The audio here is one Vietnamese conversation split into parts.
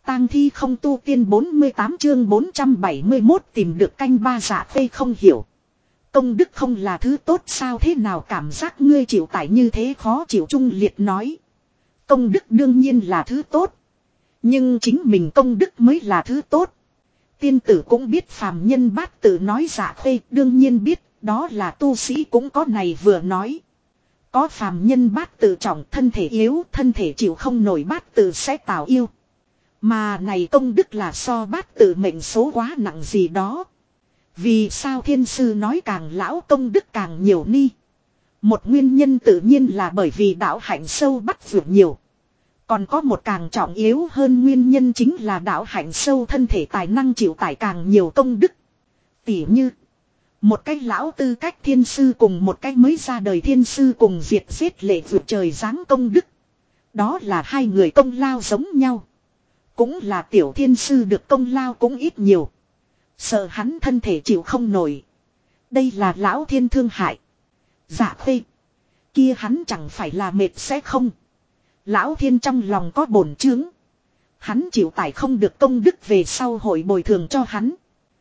tang thi không tu tiên 48 chương 471 tìm được canh ba. Dạ Khê không hiểu. Công đức không là thứ tốt sao, thế nào cảm giác ngươi chịu tải như thế khó chịu. Trung Liệt nói. Công đức đương nhiên là thứ tốt. Nhưng chính mình công đức mới là thứ tốt. Tiên tử cũng biết phàm nhân bát tử nói. Dạ Khê đương nhiên biết, đó là tu sĩ cũng có này vừa nói. Có phàm nhân bát tự trọng, thân thể yếu, thân thể chịu không nổi bát tự sẽ tạo yêu. Mà này công đức là so bát tự mệnh số quá nặng gì đó. Vì sao thiên sư nói càng lão công đức càng nhiều ni? Một nguyên nhân tự nhiên là bởi vì đạo hạnh sâu bắt vượt nhiều. Còn có một càng trọng yếu hơn nguyên nhân chính là đạo hạnh sâu thân thể tài năng chịu tải càng nhiều công đức. Tỉ như một cái lão tư cách thiên sư cùng một cái mới ra đời thiên sư cùng diệt giết lệ vượt trời giáng công đức. Đó là hai người công lao giống nhau. Cũng là tiểu thiên sư được công lao cũng ít nhiều. Sợ hắn thân thể chịu không nổi. Đây là lão thiên thương hại. Dạ Khê. Kia hắn chẳng phải là mệt sẽ không. Lão thiên trong lòng có bổn chướng. Hắn chịu tải không được công đức về sau hội bồi thường cho hắn.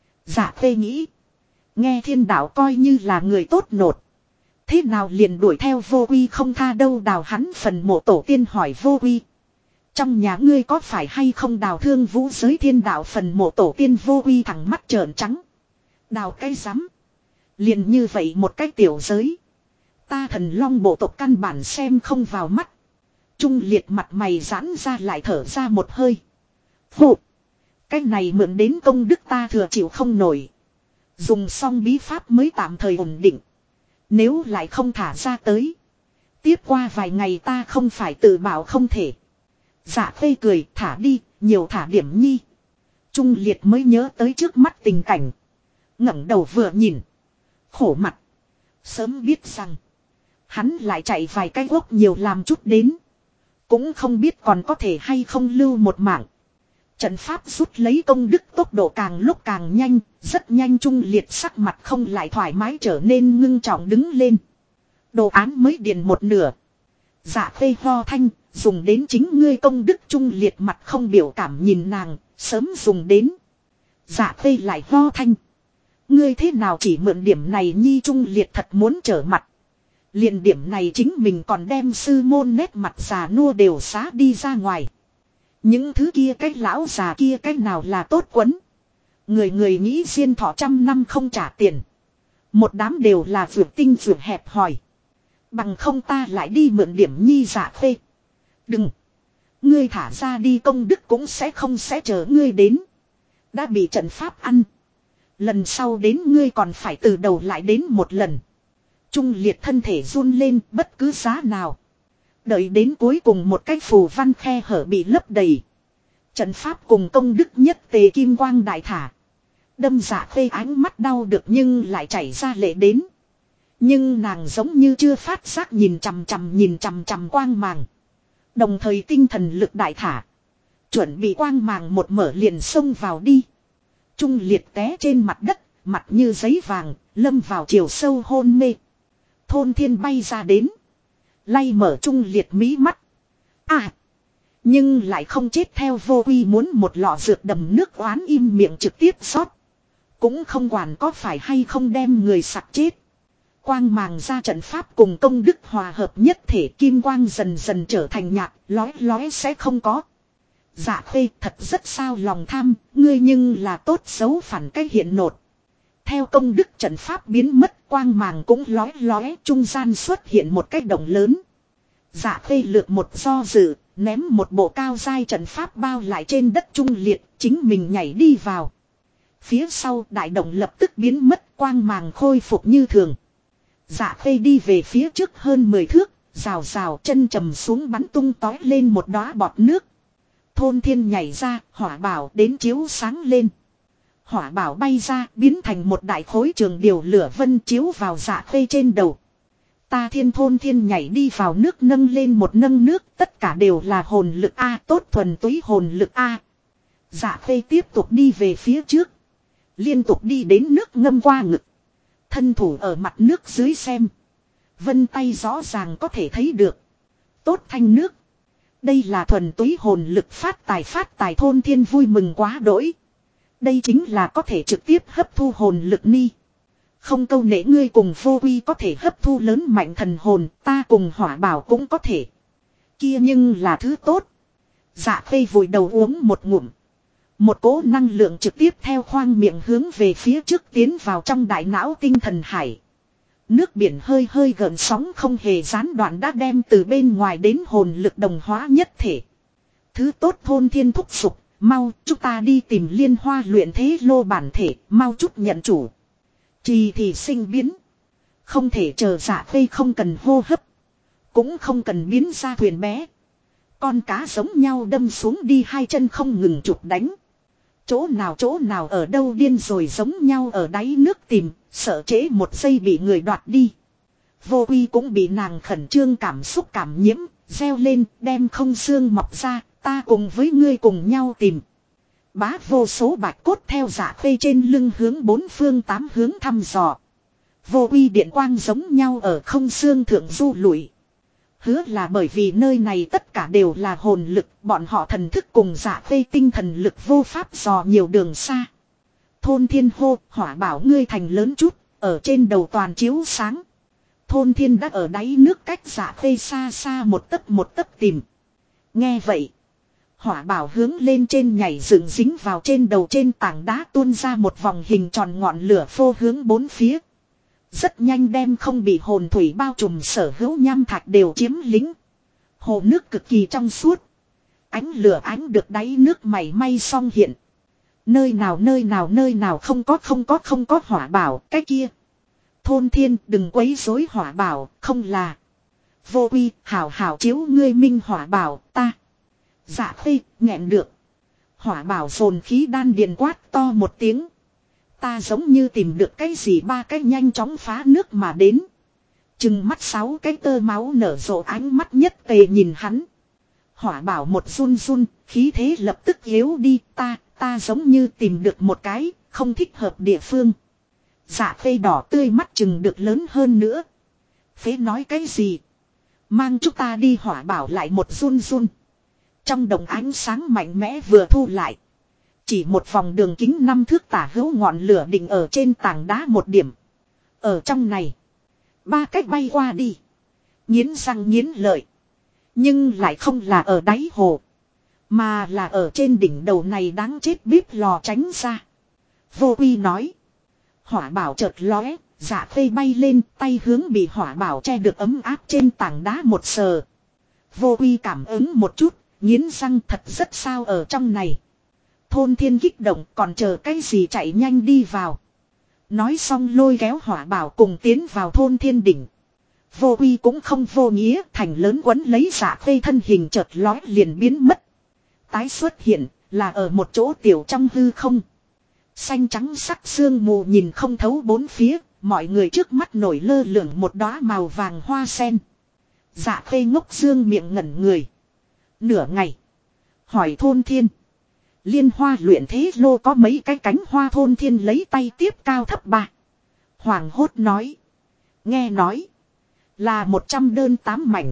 Dạ Khê nghĩ. Nghe thiên đạo coi như là người tốt nột. Thế nào liền đuổi theo vô quy không tha đâu. Đào hắn phần mộ tổ tiên hỏi vô quy. Trong nhà ngươi có phải hay không đào thương vũ giới thiên đạo phần mộ tổ tiên vô quy thẳng mắt trợn trắng. Đào cái rắm. Liền như vậy một cái tiểu giới. Ta thần long bộ tộc căn bản xem không vào mắt. Trung Liệt mặt mày giãn ra lại thở ra một hơi. Phụ. Cái này mượn đến công đức ta thừa chịu không nổi. Dùng xong bí pháp mới tạm thời ổn định. Nếu lại không thả ra tới. Tiếp qua vài ngày ta không phải tự bảo không thể. Dạ Khê cười thả đi, nhiều thả điểm nhi. Trung Liệt mới nhớ tới trước mắt tình cảnh. ngẩng đầu vừa nhìn. Khổ mặt. Sớm biết rằng. Hắn lại chạy vài cái gốc nhiều làm chút đến. Cũng không biết còn có thể hay không lưu một mạng. Trận pháp rút lấy công đức tốc độ càng lúc càng nhanh, rất nhanh. Trung Liệt sắc mặt không lại thoải mái trở nên ngưng trọng đứng lên. Đồ án mới điền một nửa. Dạ Khê ho thanh, dùng đến chính ngươi công đức. Trung Liệt mặt không biểu cảm nhìn nàng, sớm dùng đến. Dạ Khê lại ho thanh. Ngươi thế nào chỉ mượn điểm này nhi? Trung Liệt thật muốn trở mặt. Liền điểm này chính mình còn đem sư môn nét mặt già nua đều xá đi ra ngoài. Những thứ kia cái lão già kia cái nào là tốt quấn. Người người nghĩ diên thọ 100 năm không trả tiền. Một đám đều là vượt tinh vượt hẹp hòi. Bằng không ta lại đi mượn điểm nhi. Dạ Khê. Đừng. Ngươi thả ra đi công đức cũng sẽ không sẽ chờ ngươi đến. Đã bị trận pháp ăn. Lần sau đến ngươi còn phải từ đầu lại đến một lần. Trung Liệt thân thể run lên bất cứ giá nào. Đợi đến cuối cùng một cái phù văn khe hở bị lấp đầy. Trận pháp cùng công đức nhất tề kim quang đại thả. Đâm Dạ Khê ánh mắt đau được nhưng lại chảy ra lệ đến. Nhưng nàng giống như chưa phát giác nhìn chằm chằm quang màng. Đồng thời tinh thần lực đại thả. Chuẩn bị quang màng một mở liền xông vào đi. Trung Liệt té trên mặt đất, mặt như giấy vàng, lâm vào chiều sâu hôn mê. Thôn Thiên bay ra đến. Lay mở Trung Liệt mí mắt. À. Nhưng lại không chết theo vô quy muốn một lọ dược đầm nước oán im miệng trực tiếp xót. Cũng không quản có phải hay không đem người sặc chết. Quang màng ra trận pháp cùng công đức hòa hợp nhất thể kim quang dần dần trở thành nhạt, lói lói sẽ không có. Dạ Khê thật rất sao lòng tham, ngươi nhưng là tốt xấu phản cái hiện nột. Theo công đức trận pháp biến mất quang màng cũng lói lói trung gian xuất hiện một cái động lớn. Dạ Khê lược một do dự, ném một bộ cao dai trận pháp bao lại trên đất Trung Liệt, chính mình nhảy đi vào. Phía sau đại động lập tức biến mất quang màng khôi phục như thường. Dạ Khê đi về phía trước hơn 10 thước, rào rào chân trầm xuống bắn tung tói lên một đóa bọt nước. Thôn Thiên nhảy ra, hỏa bảo đến chiếu sáng lên. Hỏa bảo bay ra, biến thành một đại khối trường điều lửa vân chiếu vào Dạ Khê trên đầu. Ta Thiên Thôn Thiên nhảy đi vào nước nâng lên một nâng nước, tất cả đều là hồn lực A, tốt thuần túy hồn lực A. Dạ Khê tiếp tục đi về phía trước. Liên tục đi đến nước ngâm qua ngực. Thân thủ ở mặt nước dưới xem. Vân tay rõ ràng có thể thấy được. Tốt thanh nước. Đây là thuần túy hồn lực phát tài thôn thiên vui mừng quá đỗi. Đây chính là có thể trực tiếp hấp thu hồn lực ni. Không câu nể ngươi cùng vô quy có thể hấp thu lớn mạnh thần hồn, ta cùng hỏa bảo cũng có thể. Kia nhưng là thứ tốt. Dạ Khê vùi đầu uống một ngụm. Một cỗ năng lượng trực tiếp theo khoang miệng hướng về phía trước tiến vào trong đại não tinh thần hải. Nước biển hơi hơi gợn sóng không hề gián đoạn đã đem từ bên ngoài đến hồn lực đồng hóa nhất thể. Thứ tốt thôn thiên thúc sục, mau chúng ta đi tìm Liên Hoa luyện thế lô bản thể, mau chút nhận chủ. Trì thì sinh biến. Không thể chờ Dạ Khê không cần hô hấp. Cũng không cần biến ra thuyền bé. Con cá giống nhau đâm xuống đi hai chân không ngừng chụp đánh. Chỗ nào ở đâu điên rồi giống nhau ở đáy nước tìm, sợ trễ một giây bị người đoạt đi. Vô Quy cũng bị nàng khẩn trương cảm xúc cảm nhiễm, reo lên đem không xương mọc ra, ta cùng với ngươi cùng nhau tìm. Bá vô số bạch cốt theo Dạ Khê trên lưng hướng bốn phương tám hướng thăm dò. Vô Quy điện quang giống nhau ở không xương thượng du lụi. Hứa là bởi vì nơi này tất cả đều là hồn lực, bọn họ thần thức cùng Dạ Khê tinh thần lực vô pháp dò nhiều đường xa. Thôn thiên hô, hỏa bảo ngươi thành lớn chút, ở trên đầu toàn chiếu sáng. Thôn thiên đã ở đáy nước cách Dạ Khê xa xa một tấc tìm. Nghe vậy, hỏa bảo hướng lên trên nhảy dựng dính vào trên đầu trên tảng đá tuôn ra một vòng hình tròn ngọn lửa phô hướng bốn phía. Rất nhanh đem không bị hồn thủy bao trùm sở hữu nham thạch đều chiếm lĩnh. Hồ nước cực kỳ trong suốt. Ánh lửa ánh được đáy nước mảy may song hiện. Nơi nào không có hỏa bảo cái kia. Thôn thiên đừng quấy rối hỏa bảo, không là. Vô Quy hảo chiếu ngươi minh hỏa bảo ta. Dạ Khê nghẹn được. Hỏa bảo dồn khí đan điền quát to một tiếng. Ta giống như tìm được cái gì ba cái nhanh chóng phá nước mà đến. Chừng mắt sáu cái tơ máu nở rộ ánh mắt nhất tề nhìn hắn. Hỏa bảo một run run, khí thế lập tức yếu đi, ta giống như tìm được một cái, không thích hợp địa phương. Dạ Khê đỏ tươi mắt chừng được lớn hơn nữa. Phế nói cái gì? Mang chúng ta đi hỏa bảo lại một run run. Trong đồng ánh sáng mạnh mẽ vừa thu lại. Chỉ một vòng đường kính 5 thước tả hữu ngọn lửa định ở trên tảng đá một điểm. Ở trong này, ba cách bay qua đi. Nghiến răng nghiến lợi. Nhưng lại không là ở đáy hồ. Mà là ở trên đỉnh đầu này đáng chết bếp lò tránh ra. Vô Quy nói. Hỏa bảo chợt lóe, Dạ Khê bay lên, tay hướng bị hỏa bảo che được ấm áp trên tảng đá một sờ. Vô Quy cảm ứng một chút, nghiến răng thật rất sao ở trong này. Thôn thiên kích động còn chờ cái gì chạy nhanh đi vào. Nói xong lôi kéo hỏa bảo cùng tiến vào thôn thiên đỉnh. Vô Quy cũng không vô nghĩa, thành lớn quấn lấy Dạ Khê thân hình chợt lói liền biến mất. Tái xuất hiện là ở một chỗ tiểu trong hư không. Xanh trắng sắc sương mù nhìn không thấu bốn phía, mọi người trước mắt nổi lơ lửng một đóa màu vàng hoa sen. Dạ Khê ngốc dương miệng ngẩn người. Nửa ngày. Hỏi thôn thiên. Liên Hoa luyện thế lô có mấy cái cánh hoa thôn thiên lấy tay tiếp cao thấp ba. Hoàng hốt nói. Nghe nói. Là 100 đơn 8 mảnh.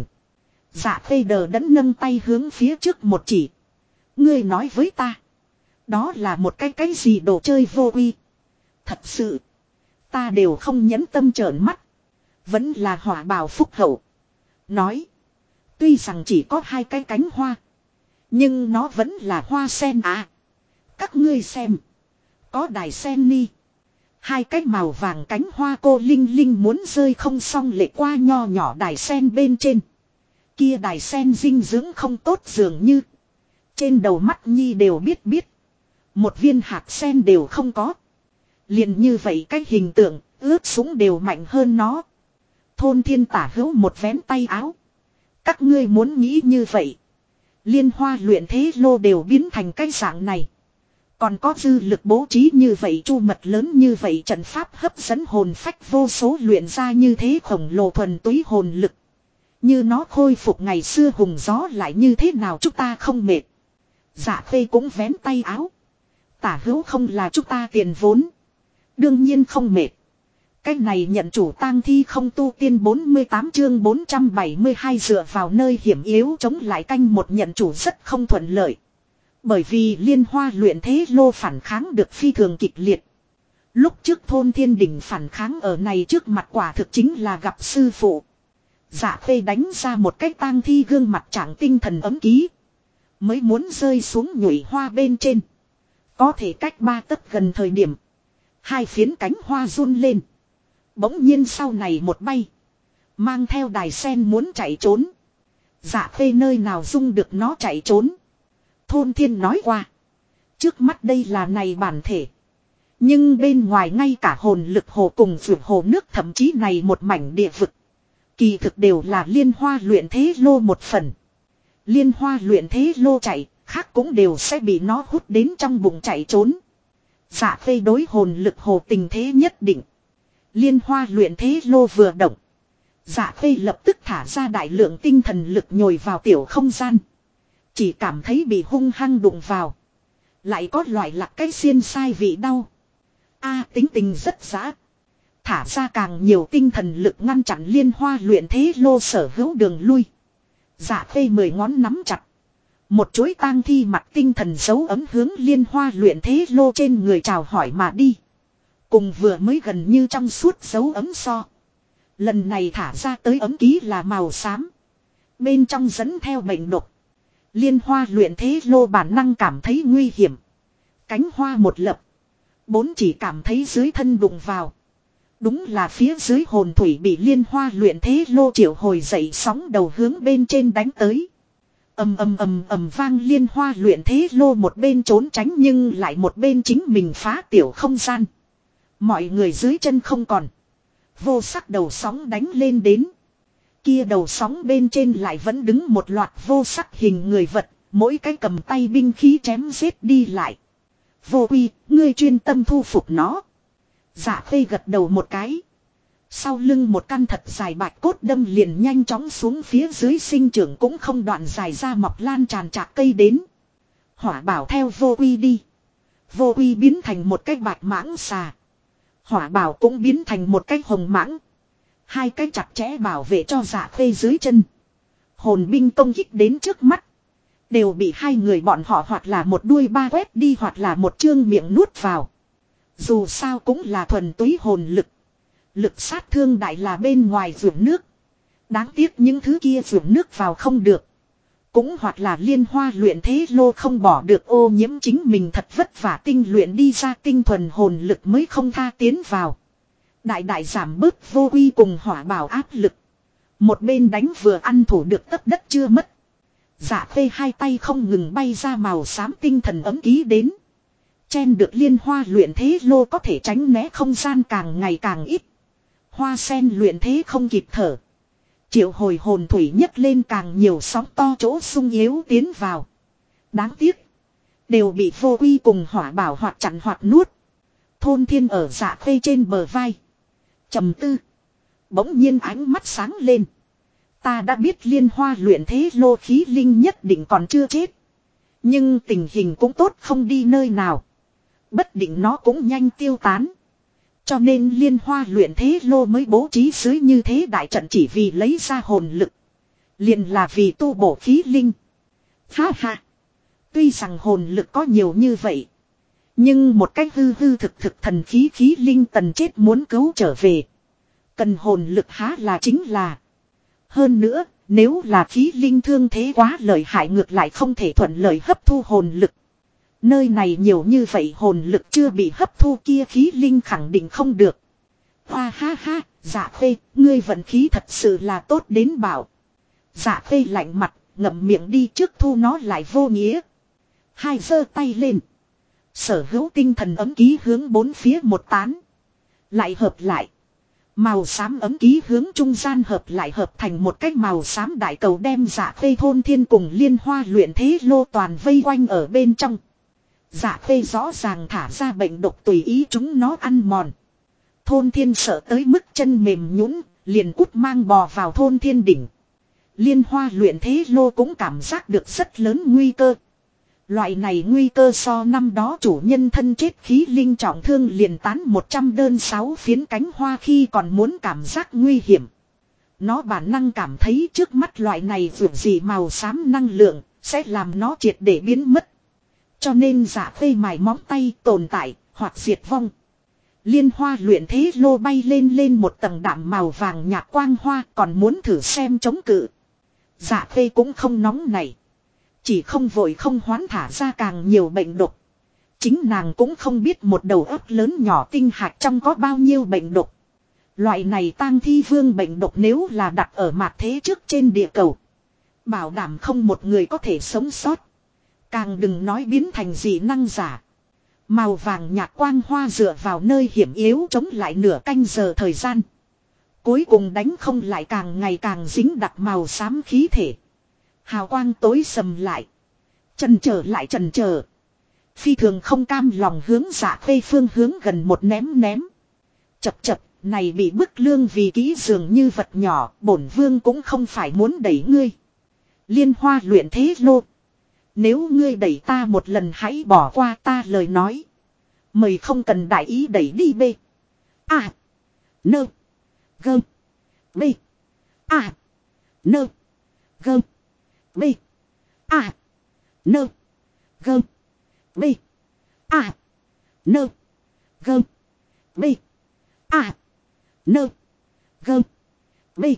Dạ Khê đờ đẫn nâng tay hướng phía trước một chỉ. Ngươi nói với ta. Đó là một cái gì đồ chơi vô uy. Thật sự. Ta đều không nhẫn tâm trợn mắt. Vẫn là hỏa bào phúc hậu. Nói. Tuy rằng chỉ có 2 cái cánh hoa. Nhưng nó vẫn là hoa sen à. Các ngươi xem. Có đài sen ni. 2 cái màu vàng cánh hoa cô linh linh muốn rơi không xong lệ qua nho nhỏ đài sen bên trên. Kia đài sen dinh dưỡng không tốt dường như. Trên đầu mắt nhi đều biết. Một viên hạt sen đều không có. Liền như vậy cái hình tượng ướt sũng đều mạnh hơn nó. Thôn thiên tả hữu một vén tay áo. Các ngươi muốn nghĩ như vậy. Liên Hoa luyện thế lô đều biến thành cái dạng này. Còn có dư lực bố trí như vậy chu mật lớn như vậy trận pháp hấp dẫn hồn phách vô số luyện ra như thế khổng lồ thuần túy hồn lực. Như nó khôi phục ngày xưa hùng gió lại như thế nào chúng ta không mệt. Dạ Khê cũng vén tay áo. Tả hữu không là chúng ta tiền vốn. Đương nhiên không mệt. Cái này nhận chủ tang thi không tu tiên 48 chương 472 dựa vào nơi hiểm yếu chống lại canh một nhận chủ rất không thuận lợi. Bởi vì liên hoa luyện thế lô phản kháng được phi thường kịch liệt. Lúc trước thôn thiên đỉnh phản kháng ở này trước mặt quả thực chính là gặp sư phụ. Dạ phê đánh ra một cái tang thi gương mặt trạng tinh thần ấm ký. Mới muốn rơi xuống nhụy hoa bên trên. Có thể cách 3 tấc gần thời điểm. Hai phiến cánh hoa run lên. Bỗng nhiên sau này một bay. Mang theo đài sen muốn chạy trốn. Dạ phê nơi nào dung được nó chạy trốn. Thôn thiên nói qua. Trước mắt đây là này bản thể. Nhưng bên ngoài ngay cả hồn lực hồ cùng vượt hồ nước thậm chí này một mảnh địa vực. Kỳ thực đều là liên hoa luyện thế lô một phần. Liên hoa luyện thế lô chạy, khác cũng đều sẽ bị nó hút đến trong bụng chạy trốn. Dạ phê đối hồn lực hồ tình thế nhất định. Liên hoa luyện thế lô vừa động. Dạ phê lập tức thả ra đại lượng tinh thần lực nhồi vào tiểu không gian. Chỉ cảm thấy bị hung hăng đụng vào. Lại có loại lạc cái xiên sai vị đau. Tính tình rất dã. Thả ra càng nhiều tinh thần lực ngăn chặn liên hoa luyện thế lô sở hữu đường lui. Dạ phê 10 ngón nắm chặt. Một chuỗi tang thi mặt tinh thần dấu ấm hướng liên hoa luyện thế lô trên người chào hỏi mà đi. Cùng vừa mới gần như trong suốt dấu ấm so. Lần này thả ra tới ấm ký là màu xám. Bên trong dẫn theo bệnh độc. Liên hoa luyện thế lô bản năng cảm thấy nguy hiểm. Cánh hoa một lập. Bốn chỉ cảm thấy dưới thân đụng vào. Đúng là phía dưới hồn thủy bị liên hoa luyện thế lô triệu hồi dậy sóng đầu hướng bên trên đánh tới. Ầm vang liên hoa luyện thế lô một bên trốn tránh nhưng lại một bên chính mình phá tiểu không gian. Mọi người dưới chân không còn. Vô sắc đầu sóng đánh lên đến. Kia đầu sóng bên trên lại vẫn đứng một loạt vô sắc hình người vật, mỗi cái cầm tay binh khí chém giết đi lại. Vô Quy, ngươi chuyên tâm thu phục nó. Dạ phê gật đầu một cái. Sau lưng một căn thật dài bạch cốt đâm liền nhanh chóng xuống phía dưới sinh trưởng cũng không đoạn dài ra mọc lan tràn trạc cây đến. Hỏa bảo theo Vô Quy đi. Vô Quy biến thành một cái bạch mãng xà. Hỏa bảo cũng biến thành một cái hồng mãng. Hai cái chặt chẽ bảo vệ cho dạ phê dưới chân. Hồn binh công kích đến trước mắt. Đều bị hai người bọn họ hoặc là một đuôi ba quét đi hoặc là một chương miệng nuốt vào. Dù sao cũng là thuần túy hồn lực. Lực sát thương đại là bên ngoài vườn nước. Đáng tiếc những thứ kia vườn nước vào không được. Cũng hoặc là liên hoa luyện thế lô không bỏ được ô nhiễm chính mình thật vất vả tinh luyện đi ra tinh thuần hồn lực mới không tha tiến vào. Đại giảm bớt Vô Quy cùng hỏa bảo áp lực. Một bên đánh vừa ăn thủ được tấc đất chưa mất. Dạ phê hai tay không ngừng bay ra màu xám tinh thần ấm ký đến. Chen được liên hoa luyện thế lô có thể tránh né không gian càng ngày càng ít. Hoa sen luyện thế không kịp thở. Triệu hồi hồn thủy nhấc lên càng nhiều sóng to chỗ sung yếu tiến vào. Đáng tiếc. Đều bị Vô Quy cùng hỏa bảo hoặc chặn hoặc nuốt. Thôn thiên ở dạ phê trên bờ vai. Trầm tư. Bỗng nhiên ánh mắt sáng lên. Ta đã biết liên hoa luyện thế lô khí linh nhất định còn chưa chết. Nhưng tình hình cũng tốt không đi nơi nào. Bất định nó cũng nhanh tiêu tán. Cho nên liên hoa luyện thế lô mới bố trí dưới như thế đại trận chỉ vì lấy ra hồn lực. Liền là vì tu bổ khí linh. Ha ha. Tuy rằng hồn lực có nhiều như vậy. Nhưng một cách hư hư thực thần khí linh tần chết muốn cứu trở về. Cần hồn lực há là chính là. Hơn nữa, nếu là khí linh thương thế quá lợi hại ngược lại không thể thuận lợi hấp thu hồn lực. Nơi này nhiều như vậy hồn lực chưa bị hấp thu kia khí linh khẳng định không được. Hoa ha ha, dạ phê, ngươi vận khí thật sự là tốt đến bảo. Dạ phê lạnh mặt, ngậm miệng đi trước thu nó lại vô nghĩa. Hai giơ tay lên. Sở hữu tinh thần ấm ký hướng bốn phía một tán. Lại hợp lại. Màu xám ấm ký hướng trung gian hợp lại hợp thành một cái màu xám đại cầu đem dạ phê thôn thiên cùng liên hoa luyện thế lô toàn vây quanh ở bên trong. Dạ phê rõ ràng thả ra bệnh độc tùy ý chúng nó ăn mòn. Thôn thiên sợ tới mức chân mềm nhũn liền cút mang bò vào thôn thiên đỉnh. Liên hoa luyện thế lô cũng cảm giác được rất lớn nguy cơ. Loại này nguy cơ so năm đó chủ nhân thân chết khí linh trọng thương liền tán 100 đơn 6 phiến cánh hoa khi còn muốn cảm giác nguy hiểm. Nó bản năng cảm thấy trước mắt loại này vượt gì màu xám năng lượng sẽ làm nó triệt để biến mất. Cho nên Dạ Khê mài móng tay tồn tại hoặc diệt vong. Liên hoa luyện thế lô bay lên một tầng đạm màu vàng nhạt quang hoa còn muốn thử xem chống cự. Dạ Khê cũng không nóng này. Chỉ không vội không hoán thả ra càng nhiều bệnh độc. Chính nàng cũng không biết một đầu óc lớn nhỏ tinh hạt trong có bao nhiêu bệnh độc. Loại này tang thi vương bệnh độc nếu là đặt ở mặt thế trước trên địa cầu. Bảo đảm không một người có thể sống sót. Càng đừng nói biến thành dị năng giả. Màu vàng nhạt quang hoa dựa vào nơi hiểm yếu chống lại nửa canh giờ thời gian. Cuối cùng đánh không lại càng ngày càng dính đặc màu xám khí thể. Hào quang tối sầm lại. Chần chờ. Phi thường không cam lòng hướng Dạ Khê phương hướng gần một ném. Chập, này bị bức lương vì kỹ dường như vật nhỏ, bổn vương cũng không phải muốn đẩy ngươi. Liên hoa luyện thế lô. Nếu ngươi đẩy ta một lần hãy bỏ qua ta lời nói. Mời không cần đại ý đẩy đi bê. À. Nơ. Gơm. Bê. À. Nơ. Gơm. Bê. À. Nơ. Gơm. Bê. À. Nơ. Gơm. Bê. À. Nơ. Gơm. Bê.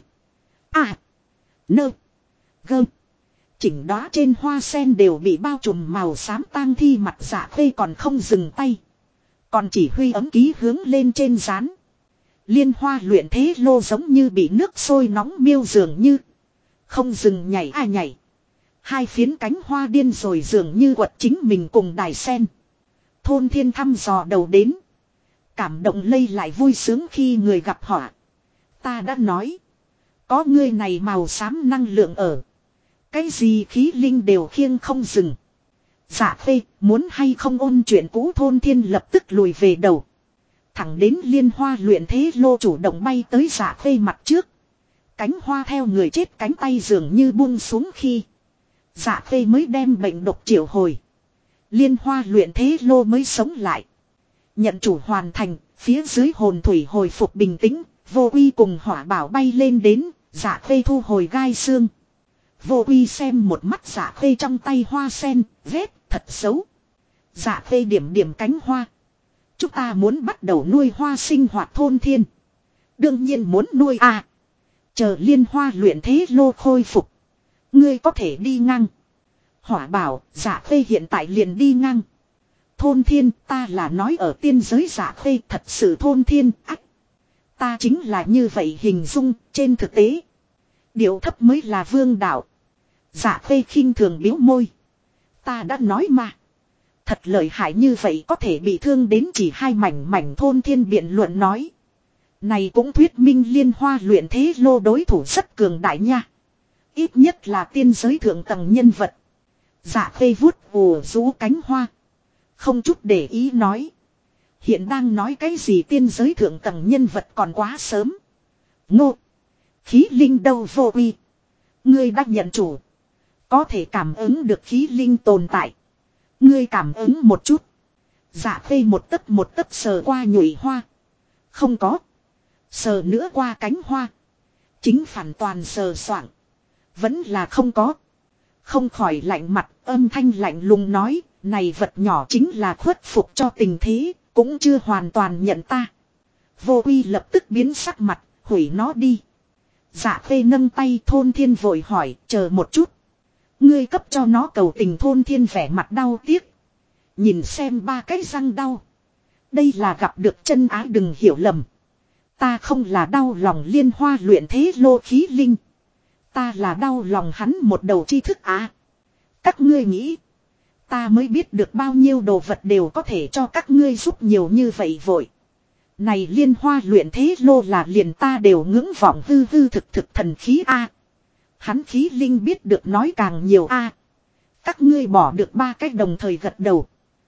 À. Nơ. Gơm. Chỉnh đóa trên hoa sen đều bị bao trùm màu xám tang thi mặt Dạ Khê còn không dừng tay. Còn chỉ huy ấm ký hướng lên trên rán. Liên hoa luyện thế lô giống như bị nước sôi nóng miêu dường như. Không dừng nhảy nhảy. Hai phiến cánh hoa điên rồi dường như quật chính mình cùng đài sen. Thôn Thiên thăm dò đầu đến. Cảm động lây lại vui sướng khi người gặp họa. Ta đã nói. Có ngươi này màu xám năng lượng ở. Cái gì khí linh đều khiêng không dừng. Dạ Khê muốn hay không ôn chuyện cũ. Thôn Thiên lập tức lùi về đầu. Thẳng đến liên hoa luyện thế lô chủ động bay tới Dạ Khê mặt trước. Cánh hoa theo người chết cánh tay dường như buông xuống khi. Dạ Khê mới đem bệnh độc triệu hồi. Liên hoa luyện thế lô mới sống lại. Nhận chủ hoàn thành, phía dưới hồn thủy hồi phục bình tĩnh, Vô Uy cùng Hỏa Bảo bay lên đến, Dạ Khê thu hồi gai xương. Vô Uy xem một mắt Dạ Khê trong tay hoa sen, vết, thật xấu. Dạ Khê điểm cánh hoa. Chúng ta muốn bắt đầu nuôi hoa sinh hoạt. Thôn Thiên. Đương nhiên muốn nuôi à. Chờ liên hoa luyện thế lô khôi phục. Ngươi có thể đi ngang. Hỏa Bảo, Dạ Khê hiện tại liền đi ngang. Thôn Thiên, ta là nói ở tiên giới. Dạ Khê thật sự Thôn Thiên, ách. Ta chính là như vậy hình dung, trên thực tế. Điệu thấp mới là vương đạo. Dạ Khê khinh thường biếu môi. Ta đã nói mà. Thật lợi hại như vậy có thể bị thương đến chỉ hai mảnh. Thôn Thiên biện luận nói. Này cũng thuyết minh liên hoa luyện thế lô đối thủ rất cường đại nha. Ít nhất là tiên giới thượng tầng nhân vật. Dạ Khê vuốt ù rũ cánh hoa. Không chút để ý nói. Hiện đang nói cái gì tiên giới thượng tầng nhân vật còn quá sớm. Ngô. Khí linh đâu Vô Uy. Ngươi đã nhận chủ. Có thể cảm ứng được khí linh tồn tại. Ngươi cảm ứng một chút. Dạ Khê một tấc sờ qua nhụy hoa. Không có. Sờ nữa qua cánh hoa. Chính phản toàn sờ soạng. Vẫn là không có. Không khỏi lạnh mặt, âm thanh lạnh lùng nói. Này vật nhỏ chính là khuất phục cho tình thế. Cũng chưa hoàn toàn nhận ta. Vô Uy lập tức biến sắc mặt. Hủy nó đi. Dạ Khê nâng tay. Thôn Thiên vội hỏi. Chờ một chút. Ngươi cấp cho nó cầu tình. Thôn Thiên vẻ mặt đau tiếc. Nhìn xem ba cái răng đau. Đây là gặp được chân ái, đừng hiểu lầm. Ta không là đau lòng liên hoa luyện thế lô khí linh. Ta là đau lòng hắn một đầu tri thức á. Các ngươi nghĩ. Ta mới biết được bao nhiêu đồ vật đều có thể cho các ngươi giúp nhiều như vậy vội. Này liên hoa luyện thế lô là liền ta đều ngưỡng vọng hư thực thần khí a. Hắn khí linh biết được nói càng nhiều a. Các ngươi bỏ được ba cách đồng thời gật đầu.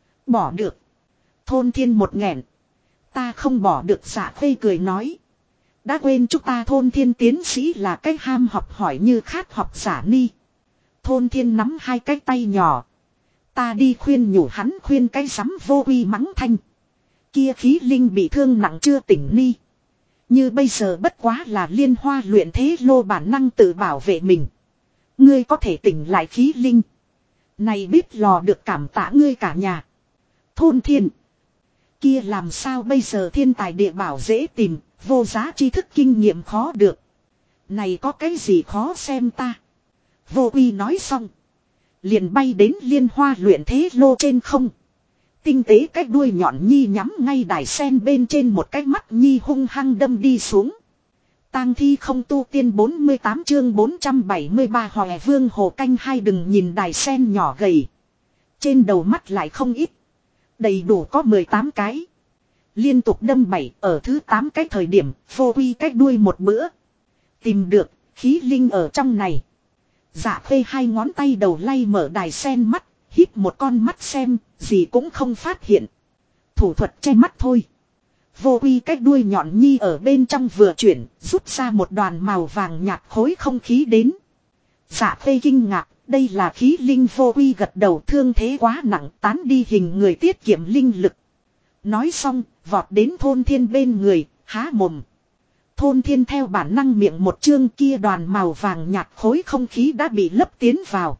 Bỏ được. Thôn Thiên một nghẹn. Ta không bỏ được. Dạ Khê cười nói. Đã quên chúng ta Thôn Thiên tiến sĩ là cái ham học hỏi như khát học giả ni. Thôn Thiên nắm hai cái tay nhỏ. ta đi khuyên nhủ hắn khuyên cái sắm vô uy mắng thanh. Kia khí linh bị thương nặng chưa tỉnh ni. Như bây giờ bất quá là liên hoa luyện thế lô bản năng tự bảo vệ mình. Ngươi có thể tỉnh lại khí linh. Này biết lò được cảm tạ ngươi cả nhà. Thôn thiên. Kia làm sao bây giờ thiên tài địa bảo dễ tìm, vô giá tri thức kinh nghiệm khó được. Này có cái gì khó xem ta. Vô uy nói xong. Liền bay đến liên hoa luyện thế lô trên không. Tinh tế cái đuôi nhọn nhi nhắm ngay đài sen bên trên một cái mắt nhi hung hăng đâm đi xuống. Tang thi không tu tiên 48 chương 473 Hòe Vương Hồ Canh hai đừng nhìn đài sen nhỏ gầy. Trên đầu mắt lại không ít. Đầy đủ có 18 cái. Liên tục đâm 7 ở thứ 8 cái thời điểm vô uy cái đuôi một bữa. Tìm được khí linh ở trong này. Dạ phê hai ngón tay đầu lay mở đài sen mắt. Hít một con mắt xem gì cũng không phát hiện. Thủ thuật che mắt thôi. Vô uy cái đuôi nhọn nhi ở bên trong vừa chuyển, rút ra một đoàn màu vàng nhạt khối không khí đến. Dạ phê kinh ngạc, đây là khí linh. Vô uy gật đầu, thương thế quá nặng, tán đi hình người tiết kiệm linh lực. Nói xong, vọt đến thôn thiên bên người, há mồm. Thôn thiên theo bản năng miệng một chương, kia đoàn màu vàng nhạt khối không khí đã bị lấp tiến vào.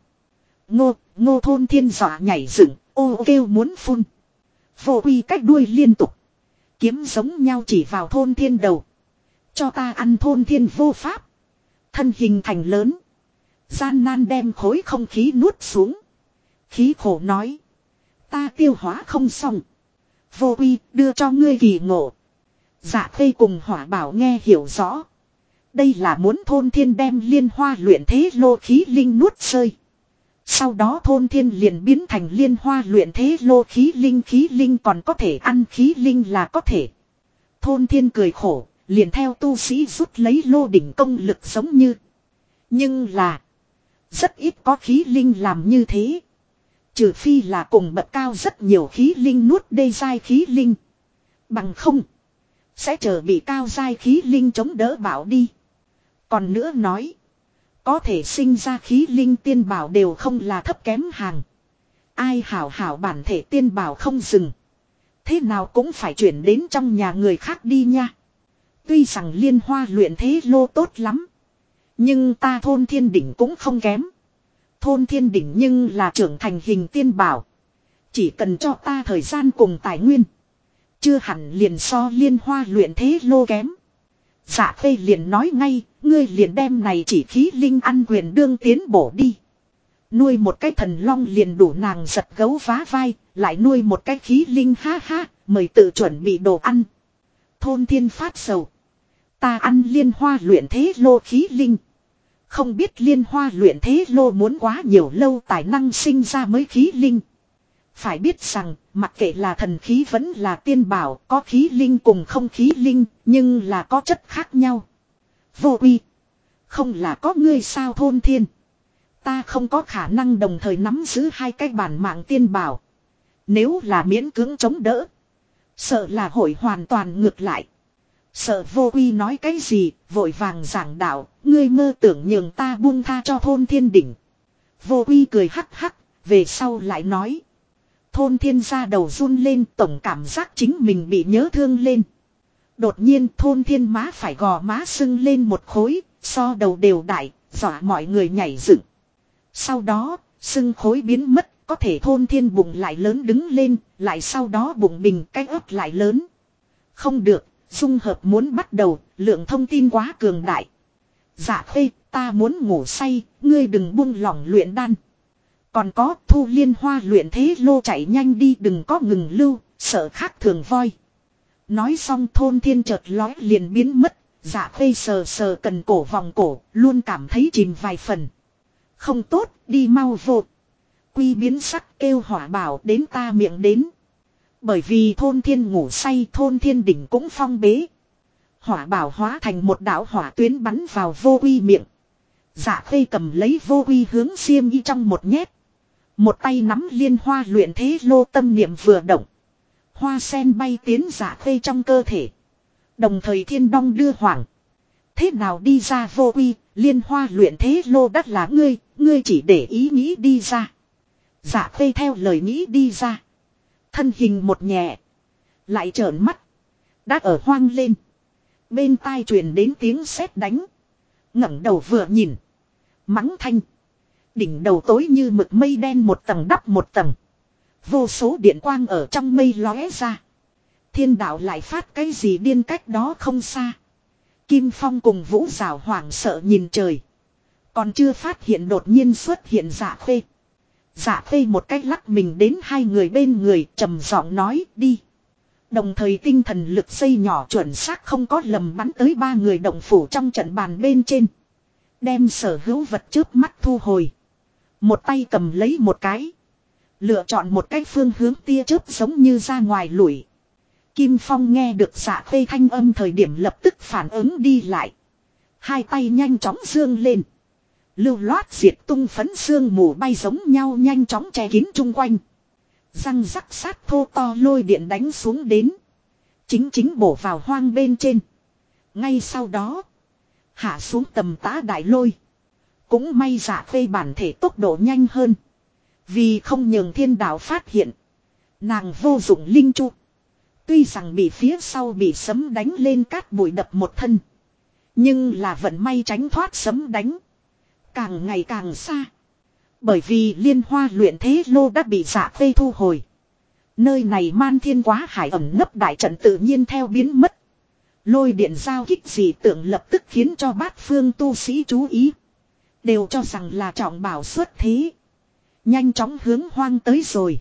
Ngô thôn thiên dọa nhảy dựng, ô kêu muốn phun. Vô uy cách đuôi liên tục. Kiếm giống nhau chỉ vào thôn thiên đầu. Cho ta ăn. Thôn thiên vô pháp. Thân hình thành lớn. Gian nan đem khối không khí nuốt xuống. Khí khổ nói. Ta tiêu hóa không xong. Vô uy đưa cho ngươi kỳ ngộ. Dạ khê cùng hỏa bảo nghe hiểu rõ. Đây là muốn thôn thiên đem liên hoa luyện thế lô khí linh nuốt rơi. Sau đó thôn thiên liền biến thành liên hoa luyện thế lô khí linh còn có thể ăn, khí linh là có thể. Thôn thiên cười khổ, liền theo tu sĩ rút lấy lô đỉnh công lực giống như. Nhưng là, rất ít có khí linh làm như thế. Trừ phi là cùng bậc cao rất nhiều khí linh nuốt đê giai khí linh. Bằng không, sẽ chờ bị cao giai khí linh chống đỡ bảo đi. Còn nữa nói, có thể sinh ra khí linh tiên bảo đều không là thấp kém hàng. Ai hảo bản thể tiên bảo không dừng. Thế nào cũng phải chuyển đến trong nhà người khác đi nha. Tuy rằng liên hoa luyện thế lô tốt lắm. Nhưng ta thôn thiên đỉnh cũng không kém. Thôn thiên đỉnh nhưng là trưởng thành hình tiên bảo. Chỉ cần cho ta thời gian cùng tài nguyên. Chưa hẳn liền so liên hoa luyện thế lô kém. Dạ phê liền nói ngay, ngươi liền đem này chỉ khí linh ăn quyền đương tiến bổ đi. Nuôi một cái thần long liền đủ nàng giật gấu vá vai, lại nuôi một cái khí linh ha ha, mời tự chuẩn bị đồ ăn. Thôn thiên phát sầu. Ta ăn liên hoa luyện thế lô khí linh. Không biết liên hoa luyện thế lô muốn quá nhiều lâu tài năng sinh ra mới khí linh. Phải biết rằng, mặc kệ là thần khí vẫn là tiên bảo, có khí linh cùng không khí linh, nhưng là có chất khác nhau. Vô uy. Không là có ngươi sao thôn thiên. Ta không có khả năng đồng thời nắm giữ hai cái bản mạng tiên bảo. Nếu là miễn cưỡng chống đỡ, sợ là hội hoàn toàn ngược lại. Sợ vô uy nói cái gì, vội vàng giảng đạo, ngươi mơ tưởng nhường ta buông tha cho thôn thiên đỉnh. Vô uy cười hắc hắc, về sau lại nói. Thôn thiên ra đầu run lên, tổng cảm giác chính mình bị nhớ thương lên. Đột nhiên thôn thiên má phải gò má sưng lên một khối, so đầu đều đại, dọa mọi người nhảy dựng. Sau đó, sưng khối biến mất, có thể thôn thiên bụng lại lớn đứng lên, lại sau đó bụng bình cái ấp lại lớn. Không được, dung hợp muốn bắt đầu, lượng thông tin quá cường đại. Dạ phê, ta muốn ngủ say, ngươi đừng buông lỏng luyện đan. Còn có thu liên hoa luyện thế lô chạy nhanh đi, đừng có ngừng lưu, sợ khác thường voi. Nói xong thôn thiên chợt lói liền biến mất, dạ phê sờ sờ cần cổ vòng cổ, luôn cảm thấy chìm vài phần. Không tốt, đi mau vô. Quy biến sắc kêu hỏa bảo đến ta miệng đến. Bởi vì thôn thiên ngủ say, thôn thiên đỉnh cũng phong bế. Hỏa bảo hóa thành một đạo hỏa tuyến bắn vào vô uy miệng. Dạ phê cầm lấy vô uy hướng xiêm y trong một nhét. Một tay nắm liên hoa luyện thế lô, tâm niệm vừa động. Hoa sen bay tiến dạ phê trong cơ thể. Đồng thời thiên đong đưa hoảng. Thế nào đi ra vô uy, liên hoa luyện thế lô đắt là ngươi chỉ để ý nghĩ đi ra. Dạ Khê theo lời nghĩ đi ra. Thân hình một nhẹ. Lại trợn mắt. Đã ở hoang lên. Bên tai truyền đến tiếng sét đánh. ngẩng đầu vừa nhìn. Mắng thanh. Đỉnh đầu tối như mực mây đen một tầng đắp một tầng. Vô số điện quang ở trong mây lóe ra. Thiên đạo lại phát cái gì điên cách đó không xa. Kim Phong cùng Vũ Giảo hoảng sợ nhìn trời. Còn chưa phát hiện đột nhiên xuất hiện Dạ Khê. Dạ Khê một cách lắc mình đến hai người bên người trầm giọng nói đi. Đồng thời tinh thần lực xây nhỏ chuẩn xác không có lầm bắn tới ba người động phủ trong trận bàn bên trên. Đem sở hữu vật trước mắt thu hồi. Một tay cầm lấy một cái. Lựa chọn một cái phương hướng tia chớp giống như ra ngoài lủi. Kim Phong nghe được Dạ Khê thanh âm thời điểm lập tức phản ứng đi lại. Hai tay nhanh chóng dương lên. Lưu loát diệt tung phấn sương mù bay giống nhau nhanh chóng che kín chung quanh. Răng rắc sát thô to lôi điện đánh xuống đến. Chính bổ vào hoang bên trên. Ngay sau đó. Hạ xuống tầm tã đại lôi. Cũng may Dạ Khê bản thể tốc độ nhanh hơn. Vì không nhường thiên đạo phát hiện. Nàng vô dụng linh chu. Tuy rằng bị phía sau bị sấm đánh lên cát bụi đập một thân. Nhưng là vận may tránh thoát sấm đánh. Càng ngày càng xa. Bởi vì liên hoa luyện thế lô đã bị Dạ Khê thu hồi. Nơi này man thiên quá hải ẩn nấp đại trận tự nhiên theo biến mất. Lôi điện giao kích dị tượng lập tức khiến cho bát phương tu sĩ chú ý. Đều cho rằng là trọng bảo xuất thế. Nhanh chóng hướng hoang tới rồi.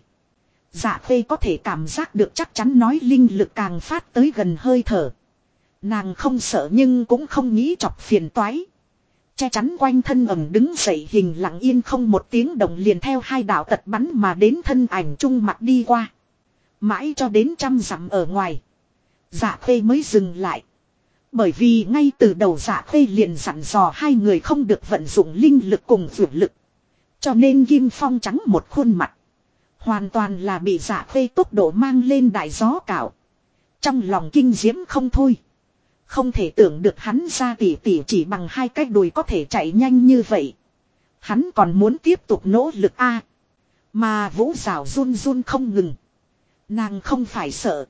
Dạ Khê có thể cảm giác được chắc chắn nói linh lực càng phát tới gần hơi thở. Nàng không sợ nhưng cũng không nghĩ chọc phiền toái. Che chắn quanh thân ẩm đứng dậy hình lặng yên không một tiếng động liền theo hai đạo tật bắn mà đến thân ảnh trung mặt đi qua. Mãi cho đến 100 dặm ở ngoài. Dạ Khê mới dừng lại. Bởi vì ngay từ đầu Dạ Khê liền dặn dò hai người không được vận dụng linh lực cùng vượt lực. Cho nên Kim Phong trắng một khuôn mặt. Hoàn toàn là bị Dạ Khê tốc độ mang lên đại gió cạo. Trong lòng kinh diễm không thôi. Không thể tưởng được hắn ra tỉ chỉ bằng hai cái đùi có thể chạy nhanh như vậy. Hắn còn muốn tiếp tục nỗ lực a. Mà Vũ Giảo run run không ngừng. Nàng không phải sợ.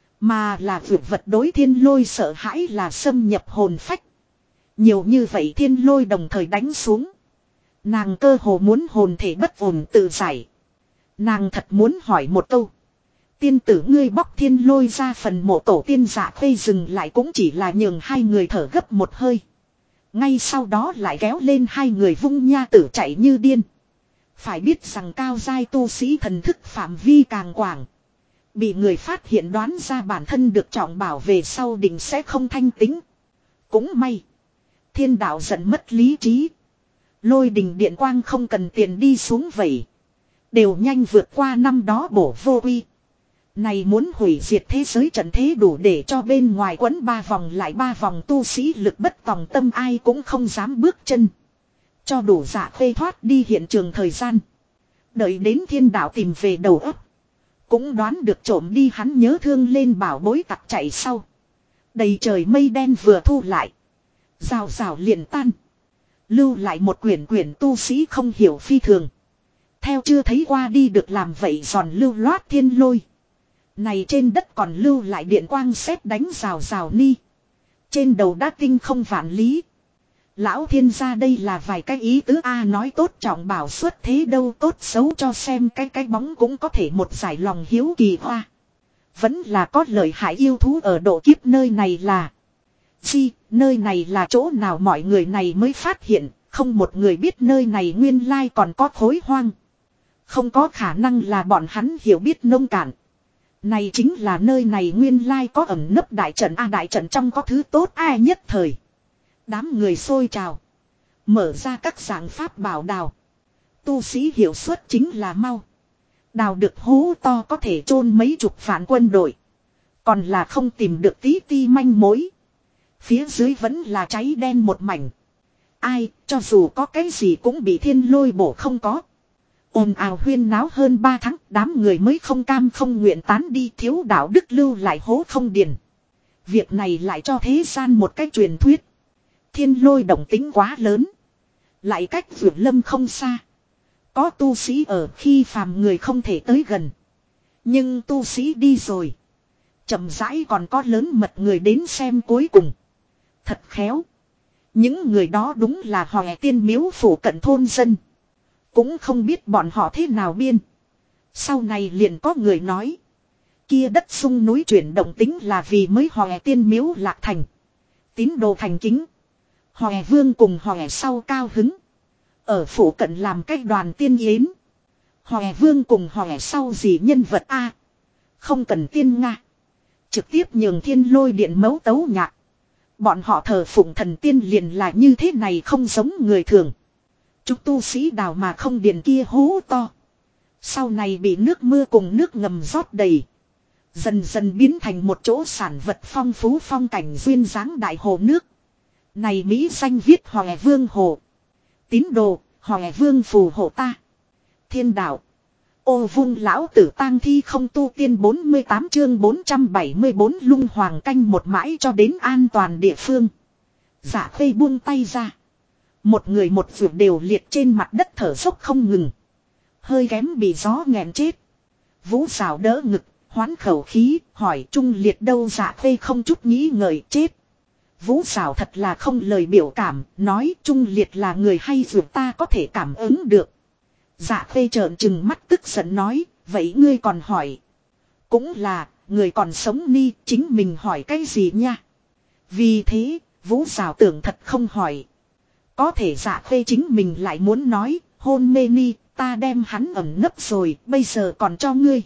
Mà là vượt vật đối thiên lôi sợ hãi là xâm nhập hồn phách. Nhiều như vậy thiên lôi đồng thời đánh xuống. Nàng cơ hồ muốn hồn thể bất ổn tự giải. Nàng thật muốn hỏi một câu. Tiên tử ngươi bóc thiên lôi ra phần mộ tổ tiên Dạ Khê dừng lại cũng chỉ là nhường hai người thở gấp một hơi. Ngay sau đó lại kéo lên hai người vung nha tử chạy như điên. Phải biết rằng cao giai tu sĩ thần thức phạm vi càng quảng. Bị người phát hiện đoán ra bản thân được trọng bảo về sau định sẽ không thanh tính. Cũng may. Thiên đạo giận mất lý trí. Lôi đình điện quang không cần tiền đi xuống vậy. Đều nhanh vượt qua năm đó bổ vô uy. Này muốn hủy diệt thế giới trận thế đủ để cho bên ngoài quấn 3 vòng lại 3 vòng tu sĩ lực bất tòng tâm ai cũng không dám bước chân. Cho đủ Dạ Khê thoát đi hiện trường thời gian. Đợi đến thiên đạo tìm về đầu óc. Cũng đoán được trộm đi hắn nhớ thương lên bảo bối tặc chạy sau. Đầy trời mây đen vừa thu lại. Rào rào liền tan. Lưu lại một quyển tu sĩ không hiểu phi thường. Theo chưa thấy qua đi được làm vậy giòn lưu loát thiên lôi. Này trên đất còn lưu lại điện quang sét đánh rào rào ni. Trên đầu đã tinh không vạn lý. Lão thiên gia đây là vài cái ý tứ A nói tốt trọng bảo xuất thế đâu tốt xấu cho xem cái bóng cũng có thể một giải lòng hiếu kỳ hoa. Vẫn là có lợi hại yêu thú ở độ kiếp nơi này là. Nơi này là chỗ nào mọi người này mới phát hiện, không một người biết nơi này nguyên lai còn có khối hoang. Không có khả năng là bọn hắn hiểu biết nông cạn. Này chính là nơi này nguyên lai có ẩn nấp đại trận A đại trận trong có thứ tốt ai nhất thời. Đám người xôi trào. Mở ra các dạng pháp bảo đào. Tu sĩ hiệu suất chính là mau. Đào được hố to có thể chôn mấy chục vạn quân đội. Còn là không tìm được tí ti manh mối. Phía dưới vẫn là cháy đen một mảnh. Ai, cho dù có cái gì cũng bị thiên lôi bổ không có. Ồn ào huyên náo hơn 3 tháng, đám người mới không cam không nguyện tán đi thiếu đạo đức lưu lại hố không điền. Việc này lại cho thế gian một cái truyền thuyết. Thiên lôi động tính quá lớn. Lại cách vượt lâm không xa. Có tu sĩ ở khi phàm người không thể tới gần. Nhưng tu sĩ đi rồi. Chậm rãi còn có lớn mật người đến xem cuối cùng. Thật khéo. Những người đó đúng là Hòe Tiên miếu phủ cận thôn dân. Cũng không biết bọn họ thế nào biên. Sau này liền có người nói. Kia đất sung núi chuyển động tính là vì mới Hòe Tiên miếu lạc thành. Tín đồ thành kính. Hòe Vương cùng Hòe sau cao hứng. Ở phủ cận làm cách đoàn tiên yến. Hòe Vương cùng Hòe sau gì nhân vật a? Không cần tiên Nga. Trực tiếp nhường Thiên Lôi Điện mấu tấu nhạc. Bọn họ thờ phụng thần tiên liền là như thế này, không giống người thường. Chúng tu sĩ đào mà không điền kia hố to. Sau này bị nước mưa cùng nước ngầm rót đầy. Dần dần biến thành một chỗ sản vật phong phú phong cảnh duyên dáng đại hồ nước. Này Mỹ danh viết Hòe Vương Hồ. Tín đồ, Hòe Vương phù hộ ta. Thiên đạo. Ô vung lão tử tang thi không tu tiên 48 chương 474 lung hoàng canh một mãi cho đến an toàn địa phương. Dạ Khê buông tay ra. Một người một vượt đều liệt trên mặt đất thở dốc không ngừng. Hơi kém bị gió nghẹn chết. Vũ Sảo đỡ ngực, hoán khẩu khí, hỏi Trung Liệt đâu. Dạ Khê không chút nghĩ ngợi chết. Vũ Sảo thật là không lời biểu cảm, nói Trung Liệt là người hay vượt ta có thể cảm ứng được. Dạ Khê trợn trừng mắt tức giận nói, vậy ngươi còn hỏi. Cũng là, người còn sống ni, chính mình hỏi cái gì nha. Vì thế, Vũ Sảo tưởng thật không hỏi. Có thể Dạ Khê chính mình lại muốn nói, hôn mê ni, ta đem hắn ẩn nấp rồi, bây giờ còn cho ngươi.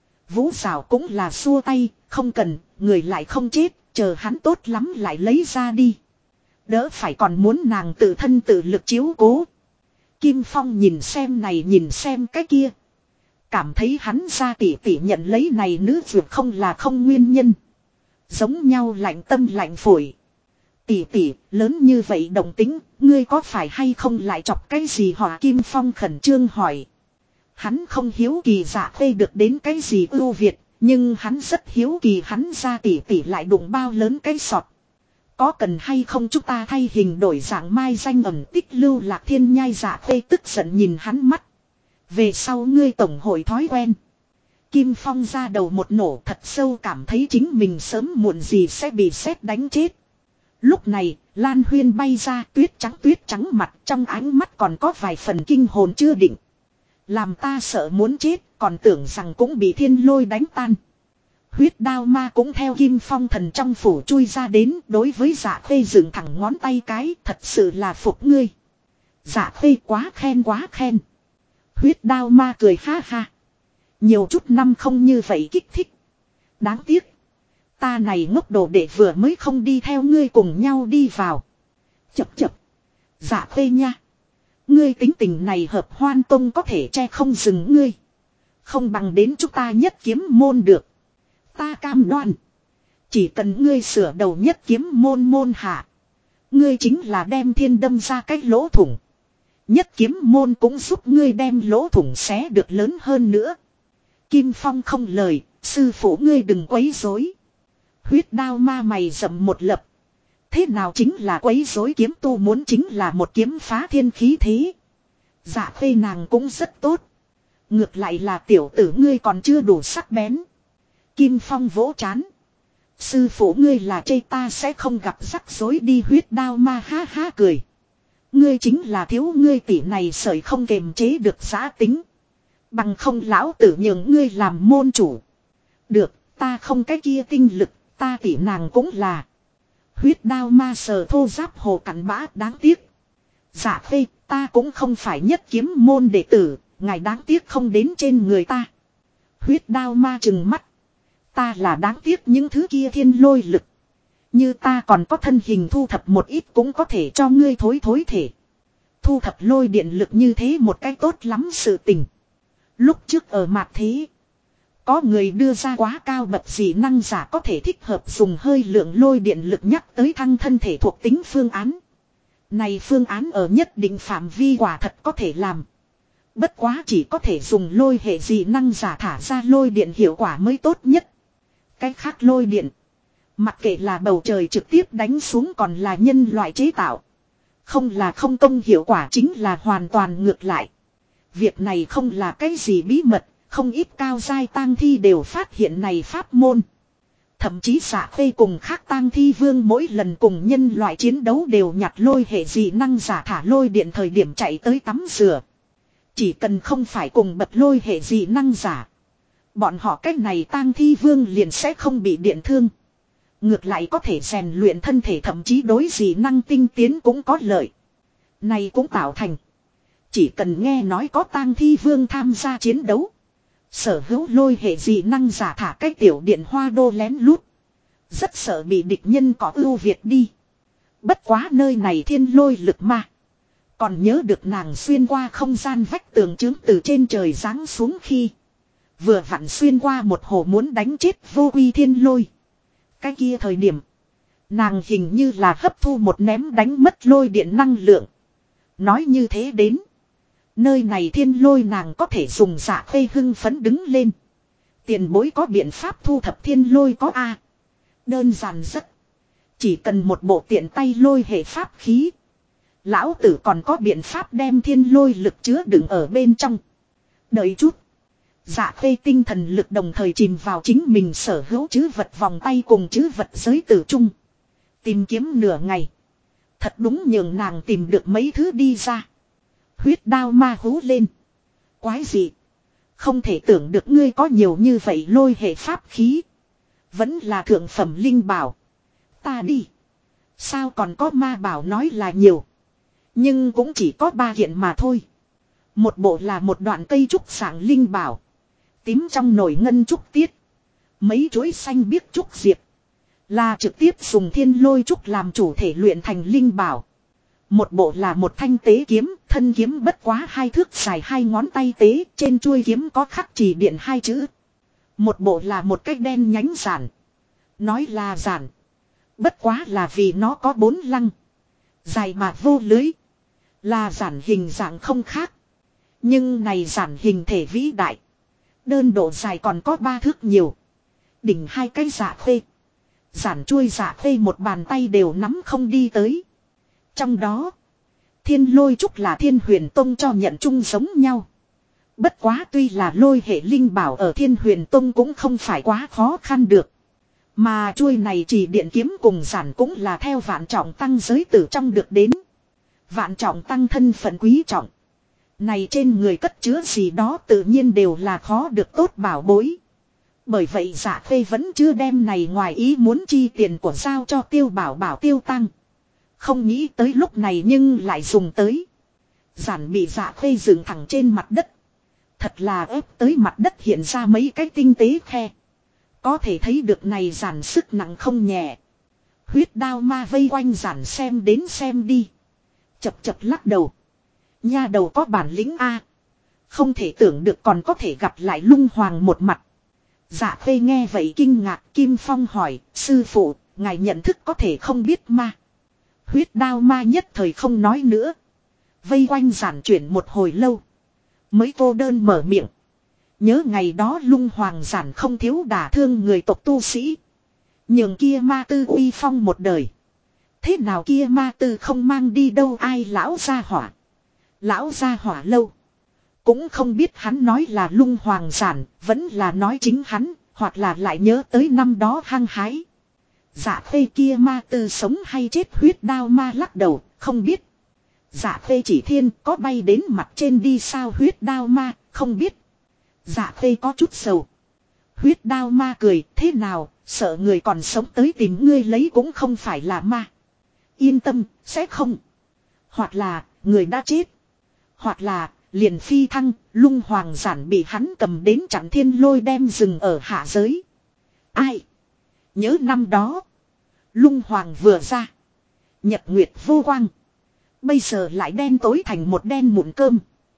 Vũ Sảo cũng là xua tay, không cần, người lại không chết, chờ hắn tốt lắm lại lấy ra đi. Đỡ phải còn muốn nàng tự thân tự lực chiếu cố. Kim Phong nhìn xem này nhìn xem cái kia. Cảm thấy hắn ra tỉ tỉ nhận lấy này nữ vượt không là không nguyên nhân. Giống nhau lạnh tâm lạnh phổi. Tỉ tỉ, lớn như vậy đồng tính, ngươi có phải hay không lại chọc cái gì hả? Kim Phong khẩn trương hỏi. Hắn không hiếu kỳ Dạ Khê được đến cái gì ưu việt, nhưng hắn rất hiếu kỳ hắn ra tỉ tỉ lại đụng bao lớn cái sọt. Có cần hay không chúng ta thay hình đổi dạng mai danh ẩn tích lưu lạc thiên nhai. Dạ Khê tức giận nhìn hắn mắt. Về sau ngươi tổng hội thói quen. Kim Phong ra đầu một nổ, thật sâu cảm thấy chính mình sớm muộn gì sẽ bị sét đánh chết. Lúc này, Lan Huyên bay ra, tuyết trắng mặt, trong ánh mắt còn có vài phần kinh hồn chưa định. Làm ta sợ muốn chết, còn tưởng rằng cũng bị thiên lôi đánh tan. Huyết đao ma cũng theo Kim Phong thần trong phủ chui ra đến, đối với Dạ Khê dựng thẳng ngón tay cái, thật sự là phục ngươi. Dạ Khê quá khen. Huyết đao ma cười ha ha. Nhiều chút năm không như vậy kích thích. Đáng tiếc. Ta này ngốc đồ đệ vừa mới không đi theo ngươi cùng nhau đi vào. Chập. Dạ Khê nha. Ngươi tính tình này hợp Hoan Tông có thể che không dừng ngươi. Không bằng đến chúng ta nhất kiếm môn được. Ta cam đoan. Chỉ cần ngươi sửa đầu nhất kiếm môn hạ. Ngươi chính là đem thiên đâm ra cái lỗ thủng. Nhất kiếm môn cũng giúp ngươi đem lỗ thủng xé được lớn hơn nữa. Kim Phong không lời, sư phụ ngươi đừng quấy rối. Huyết đao ma mày rậm một lập. Thế nào chính là quấy rối, kiếm tu muốn chính là một kiếm phá thiên khí thế. Dạ Khê nàng cũng rất tốt. Ngược lại là tiểu tử ngươi còn chưa đủ sắc bén. Kim Phong vỗ chán. Sư phụ ngươi là chê ta sẽ không gặp rắc rối đi. Huyết đao ma ha ha cười. Ngươi chính là thiếu ngươi tỷ này sợi không kềm chế được giá tính. Bằng không lão tử nhường ngươi làm môn chủ. Được, ta không cái kia tinh lực, ta tỷ nàng cũng là. Huyết đao ma sờ thô giáp hồ cặn bã, đáng tiếc. Dạ Khê, ta cũng không phải nhất kiếm môn đệ tử, ngài đáng tiếc không đến trên người ta. Huyết đao ma trừng mắt. Ta là đáng tiếc những thứ kia thiên lôi lực. Như ta còn có thân hình thu thập một ít cũng có thể cho ngươi thối thể. Thu thập lôi điện lực như thế một cách tốt lắm sự tình. Lúc trước ở mặt thế. Có người đưa ra quá cao bậc dị năng giả có thể thích hợp dùng hơi lượng lôi điện lực nhắc tới thăng thân thể thuộc tính phương án. Này phương án ở nhất định phạm vi quả thật có thể làm. Bất quá chỉ có thể dùng lôi hệ dị năng giả thả ra lôi điện hiệu quả mới tốt nhất. Cái khác lôi điện. Mặc kệ là bầu trời trực tiếp đánh xuống còn là nhân loại chế tạo. Không là không công hiệu quả chính là hoàn toàn ngược lại. Việc này không là cái gì bí mật, không ít cao giai tang thi đều phát hiện này pháp môn. Thậm chí Dạ Khê cùng khác tang thi vương mỗi lần cùng nhân loại chiến đấu đều nhặt lôi hệ dị năng giả thả lôi điện thời điểm chạy tới tắm rửa. Chỉ cần không phải cùng bật lôi hệ dị năng giả, bọn họ cách này tang thi vương liền sẽ không bị điện thương. Ngược lại có thể rèn luyện thân thể, thậm chí đối dị năng tinh tiến cũng có lợi. Này cũng tạo thành, chỉ cần nghe nói có tang thi vương tham gia chiến đấu, sở hữu lôi hệ dị năng giả thả cái tiểu điện hoa đô lén lút, rất sợ bị địch nhân có ưu việt đi. Bất quá nơi này thiên lôi lực ma. Còn nhớ được nàng xuyên qua không gian vách tường chứng từ trên trời giáng xuống khi vừa vặn xuyên qua một hồ muốn đánh chết vô quy thiên lôi. Cái kia thời điểm, nàng hình như là hấp thu một ném đánh mất lôi điện năng lượng. Nói như thế đến, nơi này thiên lôi nàng có thể dùng Dạ Khê hưng phấn đứng lên. Tiền bối có biện pháp thu thập thiên lôi có a? Đơn giản rất. Chỉ cần một bộ tiện tay lôi hệ pháp khí. Lão tử còn có biện pháp đem thiên lôi lực chứa đựng ở bên trong. Đợi chút. Dạ Khê tinh thần lực đồng thời chìm vào chính mình sở hữu chứ vật vòng tay cùng chứ vật giới tử chung. Tìm kiếm nửa ngày. Thật đúng nhường nàng tìm được mấy thứ đi ra. Huyết đao ma hú lên. Quái gì? Không thể tưởng được ngươi có nhiều như vậy lôi hệ pháp khí. Vẫn là thượng phẩm linh bảo. Ta đi. Sao còn có ma bảo nói là nhiều. Nhưng cũng chỉ có 3 kiện mà thôi. Một bộ là một đoạn cây trúc sảng linh bảo. Tím trong nồi ngân trúc tiết. Mấy chuỗi xanh biếc trúc diệp. Là trực tiếp dùng thiên lôi trúc làm chủ thể luyện thành linh bảo. Một bộ là một thanh tế kiếm, thân kiếm bất quá 2 thước dài 2 ngón tay tế, trên chuôi kiếm có khắc chỉ điện 2 chữ. Một bộ là một cái đen nhánh giản. Nói là giản. Bất quá là vì nó có 4 lăng. Dài mà vô lưới. Là giản hình dạng không khác. Nhưng này giản hình thể vĩ đại. Đơn độ dài còn có 3 thước nhiều. Đỉnh 2 cái Dạ Khê. Giản chuôi Dạ Khê một bàn tay đều nắm không đi tới. Trong đó, thiên lôi trúc là Thiên Huyền Tông cho nhận chung giống nhau. Bất quá tuy là lôi hệ linh bảo ở Thiên Huyền Tông cũng không phải quá khó khăn được. Mà chuôi này chỉ điện kiếm cùng giản cũng là theo Vạn Trọng Tăng giới tử trong được đến. Vạn Trọng Tăng thân phận quý trọng. Này trên người cất chứa gì đó tự nhiên đều là khó được tốt bảo bối. Bởi vậy Dạ Khê vẫn chưa đem này ngoài ý muốn chi tiền của giao cho Tiêu Bảo Bảo Tiêu Tăng. Không nghĩ tới lúc này nhưng lại dùng tới. Giản bị Dạ Khê dựng thẳng trên mặt đất. Thật là ép tới mặt đất hiện ra mấy cái tinh tế khe. Có thể thấy được này giản sức nặng không nhẹ. Huyết đao ma vây quanh giản xem đến xem đi. Chập chập lắc đầu. Nha đầu có bản lĩnh A. Không thể tưởng được còn có thể gặp lại Lung Hoàng một mặt. Dạ Khê nghe vậy kinh ngạc. Kim Phong hỏi, sư phụ, ngài nhận thức có thể không biết ma. Huyết đao ma nhất thời không nói nữa. Vây quanh giản chuyển một hồi lâu. Mới cô đơn mở miệng. Nhớ ngày đó Lung Hoàng giản không thiếu đả thương người tộc tu sĩ. Nhường kia ma tư uy phong một đời. Thế nào kia ma tư không mang đi đâu ai lão gia hỏa. Lão gia hỏa lâu. Cũng không biết hắn nói là Lung Hoàng giản, vẫn là nói chính hắn, hoặc là lại nhớ tới năm đó hăng hái. Dạ Khê kia ma tư sống hay chết huyết đao ma lắc đầu, không biết. Dạ Khê chỉ thiên có bay đến mặt trên đi sao huyết đao ma, không biết. Dạ Khê có chút sầu. Huyết đao ma cười, thế nào, sợ người còn sống tới tìm ngươi lấy cũng không phải là ma. Yên tâm, sẽ không. Hoặc là, người đã chết. Hoặc là, liền phi thăng, Lung Hoàng giản bị hắn cầm đến chặn thiên lôi đem rừng ở hạ giới. Ai? Nhớ năm đó. Lung Hoàng vừa ra. Nhật nguyệt vô quang. Bây giờ lại đen tối thành một đen mụn cơm.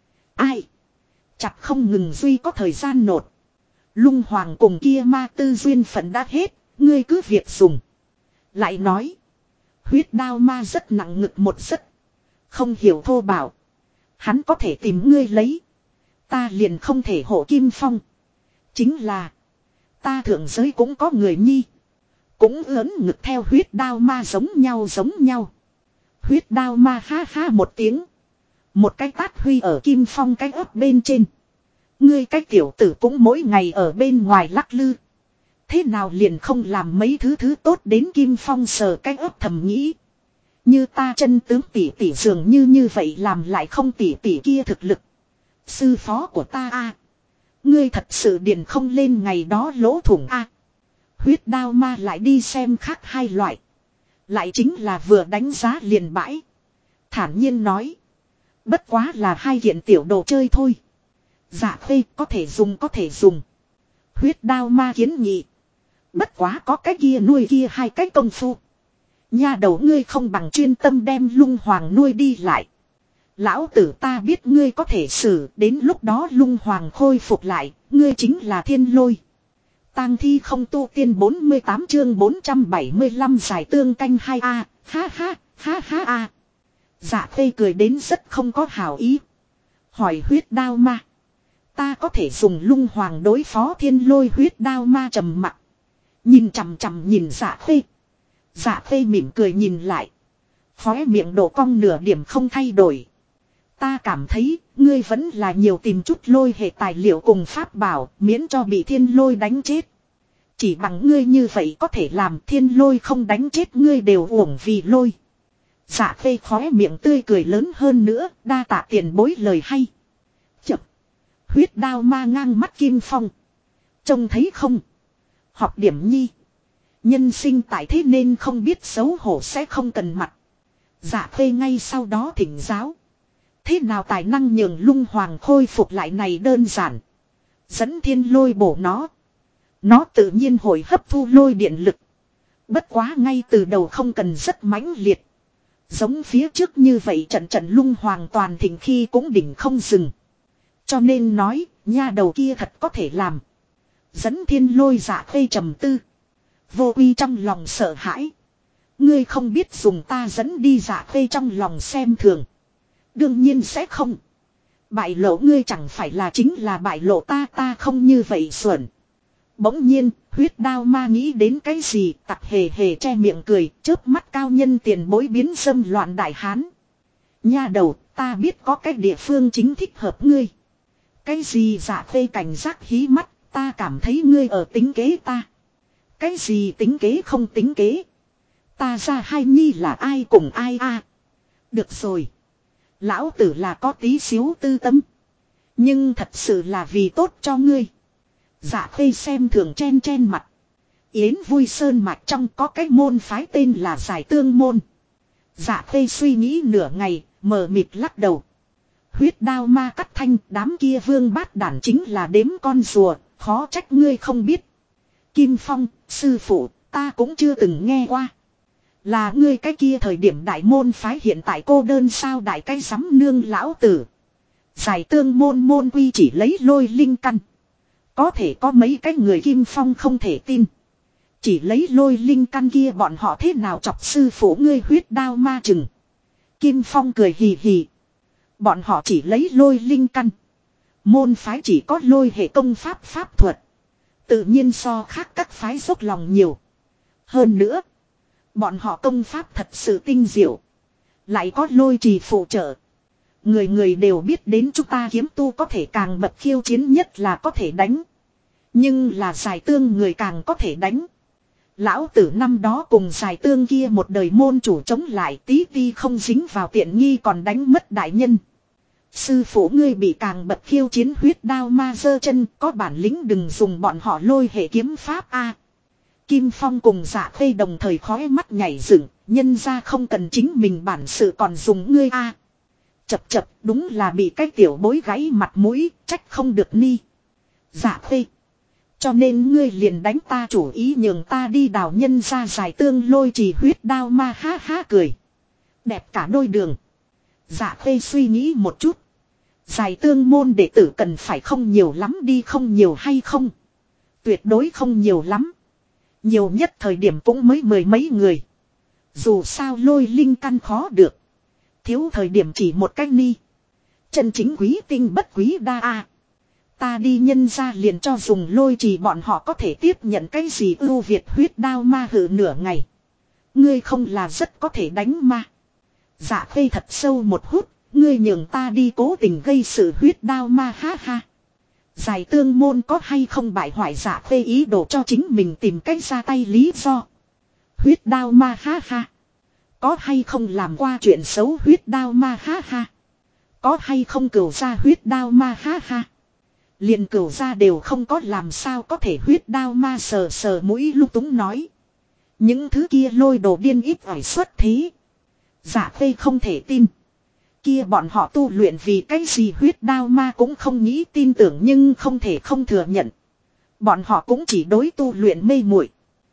Ai? Chặt không ngừng duy có thời gian nột. Lung Hoàng cùng kia ma tư duyên phận đã hết. Ngươi cứ việc dùng. Lại nói. Huyết đao ma rất nặng ngực một giấc. Không hiểu thô bảo. Hắn có thể tìm ngươi lấy. Ta liền không thể hộ Kim Phong. Chính là. Ta thượng giới cũng có người nhi. Cũng ớn ngực theo huyết đao ma giống nhau. Huyết đao ma ha ha một tiếng. Một cái tát huy ở Kim Phong cái ớt bên trên. Ngươi cái tiểu tử cũng mỗi ngày ở bên ngoài lắc lư. Thế nào liền không làm mấy thứ tốt đến Kim Phong sờ cái ớt thầm nghĩ. Như ta chân tướng tỷ tỷ dường như vậy làm lại không tỷ tỷ kia thực lực. Sư phó của ta a, ngươi thật sự điền không lên ngày đó lỗ thủng a. Huyết đao ma lại đi xem khác hai loại. Lại chính là vừa đánh giá liền bãi. Thản nhiên nói. Bất quá là hai kiện tiểu đồ chơi thôi. Dạ khê có thể dùng. Huyết đao ma kiến nghị. Bất quá có cái kia nuôi kia hai cái công phu. Nhà đầu ngươi không bằng chuyên tâm đem lung hoàng nuôi đi lại. Lão tử ta biết ngươi có thể xử, đến lúc đó lung hoàng khôi phục lại, ngươi chính là thiên lôi. Tang thi không tu tiên 48 chương 475 giải tương canh 2A, ha ha a. Dạ khê cười đến rất không có hảo ý. Hỏi huyết đao ma. Ta có thể dùng lung hoàng đối phó thiên lôi. Huyết đao ma trầm mặt. Nhìn chằm chằm nhìn dạ khê. Dạ khê mỉm cười nhìn lại. Khóe miệng độ cong nửa điểm không thay đổi. Ta cảm thấy ngươi vẫn là nhiều tìm chút lôi hệ tài liệu cùng pháp bảo miễn cho bị thiên lôi đánh chết. Chỉ bằng ngươi như vậy có thể làm thiên lôi không đánh chết ngươi đều uổng vì lôi. Dạ khê khóe miệng tươi cười lớn hơn nữa, đa tạ tiền bối lời hay. Chập. Huyết đao ma ngang mắt Kim Phong. Trông thấy không? Học điểm nhi. Nhân sinh tại thế nên không biết xấu hổ sẽ không cần mặt. Dạ khê ngay sau đó thỉnh giáo. Thế nào tài năng nhường lung hoàng khôi phục lại này đơn giản. Dẫn thiên lôi bổ nó. Nó tự nhiên hồi hấp thu lôi điện lực. Bất quá ngay từ đầu không cần rất mãnh liệt. Giống phía trước như vậy trận lung hoàng toàn thịnh khi cũng đỉnh không dừng. Cho nên nói, nha đầu kia thật có thể làm. Dẫn thiên lôi dạ khê trầm tư. Vô uy trong lòng sợ hãi. Ngươi không biết dùng ta dẫn đi dạ khê trong lòng xem thường. Đương nhiên sẽ không. Bại lộ ngươi chẳng phải là chính là bại lộ ta không như vậy xuẩn. Bỗng nhiên, huyết đao ma nghĩ đến cái gì, tặc hề hề che miệng cười, chớp mắt cao nhân tiền bối biến xâm loạn đại hán. Nha đầu, ta biết có cái địa phương chính thích hợp ngươi. Cái gì dạ khê cảnh giác hí mắt, ta cảm thấy ngươi ở tính kế ta. Cái gì tính kế không tính kế. Ta ra hai nhi là ai cùng ai a. Được rồi. Lão tử là có tí xíu tư tâm. Nhưng thật sự là vì tốt cho ngươi. Dạ khê xem thường chen mặt. Yến Vui Sơn mạch trong có cái môn phái tên là Giải Tương môn. Dạ khê suy nghĩ nửa ngày, mờ mịt lắc đầu. Huyết đao ma cắt thanh, đám kia vương bát đản chính là đếm con rùa, khó trách ngươi không biết. Kim Phong, sư phụ, ta cũng chưa từng nghe qua. Là ngươi cái kia thời điểm đại môn phái hiện tại cô đơn sao đại cái sắm nương lão tử. Giải Tương môn quy chỉ lấy lôi linh căn. Có thể có mấy cái người Kim Phong không thể tin. Chỉ lấy lôi linh căn kia bọn họ thế nào chọc sư phụ ngươi. Huyết đao ma chừng. Kim Phong cười hì hì. Bọn họ chỉ lấy lôi linh căn. Môn phái chỉ có lôi hệ công pháp pháp thuật. Tự nhiên so khác các phái dốc lòng nhiều. Hơn nữa. Bọn họ công pháp thật sự tinh diệu. Lại có lôi trì phụ trợ. Người người đều biết đến chúng ta kiếm tu có thể càng bậc khiêu chiến nhất là có thể đánh. Nhưng là Giải Tương người càng có thể đánh. Lão tử năm đó cùng Giải Tương kia một đời môn chủ chống lại tí ti không dính vào tiện nghi còn đánh mất đại nhân. Sư phụ ngươi bị càng bậc khiêu chiến. Huyết đao ma giơ chân, có bản lĩnh đừng dùng bọn họ lôi hệ kiếm pháp a. Kim Phong cùng Dạ khê đồng thời khói mắt nhảy dựng, nhân ra không cần chính mình bản sự còn dùng ngươi a. Chập đúng là bị cái tiểu bối gãy mặt mũi, trách không được ni. Dạ khê. Cho nên ngươi liền đánh ta chủ ý nhường ta đi đào nhân ra Giải Tương lôi trì. Huyết đao ma ha ha cười. Đẹp cả đôi đường. Dạ khê suy nghĩ một chút. Giải Tương môn đệ tử cần phải không nhiều lắm đi, không nhiều hay không? Tuyệt đối không nhiều lắm. Nhiều nhất thời điểm cũng mới mười mấy người. Dù sao lôi linh căn khó được. Thiếu thời điểm chỉ một cách ni. Chân chính quý tinh bất quý đa a. Ta đi nhân ra liền cho dùng lôi trì bọn họ có thể tiếp nhận cái gì ưu việt. Huyết đao ma hử nửa ngày. Ngươi không là rất có thể đánh ma. Dạ khê thật sâu một hút. Ngươi nhường ta đi cố tình gây sự huyết đao ma ha ha. Giải tương môn có hay không bại hoại Dạ Khê ý đồ cho chính mình tìm cách ra tay lý do. Huyết đao ma ha ha. Có hay không làm qua chuyện xấu huyết đao ma ha ha. Có hay không cửu ra huyết đao ma ha ha. Liền cửu ra đều không có làm sao có thể huyết đao ma sờ sờ mũi lung túng nói. Những thứ kia lôi đồ điên ít ỏi xuất thế. Dạ Khê không thể tin. Kia bọn họ tu luyện vì cái gì huyết đao ma cũng không nghĩ tin tưởng nhưng không thể không thừa nhận. Bọn họ cũng chỉ đối tu luyện mê muội.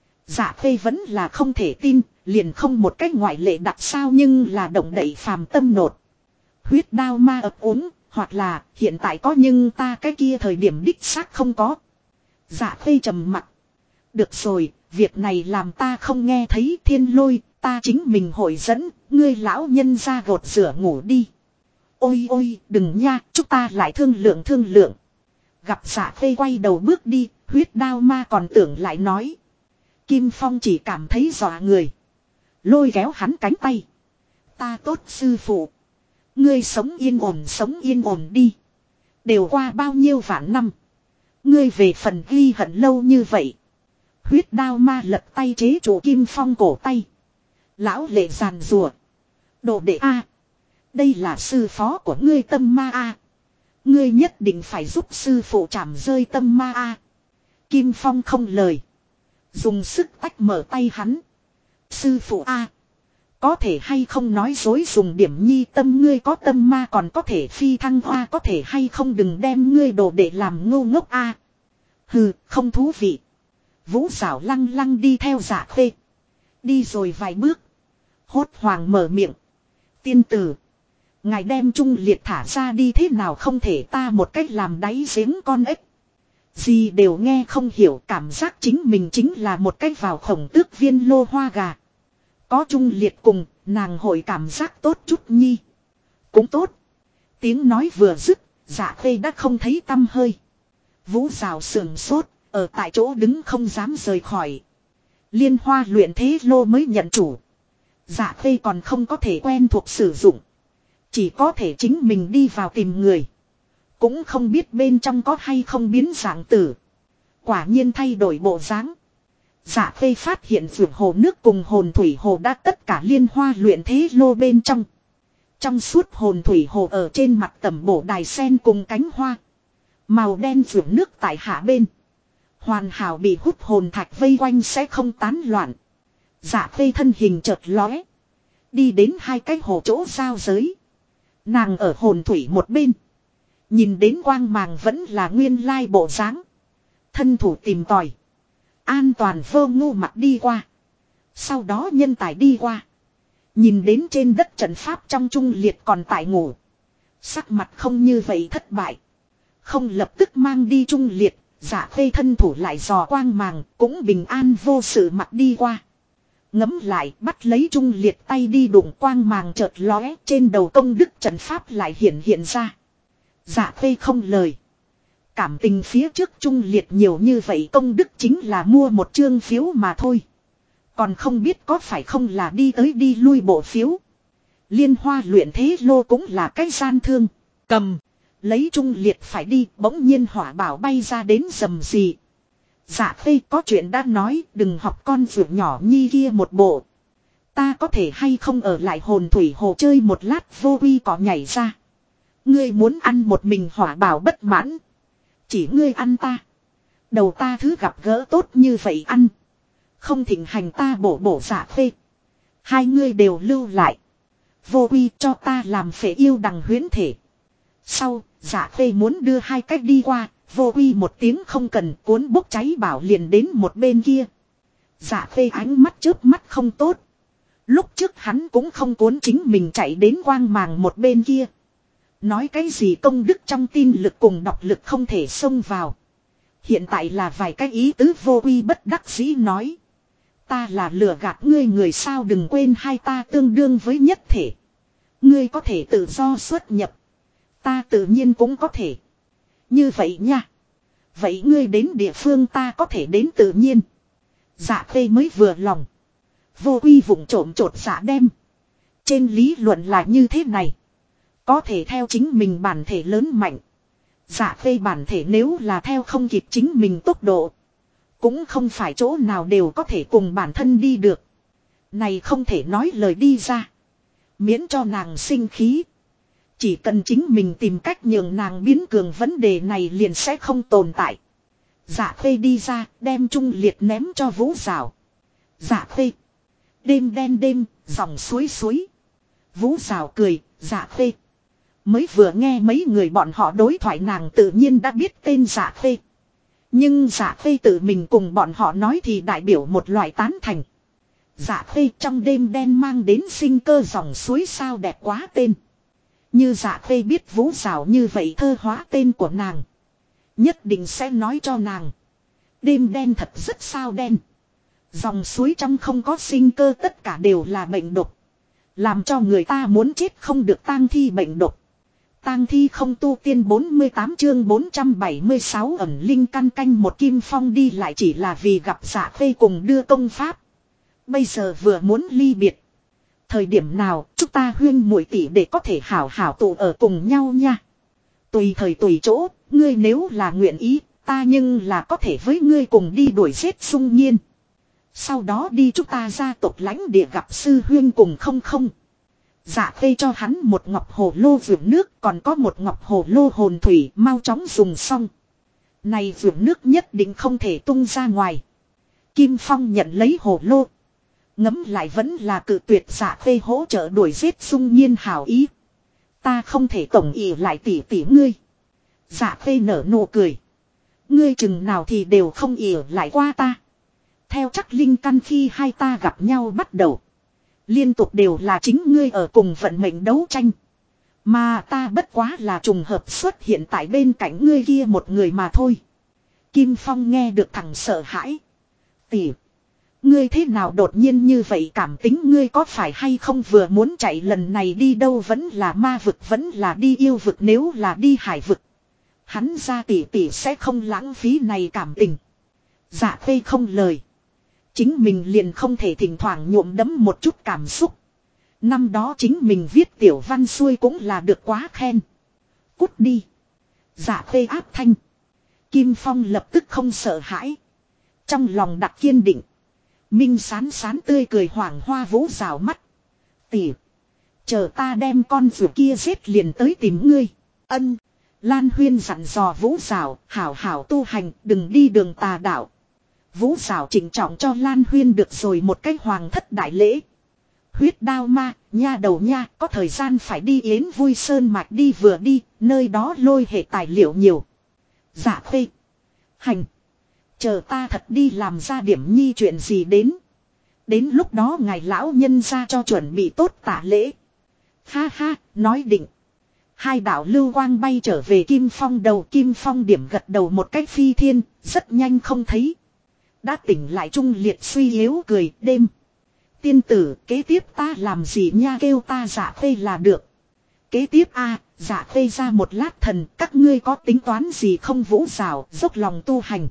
Dạ Khê vẫn là không thể tin, liền không một cách ngoại lệ đặc sao nhưng là động đậy phàm tâm nột. Huyết đao ma ập úng, hoặc là hiện tại có nhưng ta cái kia thời điểm đích xác không có. Dạ Khê trầm mặc. Được rồi, việc này làm ta không nghe thấy thiên lôi, ta chính mình hội dẫn, ngươi lão nhân ra gột rửa ngủ đi. Ôi ôi, đừng nha, chúng ta lại thương lượng. Gặp Dạ Khê quay đầu bước đi, huyết đao ma còn tưởng lại nói. Kim Phong chỉ cảm thấy dọa người. Lôi kéo hắn cánh tay. Ta tốt sư phụ. Ngươi sống yên ổn đi. Đều qua bao nhiêu vạn năm. Ngươi về phần ghi hận lâu như vậy. Huyết đao ma lật tay chế trụ Kim Phong cổ tay. Lão lệ giàn rùa. Đồ đệ A. Đây là sư phó của ngươi tâm ma A. Ngươi nhất định phải giúp sư phụ chảm rơi tâm ma A. Kim Phong không lời. Dùng sức tách mở tay hắn. Sư phụ A. Có thể hay không nói dối dùng điểm nhi tâm ngươi có tâm ma còn có thể phi thăng hoa có thể hay không đừng đem ngươi đồ để làm ngu ngốc A. Hừ, không thú vị. Vũ xảo lăng lăng đi theo Dạ Khê. Đi rồi vài bước. Hốt hoàng mở miệng. Tiên tử. Ngài đem Trung Liệt thả ra đi thế nào không thể ta một cách làm đáy giếng con ếch. Gì đều nghe không hiểu cảm giác chính mình chính là một cách vào khổng tước viên lô hoa gà. Có Trung Liệt cùng, nàng hội cảm giác tốt chút nhi. Cũng tốt. Tiếng nói vừa dứt, Dạ Khê đã không thấy tăm hơi. Vũ rào sườn sốt, ở tại chỗ đứng không dám rời khỏi. Liên Hoa luyện thế lô mới nhận chủ. Dạ Khê còn không có thể quen thuộc sử dụng. Chỉ có thể chính mình đi vào tìm người. Cũng không biết bên trong có hay không biến dạng tử. Quả nhiên thay đổi bộ dáng. Dạ Khê phát hiện vượt hồ nước cùng hồn thủy hồ đã tất cả Liên Hoa luyện thế lô bên trong. Trong suốt hồn thủy hồ ở trên mặt tẩm bổ đài sen cùng cánh hoa. Màu đen vượt nước tại hạ bên. Hoàn hảo bị hút hồn thạch vây quanh sẽ không tán loạn. Dạ Khê thân hình chợt lóe. Đi đến hai cái hồ chỗ giao giới. Nàng ở hồn thủy một bên. Nhìn đến quang màng vẫn là nguyên lai bộ dáng. Thân thủ tìm tòi. An toàn vô ngu mặt đi qua. Sau đó nhân tài đi qua. Nhìn đến trên đất trận pháp trong Trung Liệt còn tại ngủ. Sắc mặt không như vậy thất bại. Không lập tức mang đi Trung Liệt. Dạ Khê thân thủ lại dò quang màng. Cũng bình an vô sự mặt đi qua. Ngấm lại bắt lấy Trung Liệt tay đi đụng quang màng chợt lóe. Trên đầu công đức trận pháp lại hiện ra. Dạ Khê không lời. Cảm tình phía trước Trung Liệt nhiều như vậy công đức chính là mua một chương phiếu mà thôi. Còn không biết có phải không là đi tới đi lui bộ phiếu. Liên Hoa luyện thế lô cũng là cái gian thương. Cầm. Lấy Trung Liệt phải đi bỗng nhiên hỏa bảo bay ra đến rầm rì. Dạ Khê có chuyện đã nói đừng học con vượt nhỏ nhi kia một bộ. Ta có thể hay không ở lại hồn thủy hồ chơi một lát vô uy có nhảy ra. Ngươi muốn ăn một mình hỏa bảo bất mãn. Chỉ ngươi ăn ta. Đầu ta thứ gặp gỡ tốt như vậy ăn. Không thịnh hành ta bổ Dạ Khê. Hai ngươi đều lưu lại. Vô uy cho ta làm phệ yêu đằng huyễn thể. Sau, Dạ Khê muốn đưa hai cách đi qua. Vô uy một tiếng không cần cuốn bốc cháy bảo liền đến một bên kia. Dạ Khê ánh mắt chớp mắt không tốt. Lúc trước hắn cũng không cuốn chính mình chạy đến quang màng một bên kia. Nói cái gì công đức trong tin lực cùng đọc lực không thể xông vào. Hiện tại là vài cái ý tứ vô uy bất đắc dĩ nói. Ta là lừa gạt ngươi người sao đừng quên hai ta tương đương với nhất thể. Ngươi có thể tự do xuất nhập. Ta tự nhiên cũng có thể. Như vậy nha. Vậy ngươi đến địa phương ta có thể đến tự nhiên. Dạ Khê mới vừa lòng. Vô uy vụng trộm trột dạ đem. Trên lý luận là như thế này. Có thể theo chính mình bản thể lớn mạnh. Dạ phê bản thể nếu là theo không kịp chính mình tốc độ. Cũng không phải chỗ nào đều có thể cùng bản thân đi được. Này không thể nói lời đi ra. Miễn cho nàng sinh khí. Chỉ cần chính mình tìm cách nhường nàng biến cường vấn đề này liền sẽ không tồn tại. Dạ phê đi ra đem Trung Liệt ném cho Vũ Giảo. Dạ phê. Đêm đen đêm, dòng suối suối. Vũ Giảo cười, dạ phê. Mới vừa nghe mấy người bọn họ đối thoại nàng tự nhiên đã biết tên dạ phê. Nhưng dạ phê tự mình cùng bọn họ nói thì đại biểu một loại tán thành. Dạ phê trong đêm đen mang đến sinh cơ dòng suối sao đẹp quá tên. Như dạ phê biết Vũ Giảo như vậy thơ hóa tên của nàng. Nhất định sẽ nói cho nàng. Đêm đen thật rất sao đen. Dòng suối trong không có sinh cơ tất cả đều là bệnh độc. Làm cho người ta muốn chết không được tang thi bệnh độc. Tang thi không tu tiên 48 chương 476 ẩn linh căn canh một Kim Phong đi lại chỉ là vì gặp Dạ phê cùng đưa công pháp. Bây giờ vừa muốn ly biệt. Thời điểm nào chúng ta huyên muội tỷ để có thể hảo hảo tụ ở cùng nhau nha. Tùy thời tùy chỗ, ngươi nếu là nguyện ý, ta nhưng là có thể với ngươi cùng đi đuổi giết Sung Nhiên. Sau đó đi chúng ta gia tộc lãnh địa gặp sư huyên cùng không không. Dạ phê cho hắn một ngọc hồ lô vượt nước, còn có một ngọc hồ lô hồn thủy, mau chóng dùng xong. Này vượt nước nhất định không thể tung ra ngoài. Kim Phong nhận lấy hồ lô. Ngấm lại vẫn là cự tuyệt Dạ phê hỗ trợ đuổi giết Sung Nhiên hảo ý. Ta không thể tổng ỷ lại tỉ tỉ ngươi. Dạ phê nở nụ cười. Ngươi chừng nào thì đều không ỷ lại qua ta. Theo chắc linh căn khi hai ta gặp nhau bắt đầu. Liên tục đều là chính ngươi ở cùng vận mệnh đấu tranh. Mà ta bất quá là trùng hợp xuất hiện tại bên cạnh ngươi kia một người mà thôi. Kim Phong nghe được thằng sợ hãi. Tỷ. Ngươi thế nào đột nhiên như vậy cảm tính ngươi có phải hay không vừa muốn chạy lần này đi đâu vẫn là ma vực vẫn là đi yêu vực nếu là đi hải vực. Hắn ra tỷ tỷ sẽ không lãng phí này cảm tình. Dạ phê không lời. Chính mình liền không thể thỉnh thoảng nhuộm đẫm một chút cảm xúc. Năm đó chính mình viết tiểu văn xuôi cũng là được quá khen. Cút đi. Dạ phê áp thanh. Kim Phong lập tức không sợ hãi. Trong lòng đặt kiên định. Minh sán sán tươi cười hoảng hoa Vũ Giảo mắt. Tỷ. Chờ ta đem con vừa kia giết liền tới tìm ngươi. Ân. Lan Huyên dặn dò Vũ Giảo, hảo hảo tu hành, đừng đi đường tà đạo. Vũ Giảo chỉnh trọng cho Lan Huyên được rồi một cái hoàng thất đại lễ. Huyết đao ma, nha đầu nha, có thời gian phải đi Yến Vui Sơn Mạch đi vừa đi, nơi đó lôi hệ tài liệu nhiều. Dạ phê. Hành. Chờ ta thật đi làm ra điểm nhi chuyện gì đến. Đến lúc đó ngài lão nhân ra cho chuẩn bị tốt tả lễ. Ha ha, nói định. Hai đạo lưu quang bay trở về Kim Phong đầu. Kim Phong điểm gật đầu một cách phi thiên, rất nhanh không thấy. Đã tỉnh lại Trung Liệt suy yếu cười đêm. Tiên tử kế tiếp ta làm gì nha kêu ta Dạ phê là được. Kế tiếp Dạ phê ra một lát thần các ngươi có tính toán gì không Vũ Giảo dốc lòng tu hành.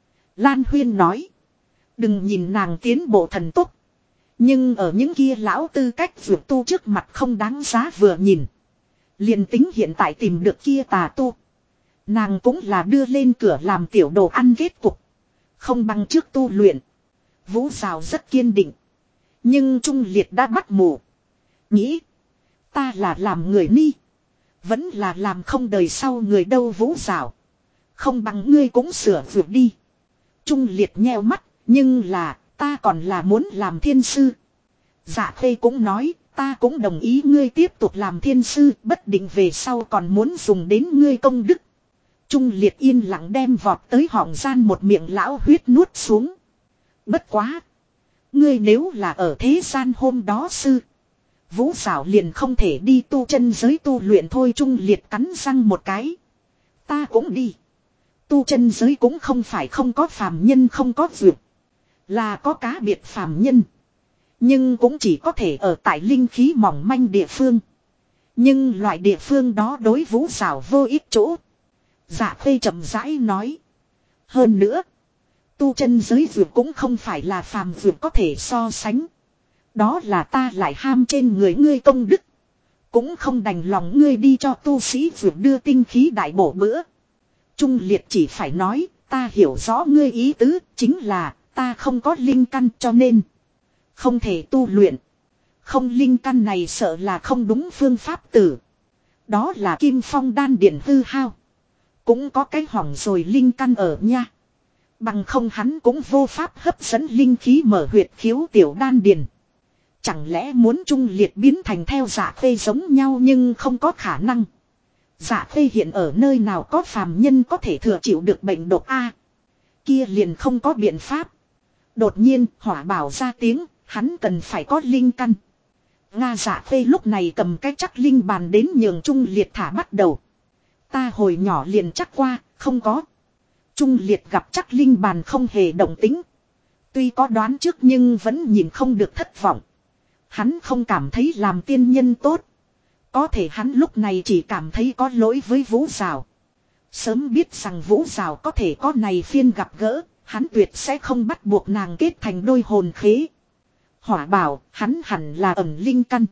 Lan Huyên nói. Đừng nhìn nàng tiến bộ thần tốc. Nhưng ở những kia lão tư cách vượt tu trước mặt không đáng giá vừa nhìn. Liền tính hiện tại tìm được kia tà tu. Nàng cũng là đưa lên cửa làm tiểu đồ ăn kết cục. Không bằng trước tu luyện. Vũ Giảo rất kiên định. Nhưng Trung Liệt đã bắt mù. Nghĩ. Ta là làm người ni. Vẫn là làm không đời sau người đâu Vũ Giảo. Không bằng ngươi cũng sửa vượt đi. Trung Liệt nheo mắt. Nhưng là ta còn là muốn làm thiên sư. Dạ phê cũng nói. Ta cũng đồng ý ngươi tiếp tục làm thiên sư. Bất định về sau còn muốn dùng đến ngươi công đức. Trung Liệt yên lặng đem vọt tới họng gian một miệng lão huyết nuốt xuống. Bất quá. Ngươi nếu là ở thế gian hôm đó sư. Vũ Giảo liền không thể đi tu chân giới tu luyện thôi. Trung Liệt cắn răng một cái. Ta cũng đi. Tu chân giới cũng không phải không có phàm nhân không có vượt. Là có cá biệt phàm nhân. Nhưng cũng chỉ có thể ở tại linh khí mỏng manh địa phương. Nhưng loại địa phương đó đối Vũ Giảo vô ích chỗ. Dạ phê chậm rãi nói. Hơn nữa. Tu chân giới vượt cũng không phải là phàm vượt có thể so sánh. Đó là ta lại ham trên người ngươi công đức. Cũng không đành lòng ngươi đi cho tu sĩ vượt đưa tinh khí đại bổ bữa. Trung Liệt chỉ phải nói, ta hiểu rõ ngươi ý tứ, chính là, ta không có linh căn cho nên không thể tu luyện. Không linh căn này sợ là không đúng phương pháp tử. Đó là Kim Phong đan điển hư hao. Cũng có cái hỏng rồi linh căn ở nha. Bằng không hắn cũng vô pháp hấp dẫn linh khí mở huyệt khiếu tiểu đan điển. Chẳng lẽ muốn Trung Liệt biến thành theo Dạ Khê giống nhau, nhưng không có khả năng. Dạ Khê hiện ở nơi nào có phàm nhân có thể thừa chịu được bệnh độc a? Kia liền không có biện pháp. Đột nhiên Hỏa Bảo ra tiếng, hắn cần phải có linh căn. Nga Dạ Khê lúc này cầm cái chắc linh bàn đến nhường Trung Liệt thả bắt đầu. Ta hồi nhỏ liền chắc qua, không có. Trung Liệt gặp chắc linh bàn không hề động tính. Tuy có đoán trước nhưng vẫn nhìn không được thất vọng. Hắn không cảm thấy làm tiên nhân tốt. Có thể hắn lúc này chỉ cảm thấy có lỗi với Vũ Giảo. Sớm biết rằng Vũ Giảo có thể có này phiên gặp gỡ, hắn tuyệt sẽ không bắt buộc nàng kết thành đôi hồn khế. Hỏa Bảo, hắn hẳn là ẩn linh căn.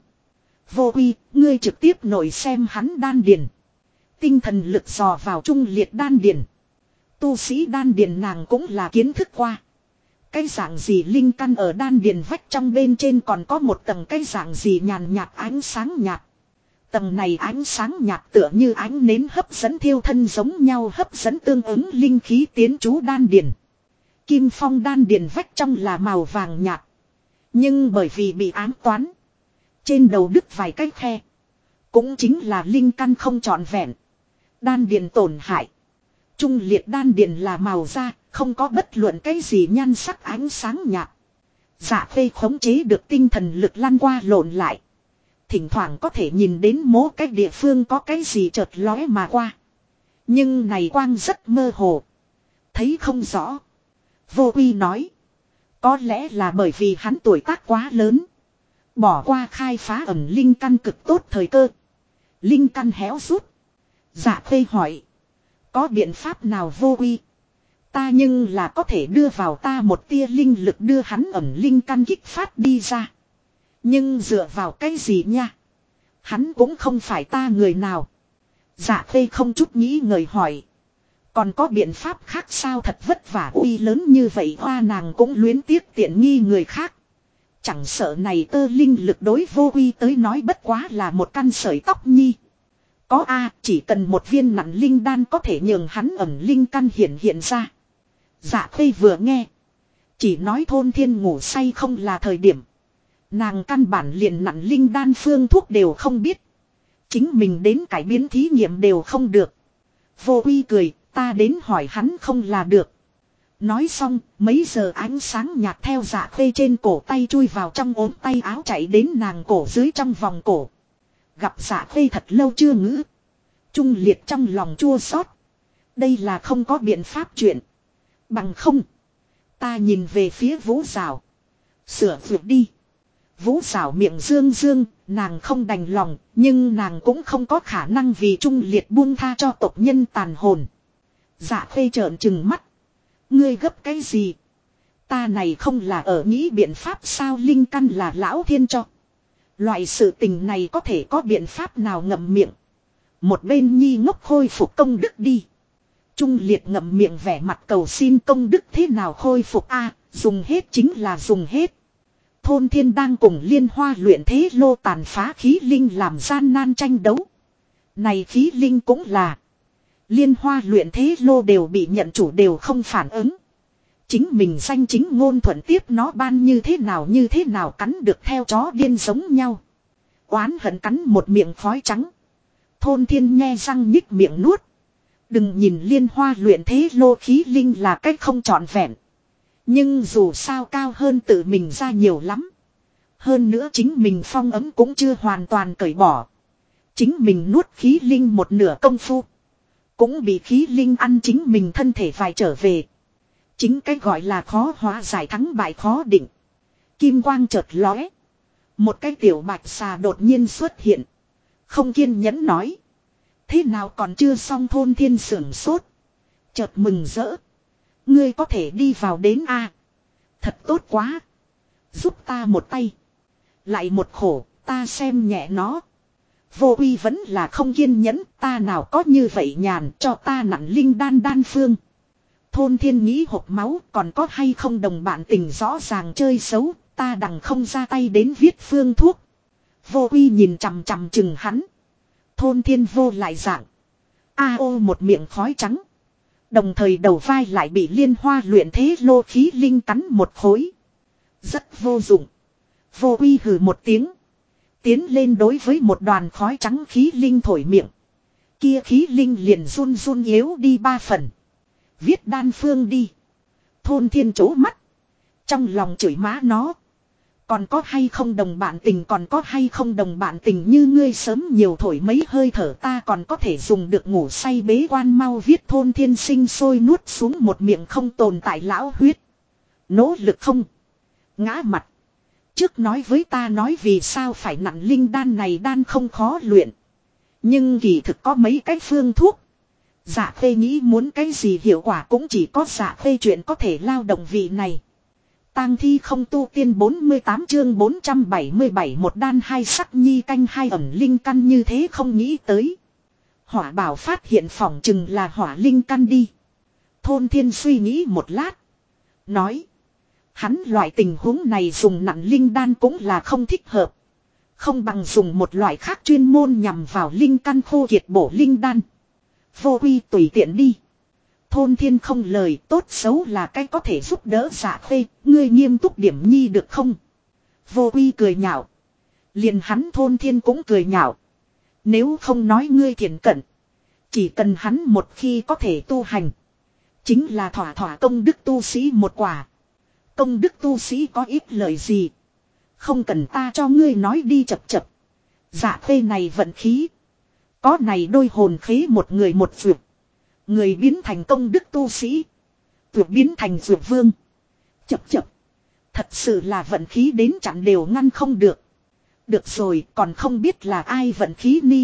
Vô Uy, ngươi trực tiếp nội xem hắn đan điền. Tinh thần lực dò vào Trung Liệt đan điền. Tu sĩ đan điền nàng cũng là kiến thức qua. Cái dạng gì linh căn ở đan điền vách trong bên trên còn có một tầng cái dạng gì nhàn nhạt ánh sáng nhạt. Tầng này ánh sáng nhạt tựa như ánh nến hấp dẫn thiêu thân giống nhau, hấp dẫn tương ứng linh khí tiến trú đan điền. Kim Phong đan điền vách trong là màu vàng nhạt. Nhưng bởi vì bị ám toán, trên đầu đứt vài cái khe. Cũng chính là linh căn không trọn vẹn. Đan điền tổn hại. Trung Liệt đan điền là màu da, không có bất luận cái gì nhan sắc ánh sáng nhạt. Dạ Khê khống chế được tinh thần lực lăn qua lộn lại. Thỉnh thoảng có thể nhìn đến mố cái địa phương có cái gì chợt lóe mà qua. Nhưng này quang rất mơ hồ. Thấy không rõ. Vô Uy nói. Có lẽ là bởi vì hắn tuổi tác quá lớn. Bỏ qua khai phá ẩn linh căn cực tốt thời cơ. Linh căn héo rút. Dạ Khê hỏi. Có biện pháp nào Vô Uy? Ta nhưng là có thể đưa vào ta một tia linh lực đưa hắn ẩn linh căn kích phát đi ra. Nhưng dựa vào cái gì nha? Hắn cũng không phải ta người nào. Dạ Khê không chút nghĩ ngợi hỏi. Còn có biện pháp khác sao? Thật vất vả Uy lớn như vậy hoa nàng cũng luyến tiếc tiện nghi người khác. Chẳng sợ này tơ linh lực đối Vô Uy tới nói bất quá là một căn sợi tóc nhi. Có a, chỉ cần một viên nặng linh đan có thể nhường hắn ẩn linh căn hiện ra. Dạ Khê vừa nghe. Chỉ nói thôn thiên ngủ say không là thời điểm. Nàng căn bản liền nặng linh đan phương thuốc đều không biết. Chính mình đến cải biến thí nghiệm đều không được. Vô Uy cười, ta đến hỏi hắn không là được. Nói xong, mấy giờ ánh sáng nhạt theo Dạ Khê trên cổ tay chui vào trong ốm tay áo chạy đến nàng cổ dưới trong vòng cổ. Gặp Dạ Khê thật lâu chưa ngữ. Trung Liệt trong lòng chua xót. Đây là không có biện pháp chuyện. Bằng không. Ta nhìn về phía Vũ Giảo. Sửa vượt đi. Vũ Giảo miệng dương dương, nàng không đành lòng, nhưng nàng cũng không có khả năng vì Trung Liệt buông tha cho tộc nhân tàn hồn. Dạ Khê trợn trừng mắt. Ngươi gấp cái gì? Ta này không là ở nghĩ biện pháp sao? Linh căn là lão thiên cho. Loại sự tình này có thể có biện pháp nào? Ngậm miệng. Một bên nhi ngốc khôi phục công đức đi. Trung Liệt ngậm miệng vẻ mặt cầu xin. Công đức thế nào khôi phục a? Dùng hết chính là dùng hết. Thôn Thiên đang cùng Liên Hoa luyện thế lô tàn phá khí linh làm gian nan tranh đấu. Này khí linh cũng là. Liên Hoa luyện thế lô đều bị nhận chủ đều không phản ứng. Chính mình danh chính ngôn thuận tiếp nó ban như thế nào cắn được theo chó điên giống nhau. Oán hận cắn một miệng khói trắng. Thôn Thiên nhe răng nhích miệng nuốt. Đừng nhìn Liên Hoa luyện thế lô khí linh là cách không trọn vẹn. Nhưng dù sao cao hơn tự mình ra nhiều lắm. Hơn nữa chính mình phong ấm cũng chưa hoàn toàn cởi bỏ. Chính mình nuốt khí linh một nửa công phu. Cũng bị khí linh ăn chính mình thân thể phải trở về. Chính cái gọi là khó hóa giải thắng bại khó định. Kim quang chợt lóe. Một cái tiểu bạch xà đột nhiên xuất hiện. Không kiên nhẫn nói. Thế nào còn chưa xong? Thôn Thiên sưởng sốt. Chợt mừng rỡ. Ngươi có thể đi vào đến a? Thật tốt quá. Giúp ta một tay. Lại một khổ, ta xem nhẹ nó. Vô uy vẫn là không kiên nhẫn, ta nào có như vậy nhàn, cho ta nặn linh đan đan phương. Thôn Thiên nghĩ hộp máu, còn có hay không đồng bạn tình rõ ràng chơi xấu, ta đằng không ra tay đến viết phương thuốc. Vô uy nhìn chằm chằm chừng hắn. Thôn Thiên vô lại dạng. A ô một miệng khói trắng. Đồng thời đầu vai lại bị liên hoa luyện thế lô khí linh cắn một khối. Rất vô dụng. Vô uy hừ một tiếng. Tiến lên đối với một đoàn khói trắng khí linh thổi miệng. Kia khí linh liền run run yếu đi 3 phần. Viết đan phương đi. Thôn Thiên chố mắt. Trong lòng chửi má nó. Còn có hay không đồng bạn tình, còn có hay không đồng bạn tình, như ngươi sớm nhiều thổi mấy hơi thở ta còn có thể dùng được ngủ say bế quan mau viết. Thôn Thiên sinh sôi nuốt xuống một miệng không tồn tại lão huyết. Nỗ lực không. Ngã mặt. Trước nói với ta nói vì sao phải nặn linh đan này, đan không khó luyện. Nhưng kỳ thực có mấy cái phương thuốc. Dạ Khê nghĩ muốn cái gì hiệu quả cũng chỉ có Dạ Khê chuyện có thể lao động vị này. Tang thi không tu tiên 48 chương 477 một đan hai sắc nhi canh hai ẩm linh căn như thế không nghĩ tới. Hỏa bảo phát hiện phỏng chừng là hỏa linh căn đi. Thôn Thiên suy nghĩ một lát. Nói. Hắn loại tình huống này dùng nặn linh đan cũng là không thích hợp. Không bằng dùng một loại khác chuyên môn nhằm vào linh căn khô kiệt bổ linh đan. Vô uy tùy tiện đi. Thôn Thiên không lời, tốt xấu là cái có thể giúp đỡ Dạ Khê, ngươi nghiêm túc điểm nhi được không? Vô uy cười nhạo. Liền hắn Thôn Thiên cũng cười nhạo. Nếu không nói ngươi thiện cận. Chỉ cần hắn một khi có thể tu hành. Chính là thỏa thỏa công đức tu sĩ một quả. Công đức tu sĩ có ít lời gì. Không cần ta cho ngươi nói đi chập chập. Dạ Khê này vận khí. Có này đôi hồn khí một người một vượt. Người biến thành công đức tu sĩ. Vượt biến thành vượt vương. Chập chập. Thật sự là vận khí đến chặn đều ngăn không được. Được rồi, còn không biết là ai vận khí ni.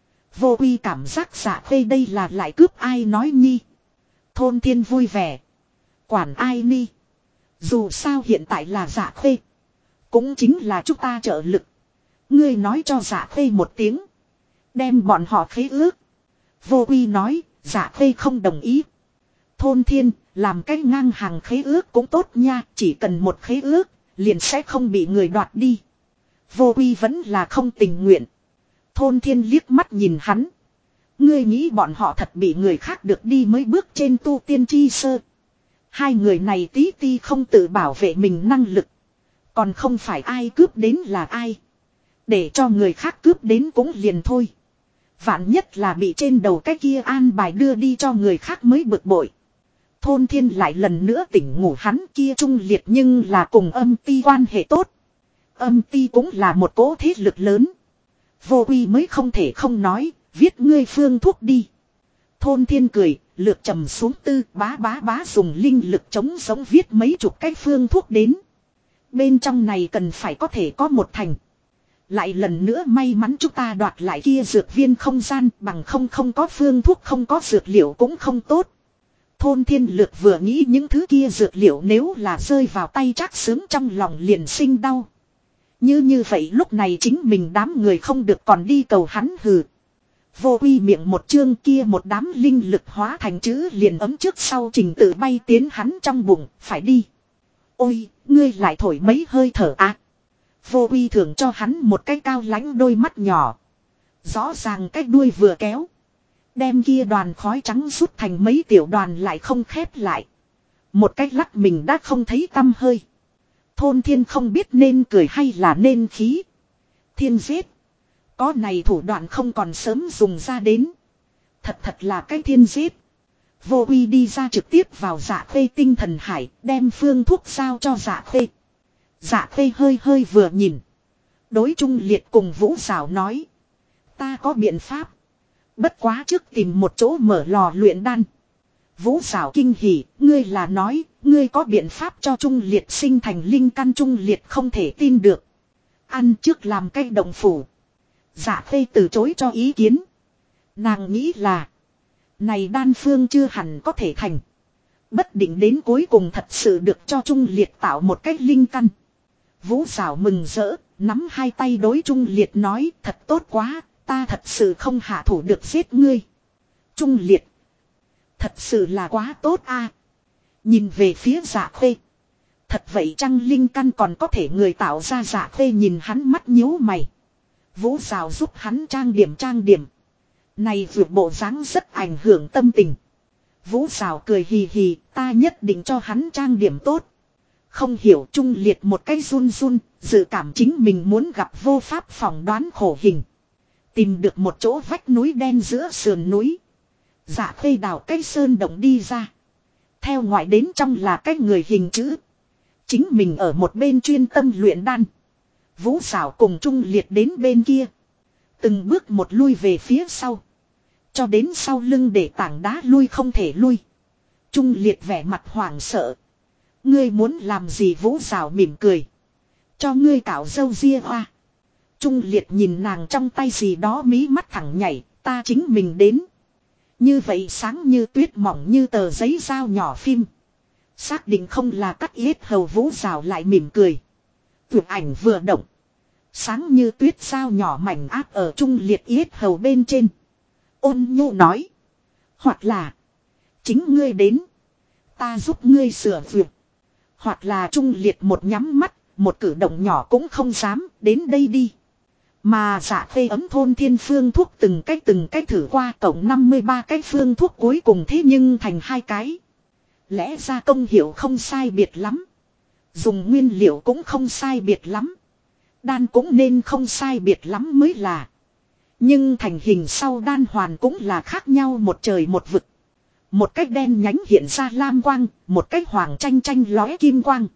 Vô uy cảm giác Dạ Khê đây là lại cướp ai nói nhi. Thôn Thiên vui vẻ. Quản ai ni. Dù sao hiện tại là Dạ Khê. Cũng chính là chúng ta trợ lực. Ngươi nói cho Dạ Khê một tiếng. Đem bọn họ khế ước. Vô uy nói, Dạ Khê không đồng ý. Thôn Thiên, làm cái ngang hàng khế ước cũng tốt nha. Chỉ cần một khế ước, liền sẽ không bị người đoạt đi. Vô uy vẫn là không tình nguyện. Thôn Thiên liếc mắt nhìn hắn. Ngươi nghĩ bọn họ thật bị người khác được đi mới bước trên tu tiên chi sơ. Hai người này tí ti không tự bảo vệ mình năng lực. Còn không phải ai cướp đến là ai. Để cho người khác cướp đến cũng liền thôi. Vạn nhất là bị trên đầu cái kia an bài đưa đi cho người khác mới bực bội. Thôn Thiên lại lần nữa tỉnh ngủ, hắn kia trung liệt nhưng là cùng âm ti quan hệ tốt. Âm ti cũng là một cỗ thế lực lớn. Vô uy mới không thể không nói, viết ngươi phương thuốc đi. Thôn Thiên cười, lược trầm xuống tư, bá dùng linh lực chống giống viết mấy chục cái phương thuốc đến. Bên trong này cần phải có thể có một thành. Lại lần nữa may mắn chúng ta đoạt lại kia dược viên không gian, bằng không có phương thuốc không có dược liệu cũng không tốt. Thôn Thiên lược vừa nghĩ những thứ kia dược liệu nếu là rơi vào tay Trác Sướng trong lòng liền sinh đau. Như vậy lúc này chính mình đám người không được còn đi cầu hắn hừ. Vô uy miệng một chương kia một đám linh lực hóa thành chữ liền ấm trước sau trình tự bay tiến hắn trong bụng, phải đi. Ôi, ngươi lại thổi mấy hơi thở à. Vô uy thưởng cho hắn một cái cao lãnh đôi mắt nhỏ. Rõ ràng cái đuôi vừa kéo. Đem kia đoàn khói trắng rút thành mấy tiểu đoàn lại không khép lại. Một cách lắc mình đã không thấy tăm hơi. Thôn Thiên không biết nên cười hay là nên khí. Thiên giết. Có này thủ đoạn không còn sớm dùng ra đến. Thật là cái thiên giết. Vô uy đi ra trực tiếp vào Dạ Khê tinh thần hải, đem phương thuốc giao cho Dạ Khê. Dạ Khê hơi vừa nhìn. Đối Trung Liệt cùng Vũ Giảo nói. Ta có biện pháp. Bất quá trước tìm một chỗ mở lò luyện đan. Vũ Giảo kinh hỉ, ngươi là nói, ngươi có biện pháp cho Trung Liệt sinh thành linh căn. Trung Liệt không thể tin được. Ăn trước làm cái đồng phủ. Dạ Khê từ chối cho ý kiến. Nàng nghĩ là. Này đan phương chưa hẳn có thể thành. Bất định đến cuối cùng thật sự được cho Trung Liệt tạo một cách linh căn. Vũ Giảo mừng rỡ, nắm hai tay đối Trung Liệt nói thật tốt quá, Ta thật sự không hạ thủ được giết ngươi. Trung Liệt. Thật sự là quá tốt a. Nhìn về phía Dạ Khê. Thật vậy chăng linh căn còn có thể người tạo ra? Dạ Khê nhìn hắn mắt nhíu mày. Vũ Rào giúp hắn trang điểm. Này vượt bộ dáng rất ảnh hưởng tâm tình. Vũ Rào cười hì hì, ta nhất định cho hắn trang điểm tốt. Không hiểu. Trung Liệt một cái run run, dự cảm chính mình muốn gặp vô pháp phỏng đoán khổ hình. Tìm được một chỗ vách núi đen giữa sườn núi. Dạ Khê đào cái sơn động đi ra. Theo ngoại đến trong là cái người hình chữ. Chính mình ở một bên chuyên tâm luyện đan. Vũ Rào cùng Trung Liệt đến bên kia. Từng bước một lui về phía sau. Cho đến sau lưng để tảng đá lui không thể lui. Trung Liệt vẻ mặt hoảng sợ. Ngươi muốn làm gì? Vũ Rào mỉm cười. Cho ngươi cạo râu ria hoa. Trung Liệt nhìn nàng trong tay gì đó mí mắt thẳng nhảy. Ta chính mình đến. Như vậy sáng như tuyết mỏng như tờ giấy dao nhỏ phim. Xác định không là cắt yết hầu. Vũ Rào lại mỉm cười. Vượt ảnh vừa động. Sáng như tuyết dao nhỏ mảnh áp ở Trung Liệt yết hầu bên trên. Ôn nhu nói. Hoặc là. Chính ngươi đến. Ta giúp ngươi sửa vượt. Hoặc là Trung Liệt một nhắm mắt. Một cử động nhỏ cũng không dám. Đến đây đi. Mà Dạ Khê ấm thôn thiên phương thuốc từng cách thử qua tổng 53 cái phương thuốc cuối cùng thế nhưng thành 2 cái. Lẽ ra công hiệu không sai biệt lắm. Dùng nguyên liệu cũng không sai biệt lắm. Đan cũng nên không sai biệt lắm mới là. Nhưng thành hình sau đan hoàn cũng là khác nhau một trời một vực. Một cách đen nhánh hiện ra lam quang, một cách hoàng chanh chanh lóe kim quang.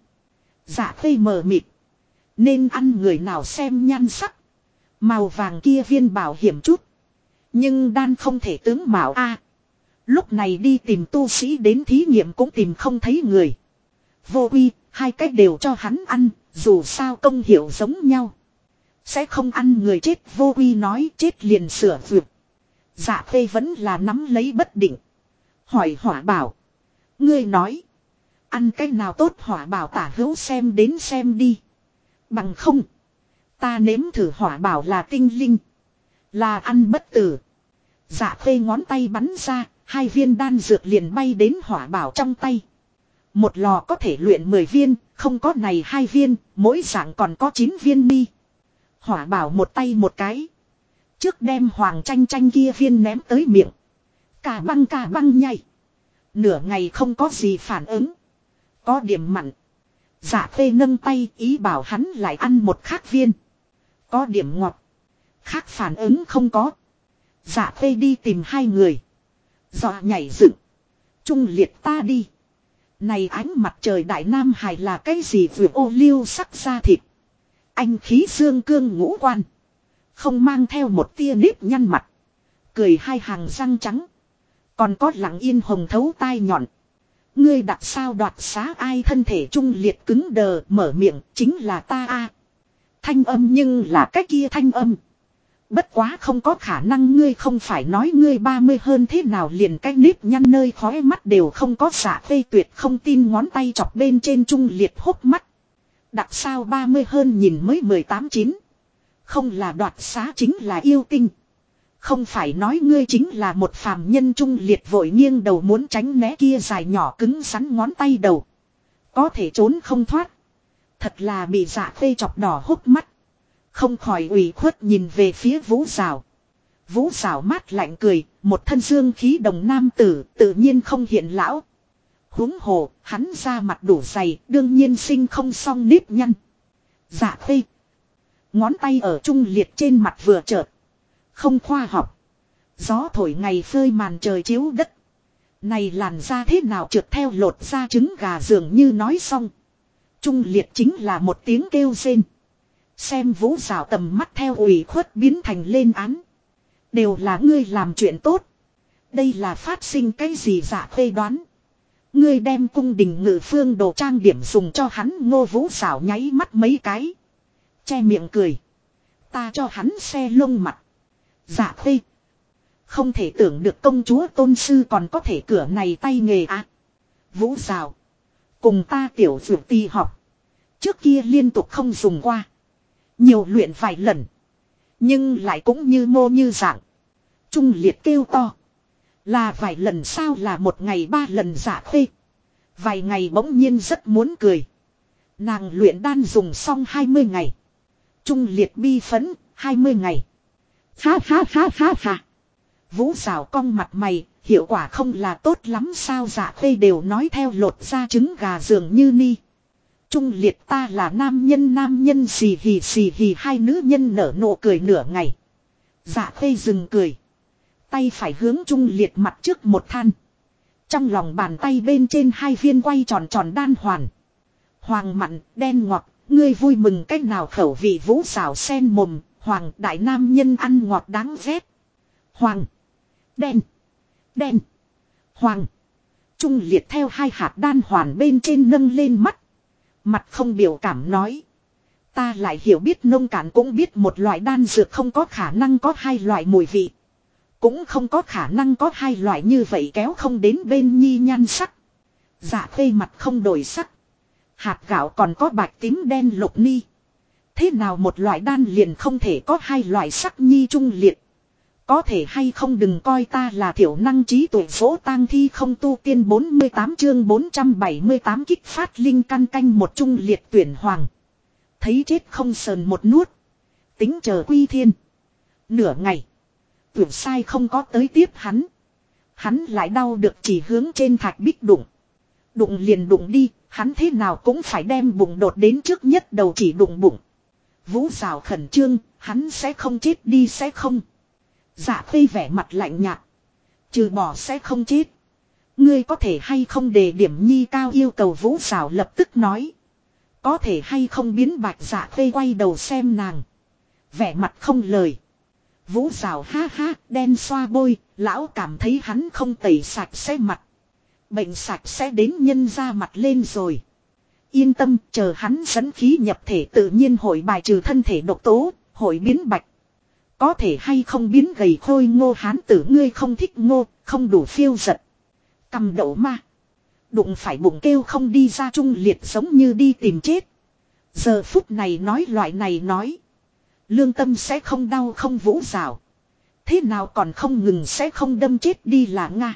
Dạ Khê mờ mịt. Nên ăn người nào xem nhan sắc. Màu vàng kia viên bảo hiểm chút. Nhưng đan không thể tướng mạo a. Lúc này đi tìm tu sĩ đến thí nghiệm cũng tìm không thấy người. Vô Uy, 2 cách đều cho hắn ăn, dù sao công hiệu giống nhau. Sẽ không ăn người chết. Vô Uy nói chết liền sửa vượt. Dạ Khê vẫn là nắm lấy bất định. Hỏi Hỏa Bảo. Ngươi nói. Ăn cái nào tốt? Hỏa Bảo tả hữu xem đến xem đi. Bằng không. Ta nếm thử. Hỏa Bảo là tinh linh. Là ăn bất tử. Dạ Khê ngón tay bắn ra. 2 viên đan dược liền bay đến Hỏa Bảo trong tay. Một lò có thể luyện 10 viên. Không có này 2 viên. Mỗi dạng còn có 9 viên ni. Hỏa Bảo một tay một cái. Trước đem hoàng chanh chanh kia viên ném tới miệng. Cả băng nhai. Nửa ngày không có gì phản ứng. Có điểm mặn. Dạ Khê nâng tay ý bảo hắn lại ăn một khác viên. Có điểm ngọt. Khác phản ứng không có. Dạ Khê đi tìm 2 người. Dọa nhảy dựng. Trung Liệt ta đi. Này ánh mặt trời đại nam hài là cái gì? Vừa ô liu sắc da thịt. Anh khí dương cương ngũ quan. Không mang theo một tia nếp nhăn mặt. Cười 2 hàng răng trắng. Còn có lặng yên hồng thấu tai nhọn. Ngươi đặt sao đoạt xá ai? Thân thể Trung Liệt cứng đờ mở miệng. Chính là ta a. Thanh âm nhưng là cái kia thanh âm. Bất quá không có khả năng. Ngươi không phải nói ngươi 30 hơn thế nào liền cái nếp nhăn nơi khóe mắt đều không có. Dạ Khê tuyệt không tin ngón tay chọc bên trên Trung Liệt hốc mắt. Đặt sao 30 hơn nhìn mới 18-9. Không là đoạt xá chính là yêu tinh. Không phải nói ngươi chính là một phàm nhân. Trung Liệt vội nghiêng đầu muốn tránh né kia dài nhỏ cứng rắn ngón tay đầu. Có thể trốn không thoát. Thật là bị Dạ Khê chọc đỏ hốc mắt. Không khỏi ủy khuất nhìn về phía Vũ Rào. Vũ Rào mát lạnh cười. Một thân dương khí đồng nam tử tự nhiên không hiện lão. Huống hồ hắn ra mặt đủ dày. Đương nhiên sinh không xong nếp nhăn. Dạ Khê. Ngón tay ở Trung Liệt trên mặt vừa chợt. Không khoa học. Gió thổi ngày phơi màn trời chiếu đất. Này làn da thế nào trượt theo lột da trứng gà dường như nói xong. Trung Liệt chính là một tiếng kêu rên. Xem Vũ Rào tầm mắt theo ủy khuất biến thành lên án. Đều là ngươi làm chuyện tốt. Đây là phát sinh cái gì? Dạ Khê đoán. Ngươi đem cung đình ngự phương đồ trang điểm dùng cho hắn. Ngô Vũ Rào nháy mắt mấy cái. Che miệng cười. Ta cho hắn xe lông mặt. Dạ Khê. Không thể tưởng được công chúa tôn sư còn có thể cửa này tay nghề à. Vũ Rào. Cùng ta tiểu dược ti học. Trước kia liên tục không dùng qua. Nhiều luyện vài lần. Nhưng lại cũng như mô như dạng. Trung Liệt kêu to. Là vài lần sao, là một ngày 3 lần Dạ Khê. Vài ngày bỗng nhiên rất muốn cười. Nàng luyện đan dùng xong 20 ngày. Trung Liệt bi phấn, 20 ngày. Ha ha ha ha ha. Vũ Sảo cong mặt mày, hiệu quả không là tốt lắm sao? Dạ Khê đều nói theo lột ra trứng gà dường như ni. Trung Liệt ta là nam nhân xì hì hai nữ nhân nở nụ cười nửa ngày. Dạ Khê dừng cười. Tay phải hướng Trung Liệt mặt trước một than. Trong lòng bàn tay bên trên 2 viên quay tròn tròn đan hoàn. Hoàng mặn, đen ngọt, ngươi vui mừng cách nào? Khẩu vị Vũ Sảo sen mồm, hoàng đại nam nhân ăn ngọt đáng ghét. Hoàng, đen, đen, hoàng. Trung Liệt theo 2 hạt đan hoàn bên trên nâng lên mắt. Mặt không biểu cảm nói. Ta lại hiểu biết nông cạn cũng biết một loại đan dược không có khả năng có 2 loại mùi vị. Cũng không có khả năng có 2 loại như vậy kéo không đến bên nhi nhan sắc. Dạ Khê mặt không đổi sắc. Hạt gạo còn có bạch tím đen lục ni. Thế nào một loại đan liền không thể có 2 loại sắc nhi? Trung Liệt. Có thể hay không đừng coi ta là thiểu năng trí tuệ số tang thi không tu tiên 48 chương 478 kích phát linh căn canh một. Trung Liệt tuyển hoàng. Thấy chết không sờn một nuốt. Tính chờ quy thiên. Nửa ngày. Tuyển sai không có tới tiếp hắn. Hắn lại đau được chỉ hướng trên thạch bích đụng. Đụng liền đụng đi. Hắn thế nào cũng phải đem bụng đột đến trước nhất đầu chỉ đụng bụng. Vũ Sảo khẩn trương. Hắn sẽ không chết đi sẽ không? Dạ Khê vẻ mặt lạnh nhạt. Trừ bỏ sẽ không chết. Ngươi có thể hay không đề điểm nhi cao yêu cầu? Vũ Sảo lập tức nói. Có thể hay không biến bạch? Dạ Khê quay đầu xem nàng. Vẻ mặt không lời. Vũ Sảo ha ha đen xoa bôi. Lão cảm thấy hắn không tẩy sạch sẽ mặt. Bệnh sạch sẽ đến nhân ra mặt lên rồi. Yên tâm, chờ hắn dẫn khí nhập thể tự nhiên hội bài trừ thân thể độc tố, hội biến bạch. Có thể hay không biến gầy khôi ngô? Hán tử ngươi không thích ngô, không đủ phiêu giật. Cầm đậu ma. Đụng phải bụng kêu không đi ra. Trung Liệt giống như đi tìm chết. Giờ phút này nói loại này nói. Lương tâm sẽ không đau không? Vũ Sảo. Thế nào còn không ngừng sẽ không đâm chết đi là Nga?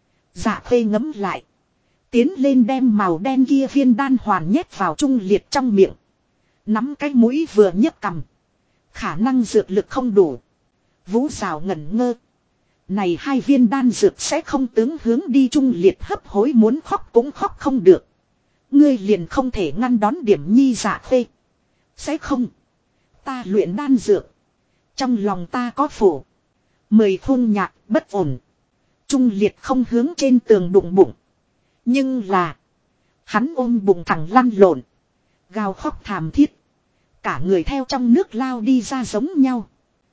Dạ Khê ngấm lại. Tiến lên đem màu đen kia viên đan hoàn nhét vào Trung Liệt trong miệng. Nắm cái mũi vừa nhấc cằm. Khả năng dược lực không đủ. Vũ Sảo ngẩn ngơ. Này 2 viên đan dược sẽ không tướng hướng đi. Trung Liệt hấp hối muốn khóc cũng khóc không được. Ngươi liền không thể ngăn đón điểm nhi? Dạ Khê. Sẽ không. Ta luyện đan dược. Trong lòng ta có phổ. 10 khung nhạc bất ổn. Trung Liệt không hướng trên tường đụng bụng. Nhưng là. Hắn ôm bụng thẳng lăn lộn. Gào khóc thảm thiết. Cả người theo trong nước lao đi ra giống nhau.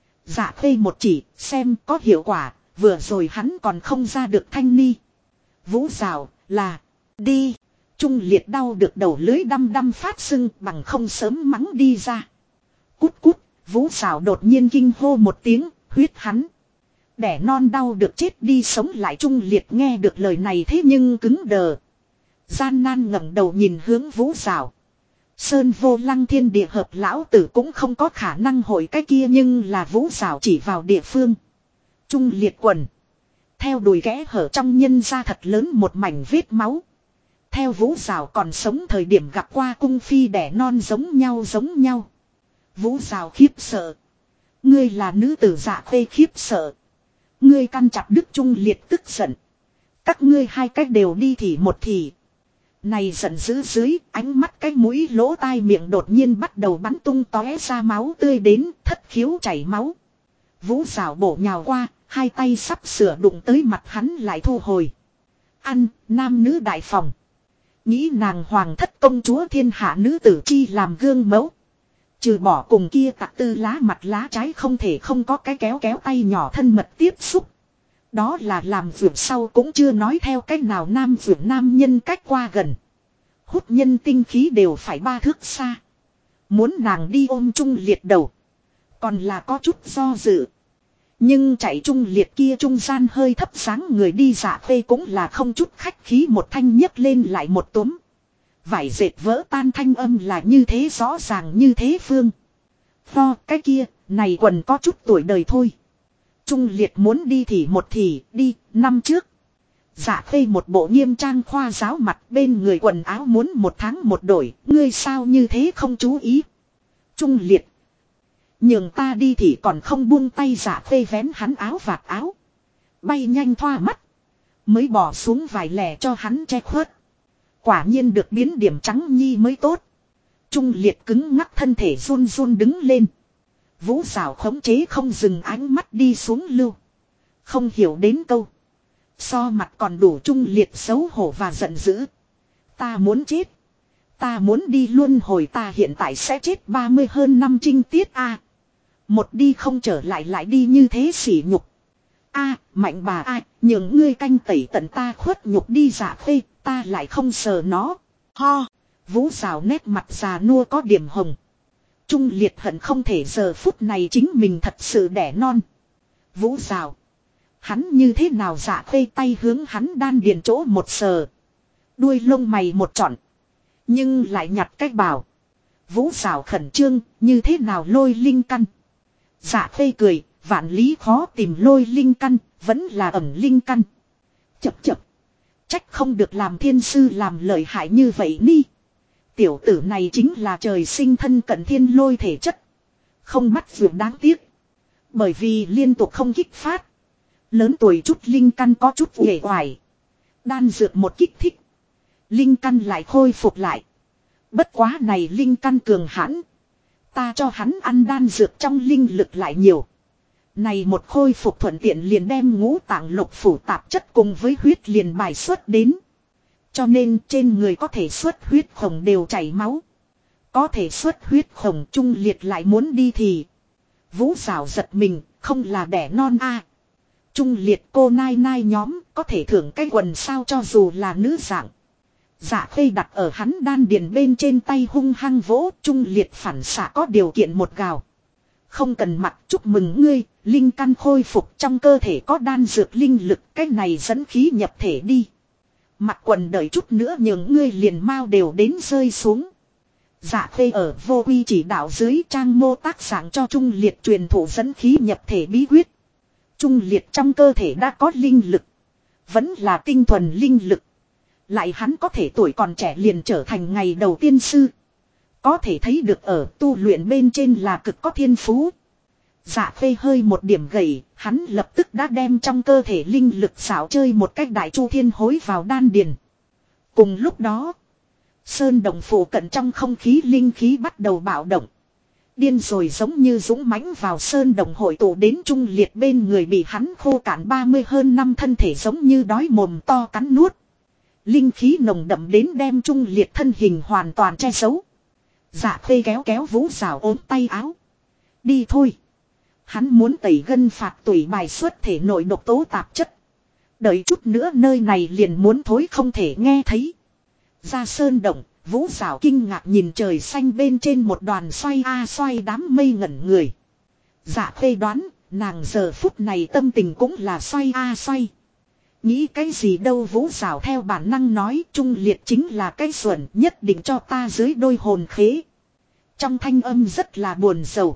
Dạ Khê một chỉ xem có hiệu quả. Vừa rồi hắn còn không ra được thanh ni. Vũ Sảo là đi. Trung Liệt đau được đầu lưới đăm đăm phát sưng bằng không sớm mắng đi ra. Cút cút. Vũ Sảo đột nhiên kinh hô một tiếng. Huyết hắn. Đẻ non đau được chết đi sống lại. Trung Liệt nghe được lời này thế nhưng cứng đờ. Gian nan ngẩng đầu nhìn hướng Vũ Sảo. Sơn vô lăng thiên địa hợp lão tử cũng không có khả năng hội cái kia. Nhưng là Vũ Sảo chỉ vào địa phương. Trung Liệt quần. Theo đùi kẽ hở trong nhân ra thật lớn một mảnh vết máu. Theo Vũ Sảo còn sống thời điểm gặp qua cung phi đẻ non giống nhau. Vũ Sảo khiếp sợ. Ngươi là nữ tử? Dạ Khê khiếp sợ. Ngươi căn chặt Đức. Trung Liệt tức giận. Các ngươi 2 cách đều đi thì một thì. Này giận dữ dưới ánh mắt cái mũi lỗ tai miệng đột nhiên bắt đầu bắn tung tóe ra máu tươi đến thất khiếu chảy máu. Vũ Sảo bổ nhào qua, 2 tay sắp sửa đụng tới mặt hắn lại thu hồi. Ăn, nam nữ đại phòng. Nghĩ nàng hoàng thất công chúa thiên hạ nữ tử chi làm gương mẫu. Trừ bỏ cùng kia tặc tư lá mặt lá trái không thể không có cái kéo tay nhỏ thân mật tiếp xúc. Đó là làm vượt sau cũng chưa nói theo cách nào nam vượt nam nhân cách qua gần. Hút nhân tinh khí đều phải 3 thước xa. Muốn nàng đi ôm Trung Liệt đầu. Còn là có chút do dự. Nhưng chạy Trung Liệt kia trung gian hơi thấp dáng người đi. Dạ Khê cũng là không chút khách khí một thanh nhấc lên lại một túm. Vải dệt vỡ tan thanh âm là như thế rõ ràng như thế phương. Pho cái kia Này quần có chút tuổi đời thôi. Trung Liệt muốn đi thì một thì đi, năm trước. Dạ Khê một bộ nghiêm trang khoa giáo mặt, bên người quần áo muốn một tháng một đổi, ngươi sao như thế không chú ý. Trung Liệt. Nhường ta đi thì còn không buông tay. Dạ Khê vén hắn áo vạt áo. Bay nhanh thoa mắt. Mới bỏ xuống vài lẻ cho hắn che khuất. Quả nhiên được biến điểm trắng nhi mới tốt. Trung Liệt cứng ngắc thân thể run run đứng lên. Vũ Giảo khống chế không dừng ánh mắt đi xuống lưu. Không hiểu đến câu. So mặt còn đủ Trung Liệt xấu hổ và giận dữ. Ta muốn chết. Ta muốn đi luân hồi, ta hiện tại sẽ chết 30 hơn năm trinh tiết a. Một đi không trở lại, lại đi như thế sỉ nhục. A, mạnh bà ai, nhường ngươi canh tẩy tận ta khuất nhục đi. Dạ Khê, ta lại không sờ nó. Ho, Vũ Giảo nét mặt già nua có điểm hồng. Trung Liệt hận không thể giờ phút này chính mình thật sự đẻ non. Vũ Giảo. Hắn như thế nào? Dạ Khê tay hướng hắn đan điền chỗ một sờ. Đuôi lông mày một trọn. Nhưng lại nhặt cách bảo. Vũ Giảo khẩn trương, như thế nào lôi linh căn? Dạ Khê cười, vạn lý khó tìm lôi linh căn, vẫn là ẩn linh căn. Chập chập. Trách không được làm thiên sư làm lợi hại như vậy ni. Tiểu tử này chính là trời sinh thân cận thiên lôi thể chất. Không bắt vượt đáng tiếc. Bởi vì liên tục không kích phát. Lớn tuổi chút linh căn có chút uể oải. Đan dược một kích thích. Linh căn lại khôi phục lại. Bất quá này linh căn cường hãn. Ta cho hắn ăn đan dược trong linh lực lại nhiều. Này một khôi phục thuận tiện liền đem ngũ tạng lục phủ tạp chất cùng với huyết liền bài xuất đến. Cho nên trên người có thể xuất huyết khổng đều chảy máu. Có thể xuất huyết khổng. Trung Liệt lại muốn đi thì. Vũ Giảo giật mình, không là đẻ non a. Trung Liệt cô nai nai nhóm có thể thưởng cái quần sao cho dù là nữ dạng. Dạ Khê đặt ở hắn đan điền bên trên tay hung hăng vỗ. Trung Liệt phản xạ có điều kiện một gào. Không cần mặc, chúc mừng ngươi, linh căn khôi phục, trong cơ thể có đan dược linh lực, cái này dẫn khí nhập thể đi. Mặc quần đợi chút nữa nhường ngươi liền mau đều đến rơi xuống. Dạ Khê ở vô quy chỉ đạo dưới trang mô tác sáng cho Trung Liệt truyền thụ dẫn khí nhập thể bí quyết. Trung Liệt trong cơ thể đã có linh lực. Vẫn là tinh thuần linh lực. Lại hắn có thể tuổi còn trẻ liền trở thành ngày đầu tiên sư. Có thể thấy được ở tu luyện bên trên là cực có thiên phú. Dạ Khê hơi một điểm gầy, hắn lập tức đã đem trong cơ thể linh lực xảo chơi một cách đại chu thiên hối vào đan điền. Cùng lúc đó, sơn động phủ cận trong không khí linh khí bắt đầu bạo động. Điên rồi giống như dũng mãnh vào sơn động hội tụ đến Trung Liệt bên người bị hắn khô cạn 30 hơn năm thân thể giống như đói mồm to cắn nuốt. Linh khí nồng đậm đến đem Trung Liệt thân hình hoàn toàn che giấu. Dạ Khê kéo kéo Vũ Giảo ốm tay áo. Đi thôi. Hắn muốn tẩy gân phạt tủy bài xuất thể nội độc tố tạp chất. Đợi chút nữa nơi này liền muốn thối không thể nghe thấy. Ra sơn động, Vũ Giảo kinh ngạc nhìn trời xanh bên trên một đoàn xoay a xoay đám mây ngẩn người. Dạ Khê đoán, nàng giờ phút này tâm tình cũng là xoay a xoay. Nghĩ cái gì đâu. Vũ Giảo theo bản năng nói Trung Liệt chính là cái xuẩn, nhất định cho ta dưới đôi hồn khế. Trong thanh âm rất là buồn rầu.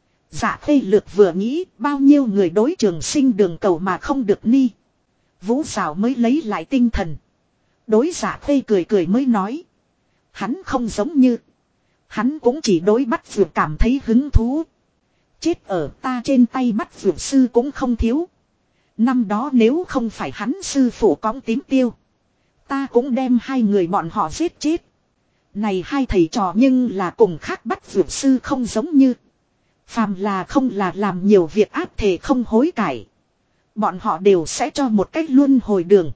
Dạ Khê lược vừa nghĩ bao nhiêu người đối trường sinh đường cầu mà không được ni. Vũ Giảo mới lấy lại tinh thần. Đối Dạ Khê cười cười mới nói. Hắn không giống như. Hắn cũng chỉ đối bắt vượt cảm thấy hứng thú. Chết ở ta trên tay bắt vượt sư cũng không thiếu. Năm đó nếu không phải hắn sư phụ cõng tím tiêu. Ta cũng đem hai người bọn họ giết chết. Này hai thầy trò nhưng là cùng khác bắt vượt sư không giống như. Phàm là không là làm nhiều việc áp thể không hối cải. Bọn họ đều sẽ cho một cách luân hồi đường.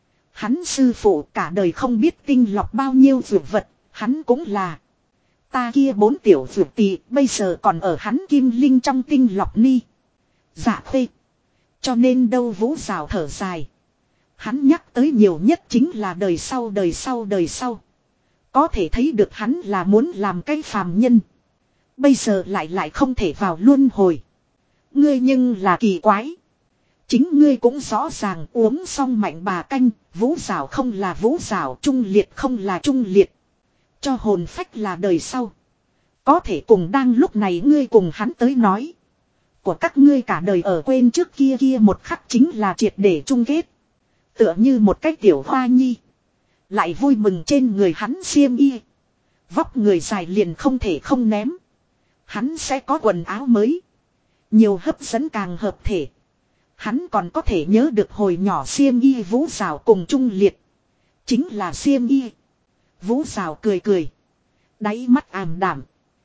Hắn sư phụ cả đời không biết tinh lọc bao nhiêu vượt vật. Hắn cũng là. Ta kia 4 tiểu vượt tỳ bây giờ còn ở hắn kim linh trong tinh lọc ni. Dạ Khê. Cho nên đâu. Vũ Giảo thở dài. Hắn nhắc tới nhiều nhất chính là đời sau đời sau đời sau. Có thể thấy được hắn là muốn làm cái phàm nhân. Bây giờ lại không thể vào luân hồi. Ngươi nhưng là kỳ quái. Chính ngươi cũng rõ ràng uống xong mạnh bà canh. Vũ Giảo không là Vũ Giảo. Trung Liệt không là Trung Liệt. Cho hồn phách là đời sau. Có thể cùng đang lúc này ngươi cùng hắn tới nói. của các ngươi cả đời ở quên trước kia kia một khắc chính là triệt để chung kết. Tựa như một cái tiểu hoa nhi. Lại vui mừng trên người hắn xiêm y. Vóc người dài liền không thể không ném. Hắn sẽ có quần áo mới. Nhiều hấp dẫn càng hợp thể. Hắn còn có thể nhớ được hồi nhỏ xiêm y Vũ Rào cùng Trung Liệt. Chính là xiêm y. Vũ Rào cười cười. Đáy mắt ảm đảm.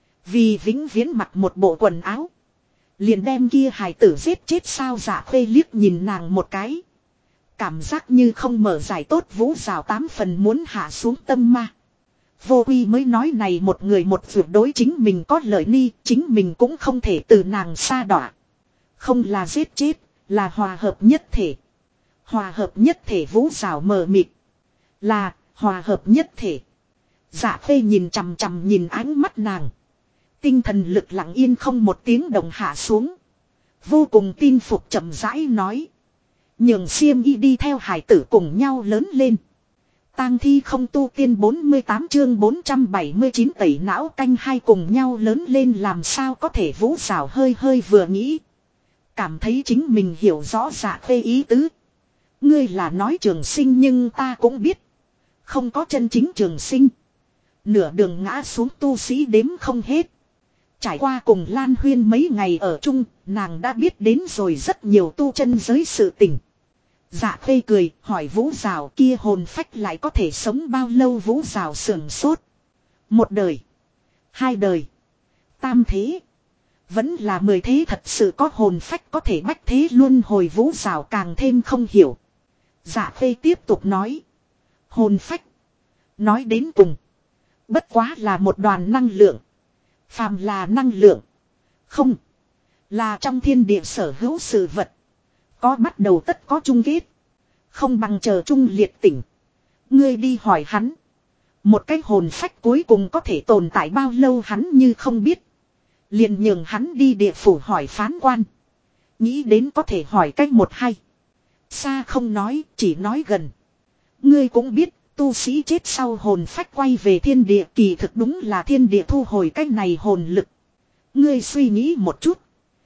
Vì vĩnh viễn mặc một bộ quần áo. Liền đem kia hài tử giết chết sao. Dạ Khuê liếc nhìn nàng một cái. Cảm giác như không mở giải tốt. Vũ Rào 8 phần muốn hạ xuống tâm ma. Vô Quy mới nói này một người một việc đối chính mình có lợi ni. Chính mình cũng không thể từ nàng xa đọa. Không là giết chết. Là hòa hợp nhất thể. Hòa hợp nhất thể. Vũ Rào mờ mịt. Là hòa hợp nhất thể. Dạ Khuê nhìn chằm chằm nhìn ánh mắt nàng. Tinh thần lực lặng yên không một tiếng động hạ xuống. Vô cùng tin phục chậm rãi nói. Nhường xiêm y đi theo hải tử cùng nhau lớn lên. Tang thi không tu tiên 48 chương 479 tẩy não canh hai cùng nhau lớn lên làm sao có thể. Vũ Rào hơi hơi vừa nghĩ. Cảm thấy chính mình hiểu rõ Dạ Khuê ý tứ. Ngươi là nói trường sinh nhưng ta cũng biết. Không có chân chính trường sinh. Nửa đường ngã xuống tu sĩ đếm không hết. Trải qua cùng Lan Huyên mấy ngày ở chung, nàng đã biết đến rồi rất nhiều tu chân giới sự tình. Dạ Khuê cười, hỏi Vũ Rào kia hồn phách lại có thể sống bao lâu. Vũ Rào sườn sốt. 1 đời. 2 đời. 3 thế. Vẫn là 10 thế. Thật sự có hồn phách có thể bách thế luân hồi. Vũ Rào càng thêm không hiểu. Dạ Khuê tiếp tục nói. Hồn phách. Nói đến cùng. Bất quá là một đoàn năng lượng. Phàm là năng lượng. Không. Là trong thiên địa sở hữu sự vật. Có bắt đầu tất có chung kết. Không bằng chờ Trung Liệt tỉnh. Ngươi đi hỏi hắn. Một cái hồn phách cuối cùng có thể tồn tại bao lâu hắn như không biết. Liền nhường hắn đi địa phủ hỏi phán quan. Nghĩ đến có thể hỏi cách 1-2. Xa không nói, chỉ nói gần. Ngươi cũng biết. Tu sĩ chết sau hồn phách quay về thiên địa kỳ thực đúng là thiên địa thu hồi cái này hồn lực. Ngươi suy nghĩ một chút.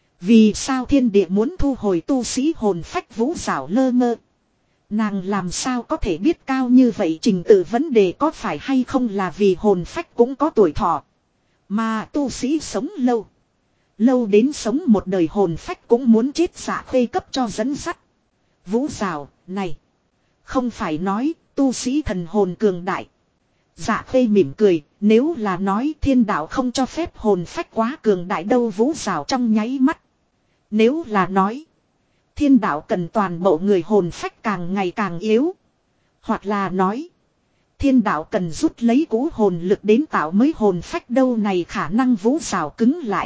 Vì sao thiên địa muốn thu hồi tu sĩ hồn phách. Vũ Rào lơ ngơ. Nàng làm sao có thể biết cao như vậy trình tự vấn đề có phải hay không là vì hồn phách cũng có tuổi thọ. Mà tu sĩ sống lâu. Lâu đến sống một đời hồn phách cũng muốn chết. Dạ Khuê cấp cho dẫn dắt. Vũ Rào, này. Không phải nói tu sĩ thần hồn cường đại. Dạ Khuê mỉm cười, nếu là nói thiên đạo không cho phép hồn phách quá cường đại đâu. Vũ Rào trong nháy mắt. Nếu là nói thiên đạo cần toàn bộ người hồn phách càng ngày càng yếu. Hoặc là nói thiên đạo cần rút lấy cũ hồn lực đến tạo mới hồn phách đâu. Này khả năng. Vũ Rào cứng lại.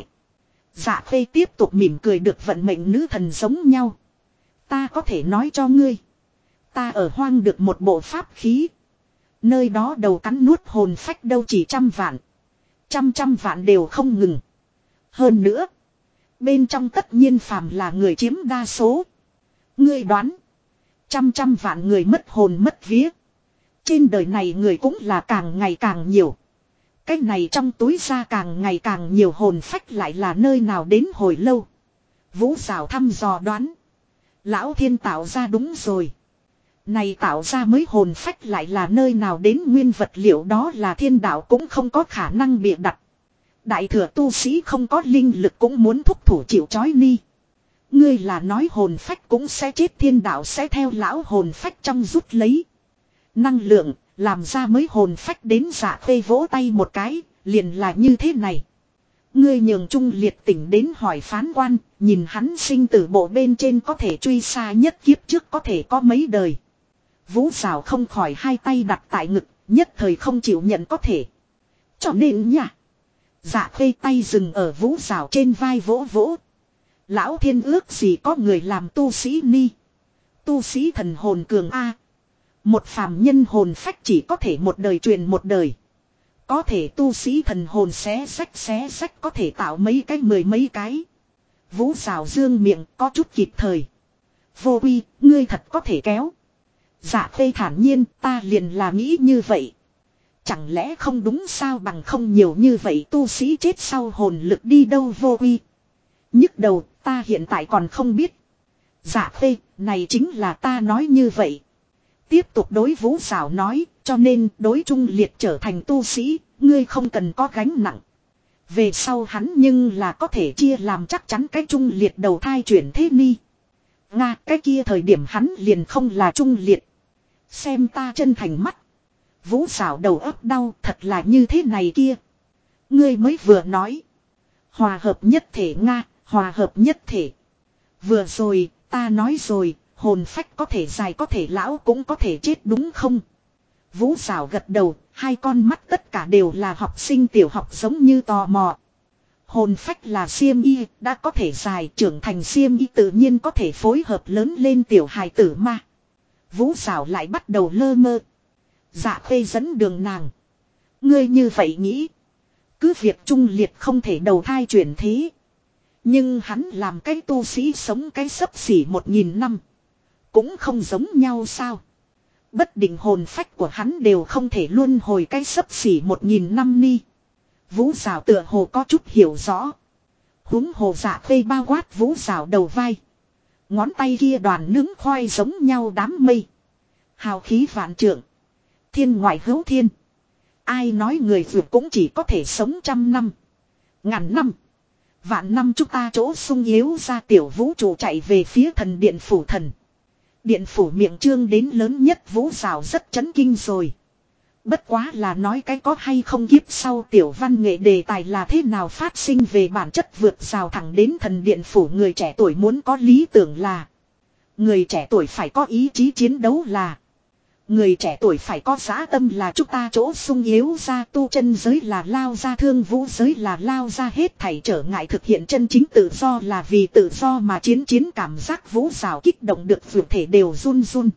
Dạ Khuê tiếp tục mỉm cười, được vận mệnh nữ thần giống nhau. Ta có thể nói cho ngươi. Ta ở hoang được một bộ pháp khí. Nơi đó đầu cắn nuốt hồn phách đâu chỉ 100 vạn. Trăm vạn đều không ngừng. Hơn nữa. Bên trong tất nhiên phàm là người chiếm đa số. Ngươi đoán. Trăm vạn người mất hồn mất vía. Trên đời này người cũng là càng ngày càng nhiều. Cái này trong túi ra càng ngày càng nhiều hồn phách lại là nơi nào đến hồi lâu. Vũ Rào thăm dò đoán. Lão Thiên tạo ra đúng rồi. Này tạo ra mới hồn phách lại là nơi nào đến nguyên vật liệu đó là thiên đạo cũng không có khả năng bịa đặt. Đại thừa tu sĩ không có linh lực cũng muốn thúc thủ chịu trói ni. Ngươi là nói hồn phách cũng sẽ chết, thiên đạo sẽ theo lão hồn phách trong rút lấy năng lượng, làm ra mới hồn phách đến. Dạ Khuê vỗ tay một cái, liền là như thế này. Ngươi nhường Trung Liệt tỉnh đến hỏi phán quan, nhìn hắn sinh tử bộ bên trên có thể truy xa nhất kiếp trước có thể có mấy đời. Vũ Rào không khỏi hai tay đặt tại ngực, nhất thời không chịu nhận có thể. Cho nên nha. Dạ Khuê tay dừng ở Vũ Rào trên vai vỗ vỗ. Lão Thiên ước gì có người làm tu sĩ ni. Tu sĩ thần hồn cường A. Một phàm nhân hồn phách chỉ có thể một đời truyền một đời. Có thể tu sĩ thần hồn xé sách có thể tạo mấy cái 10 mấy cái. Vũ Rào dương miệng có chút kịp thời. Vô Quy, ngươi thật có thể kéo. Dạ Khuê thản nhiên, ta liền là nghĩ như vậy. Chẳng lẽ không đúng sao, bằng không nhiều như vậy tu sĩ chết sau hồn lực đi đâu. Vô Quy nhức đầu, Ta hiện tại còn không biết. Dạ phê, này chính là ta nói như vậy. Tiếp tục đối Vũ Sảo nói, cho nên đối Trung Liệt trở thành tu sĩ, ngươi không cần có gánh nặng. Về sau hắn nhưng là có thể chia làm chắc chắn cái Trung Liệt đầu thai chuyển thế ni. Nga, cái kia thời điểm hắn liền không là Trung Liệt. Xem ta chân thành mắt. Vũ Sảo đầu óc đau, thật là như thế này kia. Ngươi mới vừa nói. Hòa hợp nhất thể Nga, hòa hợp nhất thể. Vừa rồi, ta nói rồi, hồn phách có thể dài có thể lão cũng có thể chết đúng không? Vũ Sảo gật đầu, hai con mắt tất cả đều là học sinh tiểu học giống như tò mò. Hồn phách là xiêm y, đã có thể dài trưởng thành xiêm y tự nhiên có thể phối hợp lớn lên tiểu hài tử mà. Vũ Sảo lại bắt đầu lơ mơ. Dạ Khê dẫn đường nàng. Ngươi như vậy nghĩ. Cứ việc Trung Liệt không thể đầu thai chuyển thế. Nhưng hắn làm cái tu sĩ sống cái xấp xỉ 1000 năm. Cũng không giống nhau sao. Bất định hồn phách của hắn đều không thể luân hồi cái xấp xỉ 1000 năm ni. Vũ Sảo tựa hồ có chút hiểu rõ. Húng hồ Dạ Khê bao quát Vũ Sảo đầu vai. Ngón tay kia đoàn nướng khoai giống nhau đám mây. Hào khí vạn trượng. Thiên ngoại hữu thiên. Ai nói người vượt cũng chỉ có thể sống 100 năm. Ngàn năm. Vạn năm chúng ta chỗ sung yếu ra tiểu vũ trụ chạy về phía thần điện phủ thần. Điện phủ miệng trương đến lớn nhất Vũ Sảo rất chấn kinh rồi. Bất quá là nói cái có hay không kiếp sau tiểu văn nghệ đề tài là thế nào phát sinh về bản chất vượt rào thẳng đến thần điện phủ người trẻ tuổi muốn có lý tưởng là. Người trẻ tuổi phải có ý chí chiến đấu là. Người trẻ tuổi phải có dã tâm là chúng ta chỗ sung yếu ra tu chân giới là lao ra thương vũ giới là lao ra hết thảy trở ngại thực hiện chân chính tự do là vì tự do mà chiến cảm giác Vũ Sảo kích động được vượt thể đều run run.